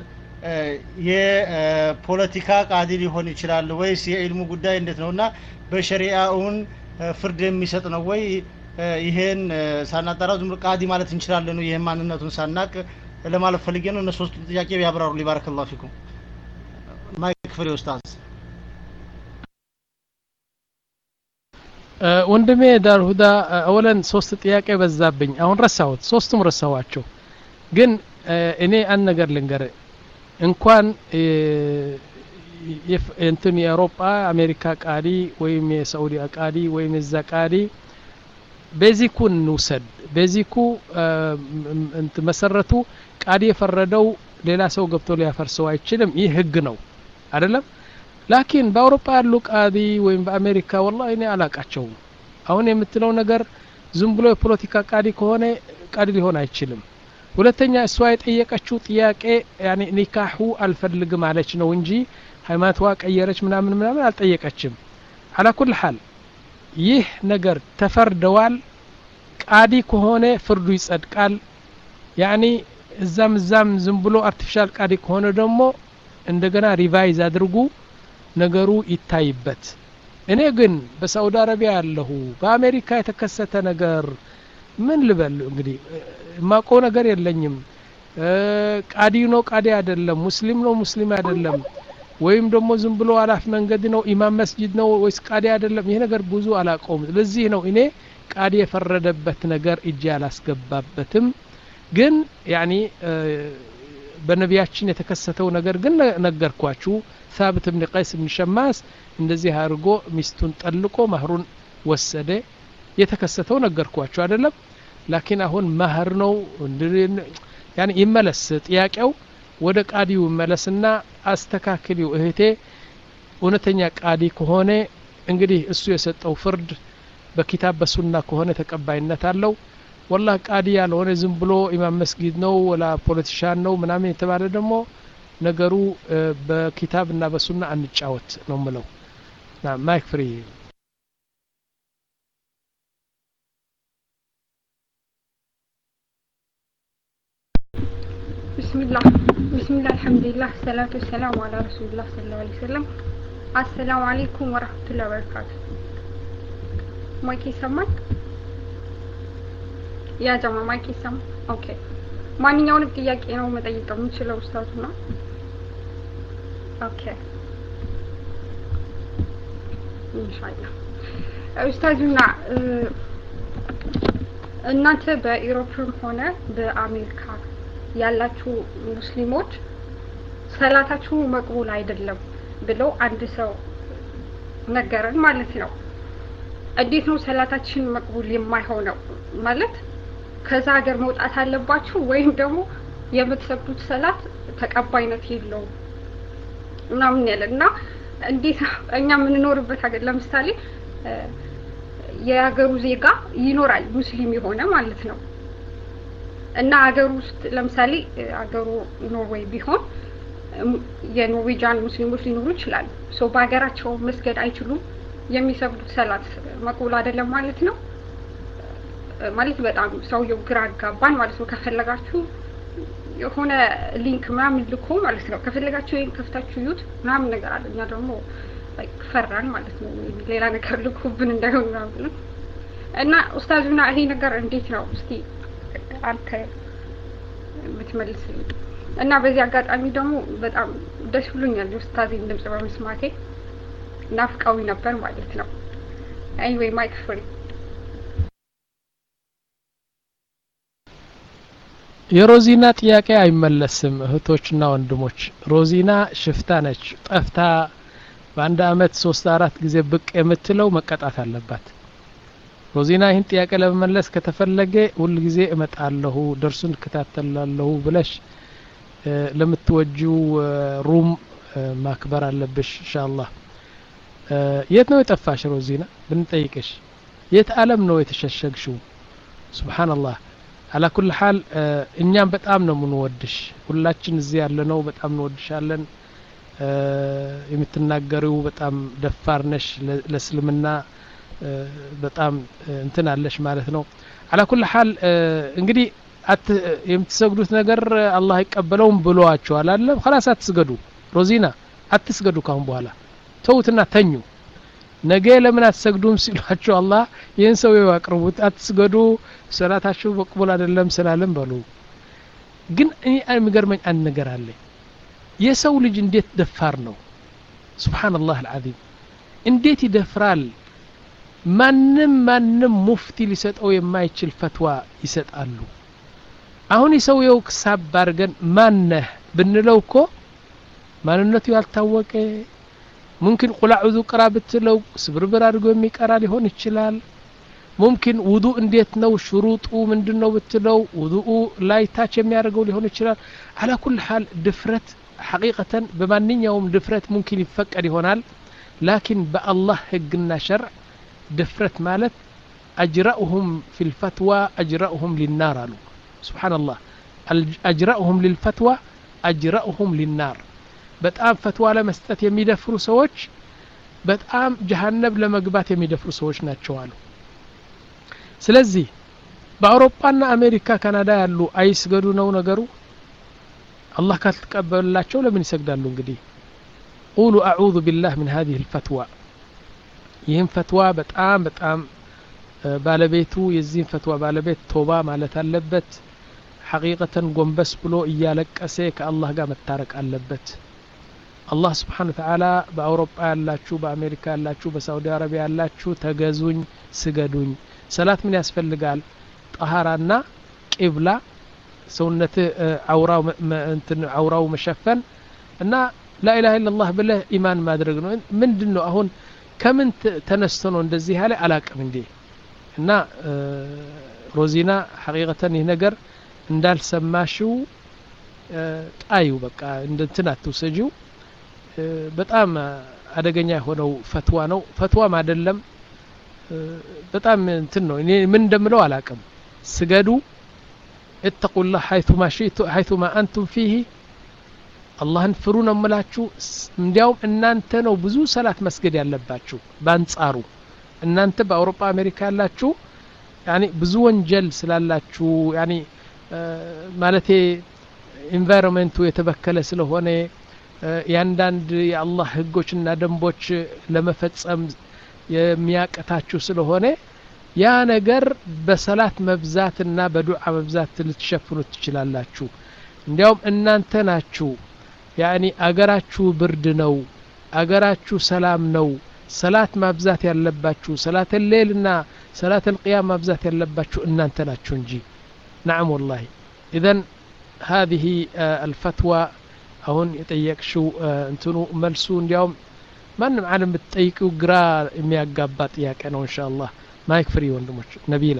የፖለቲካ ቃዲ ሊሆን ይችላል ወይስ የኢልሙ ጉዳይ እንዴት ነውና በሸሪዓውን ፍርድ የሚሰጥ ነው ወይ ይሄን ሳናጣራው ዝም ቃዲ ማለት እንችላለን ነው ይሄን ማንነቱን ሳናቅ ለማለት ፈልጌ ነው እነሱ ሶስት ጥያቄ ያብራሩ ሊባረከላሁ ፊኩም ማይክ ፍሪ ኡስታዝ ወንድሜ ዳርሁዳ አወለን ሶስት ጥያቄ በዛብኝ አሁን ረሳሁት ሶስቱም ረሳዋቸው ግን እኔ አንድ ነገር ልንገር እንኳን እንትን የአውሮፓ አሜሪካ ቃዲ ወይም የሳውዲ ቃዲ ወይም የዛ ቃዲ ቤዚኩን ንውሰድ ቤዚኩ እንት መሰረቱ ቃዲ የፈረደው ሌላ ሰው ገብቶ ሊያፈርሰው አይችልም ይህ ህግ ነው አይደለም ላኪን በአውሮፓ ያሉ ቃዲ ወይም በአሜሪካ والله እኔ አላቃቸው አሁን የምትለው ነገር ዝም ብሎ የፖለቲካ ቃዲ ከሆነ ቃዲ ሊሆን አይችልም ሁለተኛ እሷ የጠየቀችው ጥያቄ ያኔ ኒካሁ አልፈልግም አለች ነው እንጂ ሃይማኖቷ ቀየረች ምናምን ምናምን አልጠየቀችም على كل حال ይህ ነገር ተፈርደዋል ቃዲ ከሆነ ፍርዱ ይጸድቃል ያኒ እዛም እዛም ዝም ብሎ አርቲፊሻል ቃዲ ከሆነ ደግሞ እንደገና ሪቫይዝ አድርጉ ነገሩ ይታይበት እኔ ግን በሳውዲ አረቢያ ያለሁ በአሜሪካ የተከሰተ ነገር ምን ልበል እንግዲህ ማቆ ነገር የለኝም ቃዲ ነው ቃዲ አይደለም ሙስሊም ነው ሙስሊም አይደለም ወይም ደግሞ ዝም ብሎ አላፍ መንገድ ነው ኢማም መስጂድ ነው ወይስ ቃዲ አይደለም ይሄ ነገር ብዙ አላቆም ለዚህ ነው እኔ ቃዲ የፈረደበት ነገር እጅ ያላስገባበትም ግን ያኒ በነቢያችን የተከሰተው ነገር ግን ነገርኳችሁ ثابت بن قيس بن شماس እንደዚህ አርጎ ሚስቱን ጠልቆ ማህሩን ወሰደ የተከሰተው ነገርኳችሁ አይደለም ላኪን አሁን ማህር ነው ያኒ ይመለስ ጥያቄው ወደ ቃዲው መለስና አስተካክሊው እህቴ እውነተኛ ቃዲ ከሆነ እንግዲህ እሱ የሰጠው ፍርድ በኪታብ በሱና ከሆነ ተቀባይነት አለው والله ቃዲ ያልሆነ ዝም ብሎ ኢማም መስጊድ ነው ወላ ፖለቲሻን ነው ምናምን የተባለ ደግሞ ነገሩ በኪታብና በሱና አንጫወት ነው ምለው ና ማይክ ፍሪ بسم الله بسم الله الحمد لله الصلاة والسلام على رسول الله صلى الله عليه وسلم السلام عليكم ورحمة الله وبركاته مايك يسمعك يا جماعة مايك يسمع اوكي ማንኛውንም ጥያቄ ነው መጠየቅ የምችለው ኡስታዙና ኦኬ ኢንሻአላህ ኡስታዙና እናንተ በኢሮፕም ሆነ በአሜሪካ ያላችሁ ሙስሊሞች ሰላታችሁ መቅቡል አይደለም ብለው አንድ ሰው ነገረን ማለት ነው እንዴት ነው ሰላታችን መቅቡል የማይሆነው ማለት ከዛ ሀገር መውጣት አለባችሁ ወይም ደግሞ የምትሰግዱት ሰላት ተቀባይነት የለውም ምናምን ያለና እንዴት እኛ ምን ኖርበት ሀገር ለምሳሌ የሀገሩ ዜጋ ይኖራል ሙስሊም የሆነ ማለት ነው እና ሀገሩ ውስጥ ለምሳሌ ሀገሩ ኖርዌይ ቢሆን የኖርዌጃን ሙስሊሞች ሊኖሩ ይችላሉ ሶ በሀገራቸው መስገድ አይችሉም የሚሰግዱት ሰላት መቅቡል አይደለም ማለት ነው ማለት በጣም ሰውየው ግራ ጋባን ማለት ነው ከፈለጋችሁ የሆነ ሊንክ ምናምን ልኮ ማለት ነው ከፈለጋችሁ ይሄን ከፍታችሁ ዩት ምናምን ነገር አለ እኛ ደግሞ ላይክ ፈራን ማለት ነው ሌላ ነገር ልኮብን እንዳይሆን ምናምን እና ኡስታዙና ይሄ ነገር እንዴት ነው እስቲ አንተ ብትመልስልኝ እና በዚህ አጋጣሚ ደግሞ በጣም ደስ ብሎኛል ኡስታዝን ድምጽ በመስማቴ ናፍቃዊ ነበር ማለት ነው anyway ማይክ ፍሪ የሮዚና ጥያቄ አይመለስም እህቶችና ወንድሞች ሮዚና ሽፍታ ነች ጠፍታ በአንድ አመት ሶስት አራት ጊዜ ብቅ የምትለው መቀጣት አለባት ሮዚና ይህን ጥያቄ ለመመለስ ከተፈለገ ሁሉ ጊዜ እመጣለሁ ደርሱን ከተተላለሁ ብለሽ ለምትወጂው ሩም ማክበር አለብሽ ኢንሻአላህ የት ነው የጠፋሽ ሮዚና ብንጠይቅሽ የት ዓለም ነው የተሸሸግሽው ሱብሃንአላህ على كل حال እኛም በጣም ነው ምንወድሽ ሁላችን እዚህ ያለነው በጣም እንወድሻለን የምትናገሪው በጣም ደፋር ነሽ ለእስልምና በጣም እንትን አለሽ ማለት ነው على كل حال እንግዲህ የምትሰግዱት ነገር አላህ ይቀበለውም ብሏቸዋል አይደል خلاص አትስገዱ ሮዚና አትስገዱ ካሁን በኋላ ተውትና ተኙ ነገ ለምን አትሰግዱም ሲሏቸው አላህ ይህን ሰው ያቅርቡት አትስገዱ ሰላታችሁ መቅቡል አይደለም ስላለም በሉ ግን እኔ የሚገርመኝ አንድ ነገር አለ የሰው ልጅ እንዴት ደፋር ነው ሱብሃንአላህ العظيم እንዴት ይደፍራል ማንም ማንም ሙፍቲ ሊሰጠው የማይችል ፈትዋ ይሰጣሉ አሁን የሰውየው ክሳብ ባርገን ማነህ ብንለው እኮ ማንነቱ ያልታወቀ ممكن قل اعوذ قرابت لو سبربر አድርጎ የሚቀራ ሊሆን ይችላል ممكن ውዱእ እንዴት ነው ሽሩጡ ምንድነው ብትለው ውዱኡ ላይ ታች የሚያደርገው ሊሆን ይችላል على كل حال ድፍረት حقيقة በማንኛውም ድፍረት ممكن ይፈቀድ ይሆናል لكن بالله ህግና شرع ድፍረት ማለት اجرأهم في الفتوى اجرأهم للنار አሉ سبحان الله أجرأهم للفتوى أجرأهم للنار በጣም ፈትዋ ለመስጠት የሚደፍሩ ሰዎች በጣም ጀሃነም ለመግባት የሚደፍሩ ሰዎች ናቸው አሉ። ስለዚህ በአውሮፓና አሜሪካ ካናዳ ያሉ አይስገዱ ነው ነገሩ። አላህ ካልተቀበላቸው ለምን ይሰግዳሉ? እንግዲህ ቁሉ አዑዙ ቢላህ ሚን هذه الفتوى ይህን ፈትዋ በጣም በጣም ባለቤቱ የዚህን ፈትዋ ባለቤት ቶባ ማለት አለበት። ሐቂቀተን ጎንበስ ብሎ እያለቀሰ ከአላህ ጋር መታረቅ አለበት። አላህ ስብሓን ወተዓላ በአውሮፓ ያላችሁ፣ በአሜሪካ ያላችሁ፣ በሳውዲ አረቢያ ያላችሁ ተገዙኝ፣ ስገዱኝ። ሰላት ምን ያስፈልጋል? ጠሃራና ቂብላ ሰውነት አውራው እንትን አውራው መሸፈን እና ላኢላሃ ኢላላህ ብለህ ኢማን ማድረግ ነው። ምንድነው አሁን ከምን ተነስቶ ነው እንደዚህ ያለ አላቅም እንዴ? እና ሮዚና ሐቂቀተን ይህ ነገር እንዳልሰማሽው ጣዩ በቃ እንትን አትውሰጂው። በጣም አደገኛ የሆነው ፈትዋ ነው። ፈትዋም አይደለም በጣም እንትን ነው። እኔ ምን እንደምለው አላቅም። ስገዱ اتقوا حيثما شئتم حيثما انتم فيه አላህን ፍሩ ነው የምላችሁ። እንዲያውም እናንተ ነው ብዙ ሰላት መስገድ ያለባችሁ ባንጻሩ። እናንተ በአውሮፓ አሜሪካ ያላችሁ ያኒ ብዙ ወንጀል ስላላችሁ ያኒ ማለቴ ኢንቫይሮንመንቱ የተበከለ ስለሆነ ያንዳንድ የአላህ ህጎችና ደንቦች ለመፈጸም የሚያቀታችሁ ስለሆነ ያ ነገር በሰላት መብዛትና በዱዓ መብዛት ልትሸፍኑት ትችላላችሁ። እንዲያውም እናንተ ናችሁ ያኒ አገራችሁ ብርድ ነው፣ አገራችሁ ሰላም ነው፣ ሰላት ማብዛት ያለባችሁ ሰላት الليልና ሰላት القيام ማብዛት ያለባችሁ እናንተ ናችሁ እንጂ። نعم والله. اذا هذه الفتوى አሁን የጠየቅሽው እንትኑ መልሱ እንዲያውም ማንም ዓለም ብትጠይቁ ግራ የሚያጋባ ጥያቄ ነው። ኢንሻአላህ ማይክ ፍሪ ወንድሞች። ነቢላ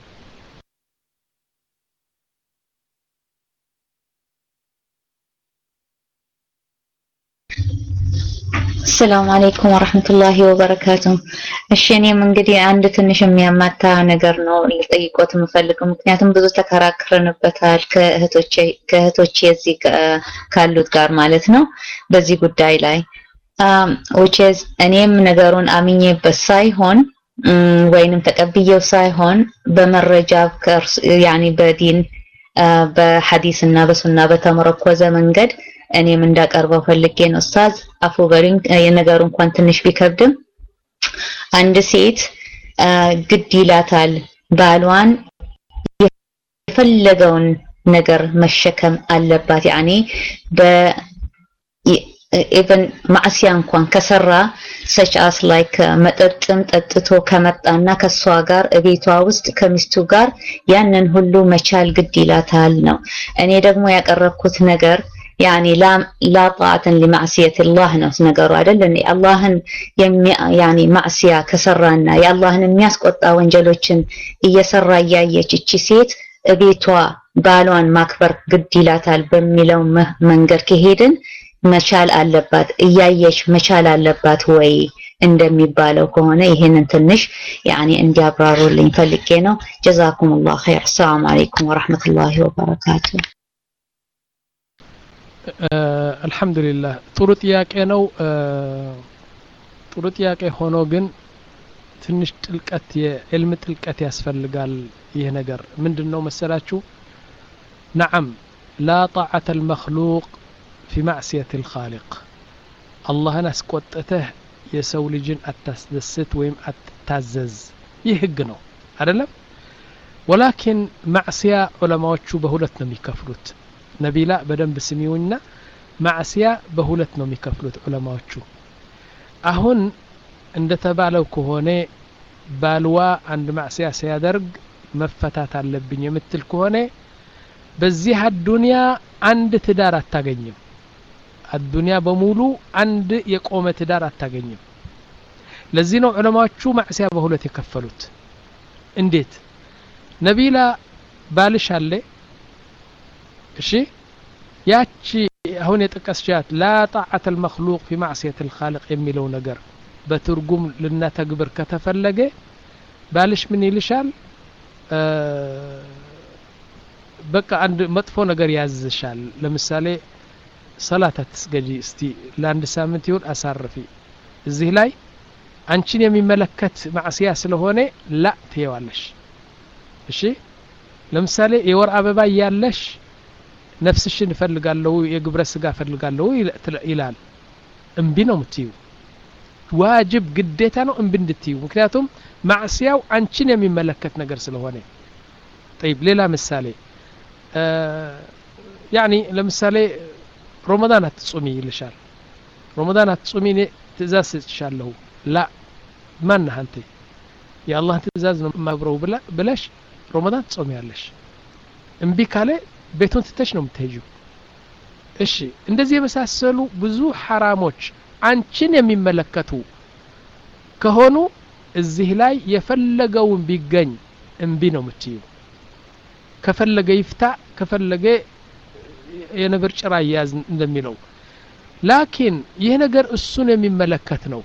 السلام عليكم ورحمة الله وبركاته. እሺ እኔም እንግዲህ አንድ ትንሽ የሚያማታ ነገር ነው ልጠይቆት የምፈልገው። ምክንያቱም ብዙ ተከራክረንበታል ከእህቶቼ ከእህቶቼ እዚህ ካሉት ጋር ማለት ነው በዚህ ጉዳይ ላይ which is እኔም ነገሩን አምኜበት ሳይሆን ወይንም ተቀብየው ሳይሆን በመረጃ ያኒ በዲን በሐዲስና በሱና በተመረኮዘ መንገድ እኔም እንዳቀርበው ፈልጌ ነው። ኡስታዝ አፉ በሪን የነገሩ እንኳን ትንሽ ቢከብድም አንድ ሴት ግድ ይላታል ባሏን የፈለገውን ነገር መሸከም አለባት። ያኒ በ even ማዕሲያ እንኳን ከሰራ such as like መጠጥም ጠጥቶ ከመጣና ከሷ ጋር እቤቷ ውስጥ ከሚስቱ ጋር ያንን ሁሉ መቻል ግድ ይላታል ነው። እኔ ደግሞ ያቀረብኩት ነገር يعني لا لا طاعة لمعصية الله نفس نقروا عدل لأن الله يعني معصية كسرنا يا الله የሚያስቆጣ ወንጀሎችን እየሰራ ያየች ሴት እቤቷ ባሏን ማክበር ግድ ይላታል በሚለው መንገድ ከሄድን መቻል አለባት እያየች መቻል አለባት ወይ እንደሚባለው ከሆነ ይሄንን ትንሽ يعني እንዲያብራሩልኝ ፈልጌ ነው። جزاكم الله خير. السلام عليكم ورحمة الله وبركاته. አልহামዱሊላህ ጥሩ ጥያቄ ነው። ጥሩ ጥያቄ ሆኖ ግን ትንሽ ጥልቀት የዕልም ጥልቀት ያስፈልጋል። ይሄ ነገር ምንድነው መሰላችሁ? نعم لا طاعة المخلوق في معصية الخالق. አላህን አስቆጥተህ የሰው ልጅን አታስደስት ወይም አታዘዝ ይህ ህግ ነው አይደለም? ولكن معصية ዑለማዎቹ በሁለት ነው የሚከፍሉት። ነቢላ በደንብ ስሚውና ማዕሲያ በሁለት ነው የሚከፍሉት ዑለማዎቹ። አሁን እንደተባለው ከሆነ ባልዋ አንድ ማዕሲያ ሲያደርግ መፈታት አለብኝ የምትል ከሆነ በዚህ አዱንያ አንድ ትዳር አታገኝም። አዱንያ በሙሉ አንድ የቆመ ትዳር አታገኝም። ለዚህ ነው ዑለማዎቹ ማዕሲያ በሁለት የከፈሉት። እንዴት? ነቢላ ባልሽ አለ እሺ ያቺ አሁን የጠቀስቻት لا طاعة المخلوق في معصية الخالق የሚለው ነገር በትርጉም ልናተግብር ከተፈለገ ባልሽ ምን ይልሻል? በቃ አንድ መጥፎ ነገር ያዝሻል ለምሳሌ ሰላት አትስገጂ እስቲ ለአንድ ሳምንት ይሁን አሳርፊ እዚህ ላይ አንቺን የሚመለከት ማዕሲያ ስለሆነ ላ ትየዋለሽ እሺ ለምሳሌ የወር አበባ ያለሽ ነፍስሽን ፈልጋለሁ የግብረ ስጋ ፈልጋለሁ ይላል እምቢ ነው ምትዩ ዋጅብ ግዴታ ነው እምቢ እንድትዩ ምክንያቱም ማዕሲያው አንቺን የሚመለከት ነገር ስለሆነ طيب ሌላ ምሳሌ يعني ለምሳሌ رمضان አትጾሚ ይልሻል رمضان አትጾሚ ትእዛዝ ሰጥሻለሁ لا ማን አንተ የአላህ ትእዛዝ ነው ማብረው ብላ ብለሽ رمضان ትጾሚያለሽ እምቢ ካለ ቤቱን ትተሽ ነው የምትሄጂው እሺ እንደዚህ የመሳሰሉ ብዙ ሐራሞች አንቺን የሚመለከቱ ከሆኑ እዚህ ላይ የፈለገውን ቢገኝ እምቢ ነው የምትዩ ከፈለገ ይፍታ ከፈለገ የነብር ጭራ ያዝ እንደሚለው ላኪን ይህ ነገር እሱን የሚመለከት ነው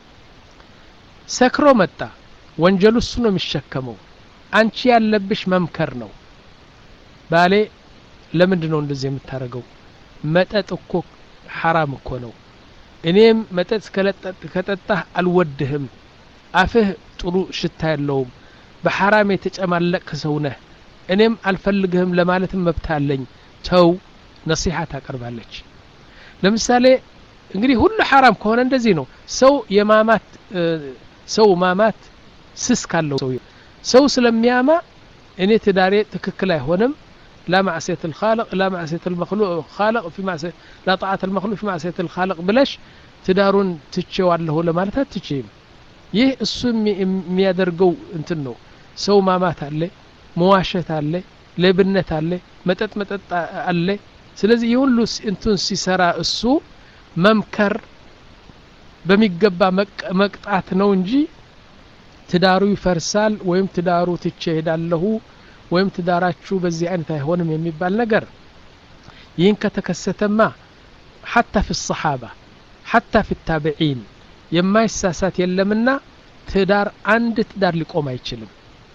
ሰክሮ መጣ ወንጀሉ እሱ ነው የሚሸከመው አንቺ ያለብሽ መምከር ነው ባሌ ለምንድን ነው እንደዚህ የምታረገው መጠጥ እኮ حرام እኮ ነው እኔም መጠጥ ከጠጣህ አልወድህም አፍህ ጥሩ ሽታ የለውም በሐራም የተጨማለቅ ሰው ነህ እኔም አልፈልግህም ለማለት መብት አለኝ ተው ነሲሃ ታቀርባለች ለምሳሌ እንግዲህ ሁሉ حرام ከሆነ እንደዚህ ነው ሰው የማማት ሰው ማማት ስስ ካለው ሰው ሰው ስለሚያማ እኔ ትዳሬ ትክክል አይሆንም لا معصية الخالق لا معصية المخلوق خالق في معصية لا طاعة المخلوق في معصية الخالق بلاش تدارون تتشوال له لما لا تتشيم ይህ እሱ የሚያደርገው እንትን ነው ሰው ማማት አለ መዋሸት አለ ለብነት አለ መጠጥ መጠጥ አለ ስለዚህ ይሁሉ እንትን ሲሰራ እሱ መምከር በሚገባ መቅጣት ነው እንጂ ትዳሩ ይፈርሳል ወይም ትዳሩ ትቸሄዳለሁ ወይም ትዳራችሁ በዚህ አይነት አይሆንም የሚባል ነገር ይህን ከተከሰተማ حتى في الصحابة حتى في التابعين የማይሳሳት የለምና ትዳር አንድ ትዳር ሊቆም አይችልም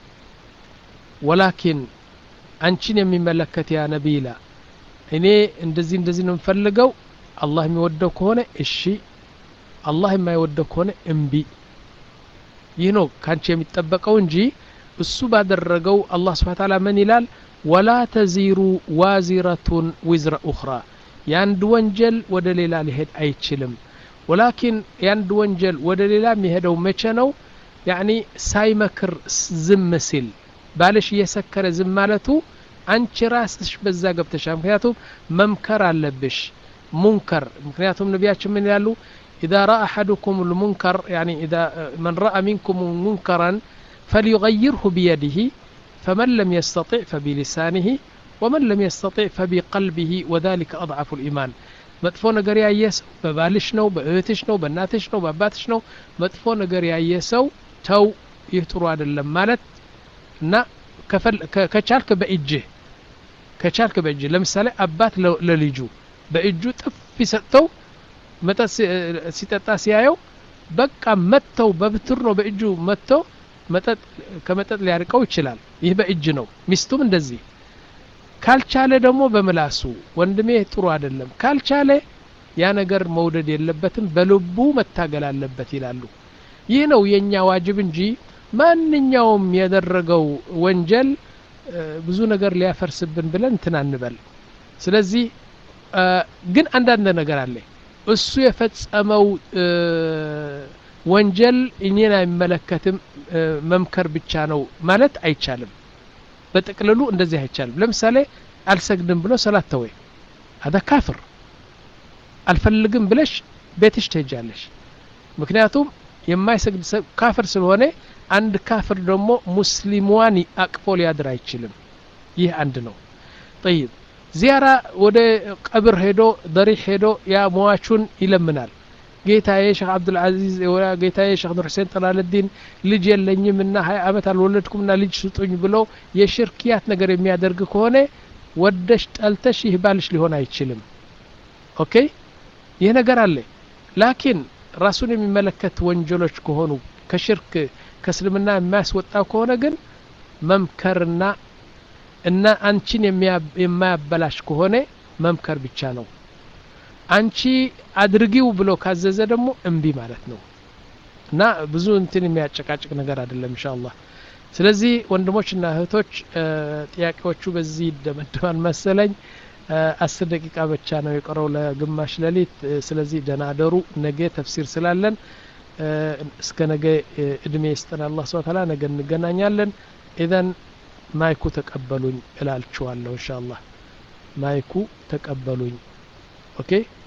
ወላኪን አንቺን የሚመለከት ያ ነቢላ እኔ እንደዚህ እንደዚህ ነው ፈልገው አላህ የሚወደው ከሆነ እሺ አላህ የማይወደው ከሆነ እምቢ ይህ ነው ካንቺ የሚጠበቀው እንጂ እሱ ባደረገው አላህ Subhanahu Ta'ala ምን ይላል ولا تزير وازرة وزر أخرى ያንድ ወንጀል ወደ ሌላ ሊሄድ አይችልም ولكن ያንድ ወንጀል ወደ ሌላ የሚሄደው መቼ ነው يعني ሳይመክር ዝም ሲል ባለሽ የሰከረ ዝም ማለቱ አንቺ ራስሽ በዛ ገብተሻ ምክንያቱም መምከር አለብሽ ሙንከር ምክንያቱም ነቢያችን ምን ይላሉ إذا رأى أحدكم المنكر يعني إذا من رأى منكم منكرا فليغيره بيده فمن لم يستطع فبلسانه ومن لم يستطع فبقلبه وذلك أضعف الإيمان መጥፎ ነገር ያየሰው በባልሽ ነው በእህትሽ ነው በእናትሽ ነው በአባትሽ ነው መጥፎ ነገር ያየሰው ተው ይጥሩ አይደለም ማለት እና ከቻልክ በእጅህ ከቻልክ በእጅህ ለምሳሌ አባት ለልጁ በእጁ ጥፍ ይሰጠው መጠጥ ሲጠጣ ሲያየው በቃ መተው በብትር ነው በእጁ መተው መጠጥ ከመጠጥ ሊያርቀው ይችላል ይህ በእጅ ነው ሚስቱም እንደዚህ ካልቻለ ደግሞ በመላሱ ወንድሜ ጥሩ አይደለም ካልቻለ ያ ነገር መውደድ የለበትም በልቡ መታገል አለበት ይላሉ ይህ ነው የኛ ዋጅብ እንጂ ማንኛውም ያደረገው ወንጀል ብዙ ነገር ሊያፈርስብን ብለን ተናንበል ስለዚህ ግን አንዳንድ ነገር አለ እሱ የፈጸመው ወንጀል እኛን አይመለከትም መምከር ብቻ ነው ማለት አይቻልም በጥቅልሉ እንደዚህ አይቻልም ለምሳሌ አልሰግድም ብሎ ሰላት ተወይ هذا ካፍር አልፈልግም ብለሽ ቤትሽ ትሄጃለሽ ምክንያቱም የማይሰግድ ካፍር ስለሆነ አንድ ካፍር ደግሞ ሙስሊሙን አቅፎ ሊያድር አይችልም ይህ አንድ ነው طيب ዚያራ ወደ ቀብር ሄዶ ضريح ሄዶ ያ ሟቹን ይለምናል ጌታዬ ሼክ አብዱል አዚዝ ወላ ጌታዬ ሼክ ኑር ሁሴን ጠላለዲን ልጅ የለኝምና ሃያ አመት አልወለድኩምና ልጅ ስጡኝ ብሎ የሽርክያት ነገር የሚያደርግ ከሆነ ወደሽ ጠልተሽ ይህ ባልሽ ሊሆን አይችልም ኦኬ ይህ ነገር አለ ላኪን ራሱን የሚመለከት ወንጀሎች ከሆኑ ከሽርክ ከእስልምና የማያስወጣ ከሆነ ግን መምከርና እና አንቺን የማያበላሽ ከሆነ መምከር ብቻ ነው አንቺ አድርጊው ብሎ ካዘዘ ደግሞ እንቢ ማለት ነው እና ብዙ እንትን የሚያጨቃጭቅ ነገር አይደለም ኢንሻአላህ ስለዚህ ወንድሞችና እህቶች ጥያቄዎቹ በዚህ ደመደማን መሰለኝ አስር ደቂቃ ብቻ ነው የቀረው ለግማሽ ሌሊት ስለዚህ ደናደሩ ነገ ተፍሲር ስላለን እስከ ነገ እድሜ ይስጠን አላህ Subhanahu Wa Ta'ala ነገ እንገናኛለን ኢዘን ማይኩ ተቀበሉኝ እላልችኋለሁ ኢንሻአላህ ማይኩ ተቀበሉኝ ኦኬ